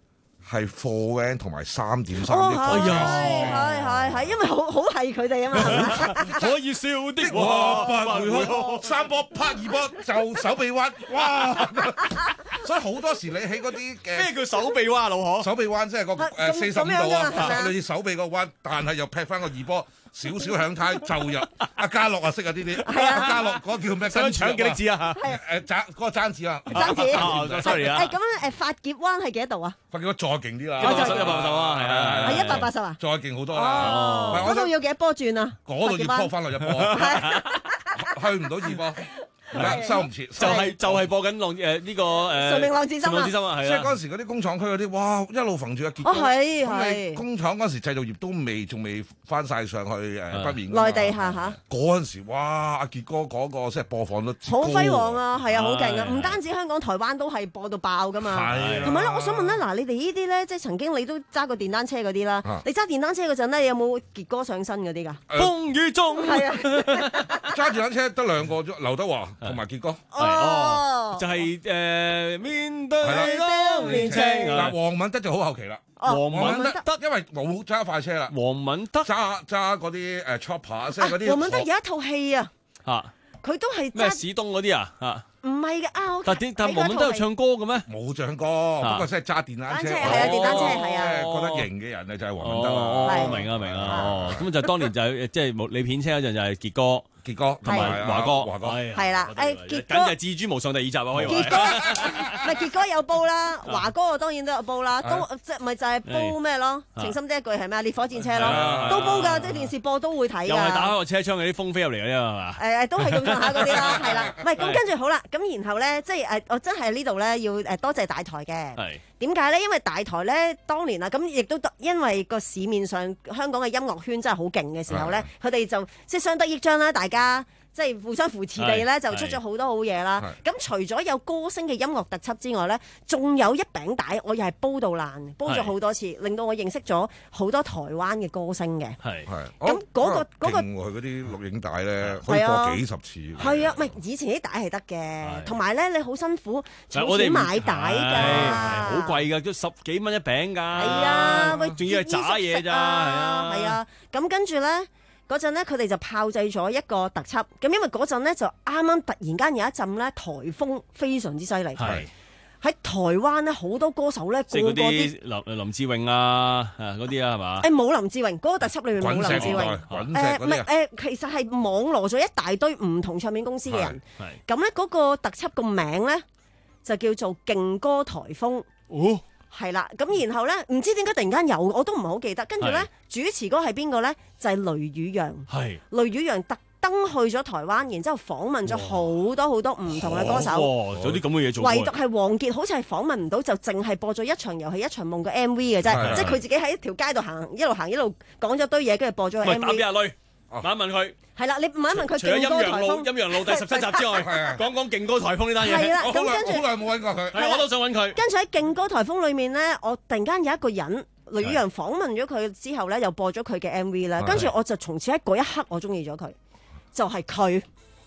係貨 van 同埋三點三億哦，係係係係，因為好好係佢哋啊嘛， 可以笑啲哇，八回合三波拍二波就手臂彎，哇！所以好多時你喺嗰啲嘅咩叫手臂彎老可？ 手臂彎即係個誒四十五度啊，類似手臂個彎，但係又劈翻個二波。少少響胎就入，阿家樂啊識啊呢啲，阿家樂嗰個叫咩？ 想搶幾多字啊？ 誒爭嗰個爭字啊！ 爭字 ，sorry 啊！誒咁樣誒發劫灣係幾多度啊？ 發劫灣再勁啲啦， 一百八十一百八十啊，係啊， 係一百八十啊？ 再勁好多啦！ 哦，嗰度要幾多波轉啊？ 嗰度要波翻落一波，去唔到二波。收唔切， 就係就係播緊浪誒呢個誒。 誰明浪子心啊！ 即係嗰陣時嗰啲工廠區嗰啲，哇一路揈住阿傑哥。 哦係係。 工廠嗰陣時製造業都未仲未翻晒上去誒北面。 內地下下。 嗰陣時哇阿傑哥嗰個即係播放率好輝煌啊！係啊，好勁啊！唔單止香港、台灣都係播到爆噶嘛。係。同埋咧，我想問咧，嗱你哋呢啲咧，即係曾經你都揸過電單車嗰啲啦。你揸電單車嗰陣咧，有冇傑哥上身嗰啲㗎？ 風雨中。係啊。 揸電單車得兩個啫，劉德華同埋傑哥。 哦，就係誒面對當年情。 嗱，黃敏德就好後期啦。 黃敏德得，因為冇揸快車啦。 黃敏德揸揸嗰啲誒 chopper，即係嗰啲。 黃敏德有一套戲啊， 嚇， 佢都係咩史東嗰啲啊嚇。 唔係嘅啊！ 但點但黃敏德有唱歌嘅咩？ 冇唱歌，不過即係揸電單車。 係啊，電單車係啊。 覺得型嘅人啊，就係黃敏德啦。 哦，明啊明啊，哦，咁就當年就即係冇你片車嗰陣就係傑哥。傑哥同埋華哥，華哥係啦，誒傑哥簡直係至尊無上第二集啊！可以話。傑哥唔係傑哥有煲啦，華哥我當然都有煲啦，都即係咪就係煲咩咯？情深的一句係咩啊？烈火戰車咯，都煲㗎，即係電視播都會睇㗎。 又係打開個車窗，有啲風飛入嚟嗰啲係嘛？ 誒誒，都係咁上下嗰啲啦，係啦。唔係咁跟住好啦，咁然後咧，即係誒，我真係呢度咧要誒多謝大台嘅。係。點解咧？因為大台咧，當年啊，咁亦都因為個市面上香港嘅音樂圈真係好勁嘅時候咧，佢哋就即係相得益彰啦，大家即係互相扶持地咧，就出咗好多好嘢啦。咁除咗有歌星嘅音樂特輯之外咧，仲有一餅帶，我又係煲到爛，煲咗好多次，令到我認識咗好多台灣嘅歌星嘅。係係。咁嗰個嗰個佢嗰啲錄影帶咧，可以播幾十次。 係啊，唔係以前啲帶係得嘅，同埋咧你好辛苦儲錢買帶㗎。 貴㗎，都十幾蚊一餅㗎。係啊，喂， 仲要係渣嘢咋，係啊， 係啊。咁跟住咧，嗰陣咧，佢哋就炮製咗一個特輯。咁因為嗰陣咧，就啱啱突然間有一陣咧颱風非常之犀利。係喺台灣咧，好多歌手咧，個個啲林林志穎啊，嗰啲啊，係嘛？ 誒冇林志穎，嗰個特輯裏面冇林志穎。誒唔係誒，其實係網羅咗一大堆唔同唱片公司嘅人。係咁咧，嗰個特輯個名咧就叫做《勁歌颱風》。哦，係啦，咁然後咧，唔知點解突然間有，我都唔係好記得。跟住咧，主持嗰個係邊個咧？就係雷宇揚。係雷宇揚特登去咗台灣，然之後訪問咗好多好多唔同嘅歌手。 哇，有啲咁嘅嘢做。 唯獨係王傑，好似係訪問唔到，就淨係播咗一場遊戲一場夢嘅 M V 嘅啫。即係佢自己喺條街度行，一路行一路講咗堆嘢，跟住播咗個 M V。 打俾阿女，問一問佢。 係啦，你問一問佢。 除咗陰陽路、陰陽路第十七集之外，講講勁歌颱風呢單嘢。 係啦，咁跟住好耐冇揾過佢。 係，我都想揾佢。 跟住喺勁歌颱風裏面咧，我突然間有一個人，雷宇揚訪問咗佢之後咧，又播咗佢嘅 M V 啦。跟住我就從此喺嗰一刻，我中意咗佢，就係佢。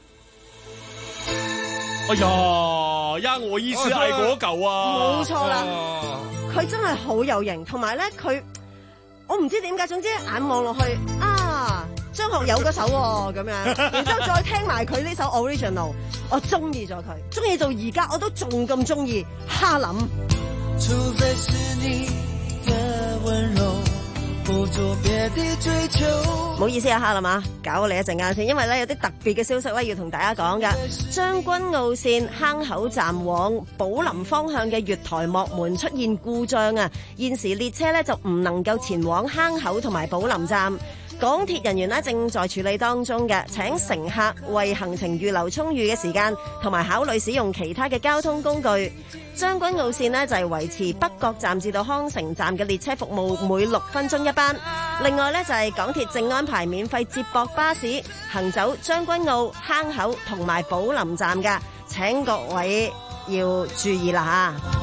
哎呀，呀我意思係嗰嚿啊！ 冇錯啦，佢真係好有型，同埋咧佢，我唔知點解，總之眼望落去啊！張學友嗰首喎，咁樣，然之後再聽埋佢呢首 original， 我中意咗佢，中意到而家我都仲咁中意哈林。除非是你的溫柔，不做別的追求。唔好意思啊，哈林啊，搞你一陣間先，因為咧有啲特別嘅消息咧要同大家講噶。將軍澳線坑口站往寶林方向嘅月台幕門出現故障啊，現時列車咧就唔能夠前往坑口同埋寶林站。港鐵人員咧正在處理當中嘅，請乘客為行程預留充裕嘅時間，同埋考慮使用其他嘅交通工具。將軍澳線呢就係維持北角站至到康城站嘅列車服務，每六分鐘一班。另外呢，就係港鐵正安排免費接駁巴士行走將軍澳、坑口同埋寶林站㗎，請各位要注意啦嚇。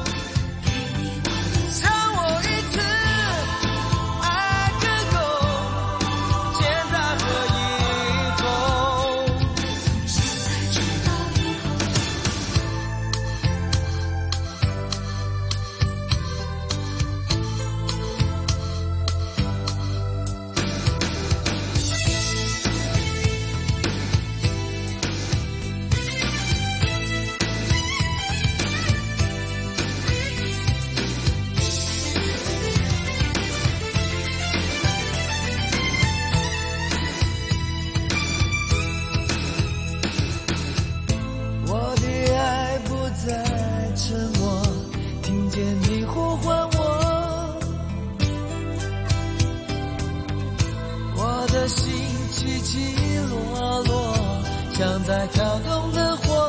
落落，像在跳动的火。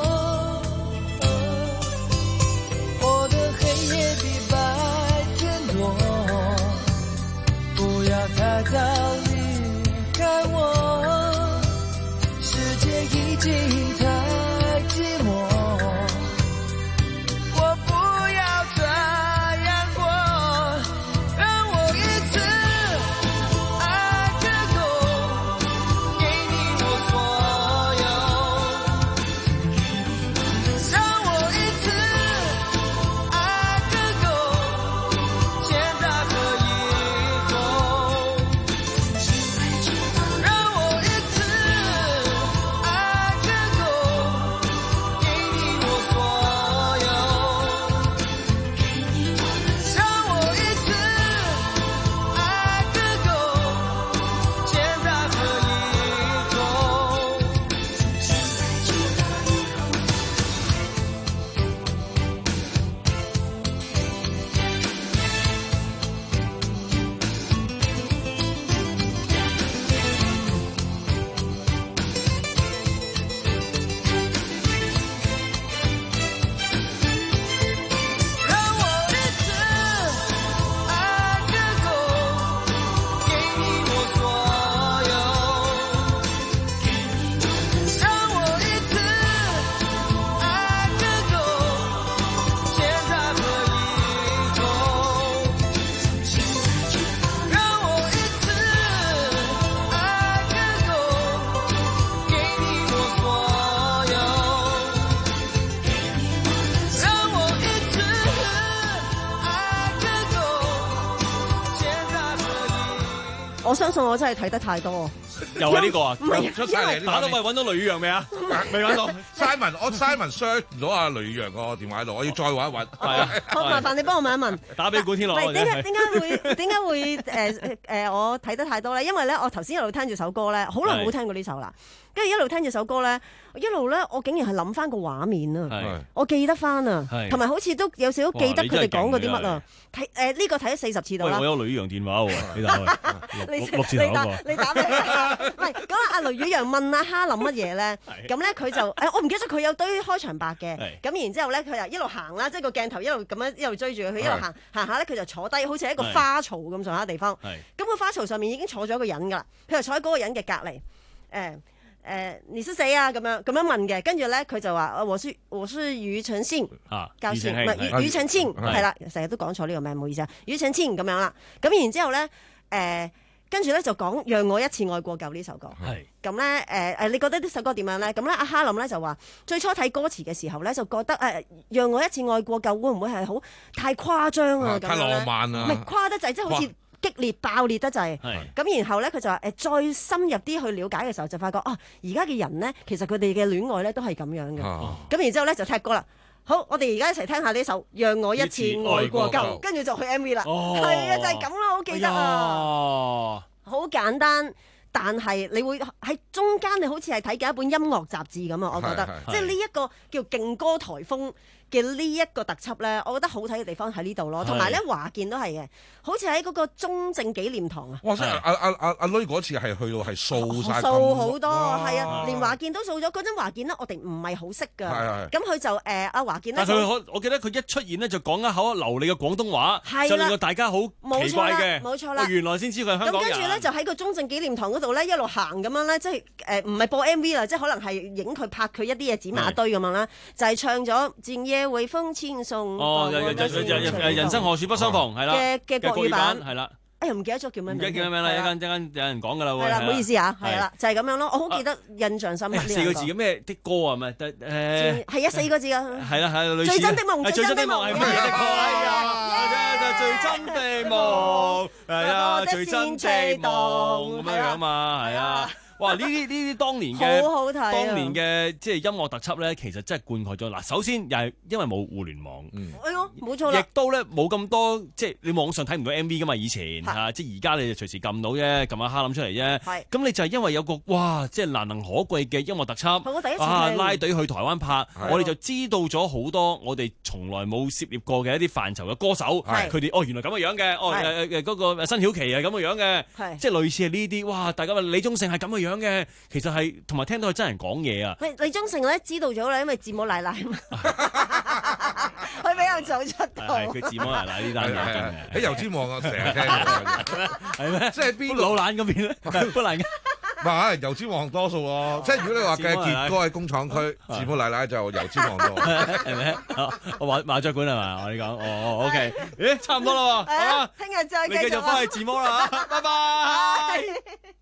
我的黑夜比白天多，不要太早离开我，世界已经太寂寞。 我相信我真係睇得太多。 又係呢個啊？ 唔係出晒嚟， 打到喂，揾到雷宇揚未啊？未揾到。 Simon，我 Simon search 唔到阿雷宇揚個電話喺度，我要再揾一揾。 係啊， 好麻煩你幫我問一問。 打俾古天樂。 唔係點解點解會點解會誒誒我睇得太多咧？因為咧，我頭先一路聽住首歌咧，好耐冇聽過呢首啦。跟住一路聽住首歌咧，一路咧，我竟然係諗翻個畫面啊！我記得翻啊，同埋好似都有少少記得佢哋講過啲乜啊！睇誒呢個睇咗四十次度啦。 我有雷宇揚電話喎，你打你六字頭嗰個。 你打俾佢。唔係咁啊！阿雷宇揚問阿哈林乜嘢咧？咁咧佢就誒，我唔記得咗佢有堆開場白嘅。咁然之後咧，佢就一路行啦，即係個鏡頭一路咁樣一路追住佢，佢一路行行下咧，佢就坐低，好似喺一個花槽咁上下地方。咁個花槽上面已經坐咗一個人㗎啦，佢就坐喺嗰個人嘅隔離誒。誒，你是誰啊？咁樣咁樣問嘅，跟住咧佢就話：我是我是庾澄慶教授，唔係庾澄慶，係啦，成日都講錯呢個名，唔好意思啊，庾澄慶咁樣啦。咁然之後咧，誒，跟住咧就講《讓我一次愛過夠》呢首歌。係咁咧，誒誒，你覺得呢首歌點樣咧？咁咧，阿哈林咧就話：最初睇歌詞嘅時候咧，就覺得誒，《讓我一次愛過夠》會唔會係好太誇張啊？ 太浪漫啊！ 唔係誇得滯，即係好似激烈爆裂得滯，咁然後咧佢就話誒再深入啲去了解嘅時候，就發覺哦，而家嘅人咧，其實佢哋嘅戀愛咧都係咁樣嘅。咁然之後咧就踢歌啦。好，我哋而家一齊聽下呢首《讓我一次愛過夠》，跟住就去 M V 啦。係啊，就係咁啦，好記得啊，好簡單。但係你會喺中間，你好似係睇緊一本音樂雜誌咁啊！我覺得，即係呢一個叫勁歌颱風嘅呢一個特輯咧，我覺得好睇嘅地方喺呢度咯。同埋咧，華健都係嘅，好似喺嗰個中正紀念堂啊！ 哇！真係阿阿阿阿女嗰次係去到係掃晒掃好多，係啊，連華健都掃咗。嗰陣華健咧，我哋唔係好識㗎。咁佢就誒阿華健咧， 但係佢我記得佢一出現咧就講一口流利嘅廣東話，就令到大家好奇怪嘅。 冇錯啦， 原來先知佢係香港人。 咁跟住咧就喺個中正紀念堂嗰度咧一路行咁樣咧，即係誒唔係播 M V 啦，即係可能係影佢拍佢一啲嘢剪馬堆咁樣啦，就係唱咗《漸夜微風輕送》 哦，人生何處不相逢係啦嘅嘅國語版係啦。 哎呀，唔記得咗叫咩名？ 唔記得叫咩名啦！一陣一陣有人講㗎啦喎。 係啦，唔好意思啊，係啦，就係咁樣咯。我好記得印象深刻呢兩個。 四個字嘅咩的歌啊？咪誒係啊，四個字㗎。 係啦係啦， 最真的夢， 最真的夢係咩的歌？係啊，就係最真的夢，係啊，最真的夢咁樣樣嘛，係啊。哇！呢啲呢啲當年嘅好好睇啊， 當年嘅即係音樂特輯咧，其實真係灌溉咗。嗱，首先又係因為冇互聯網， 哎喲，冇錯啦， 亦都咧冇咁多即係你網上睇唔到 M V 噶嘛，以前嚇，即係而家你就隨時撳到啫，撳下哈林出嚟啫。係，咁你就係因為有個哇，即係難能可貴嘅音樂特輯， 我第一次啊拉隊去台灣拍，我哋就知道咗好多我哋從來冇涉獵過嘅一啲範疇嘅歌手，佢哋哦原來咁嘅樣嘅，哦誒誒嗰個辛曉琪係咁嘅樣嘅，即係類似係呢啲，哇！大家話李宗盛係咁嘅樣嘅，其實係同埋聽到佢真人講嘢啊。 喂，李宗盛咧知道咗啦，因為字母奶奶嘛，佢比較早出道。 係佢字母奶奶呢單嘢真嘅。 喺油尖旺我成日聽嘅， 係咩？ 即係邊老蘭嗰邊咧？不難嘅。 唔係油尖旺多數喎，即係如果你話嘅傑哥喺工廠區，字母奶奶就油尖旺多， 係咪？我麻麻雀館係咪？我哋講哦 ，OK，咦，差唔多啦喎，好啦， 聽日再繼續。 你繼續翻去字母啦，拜拜。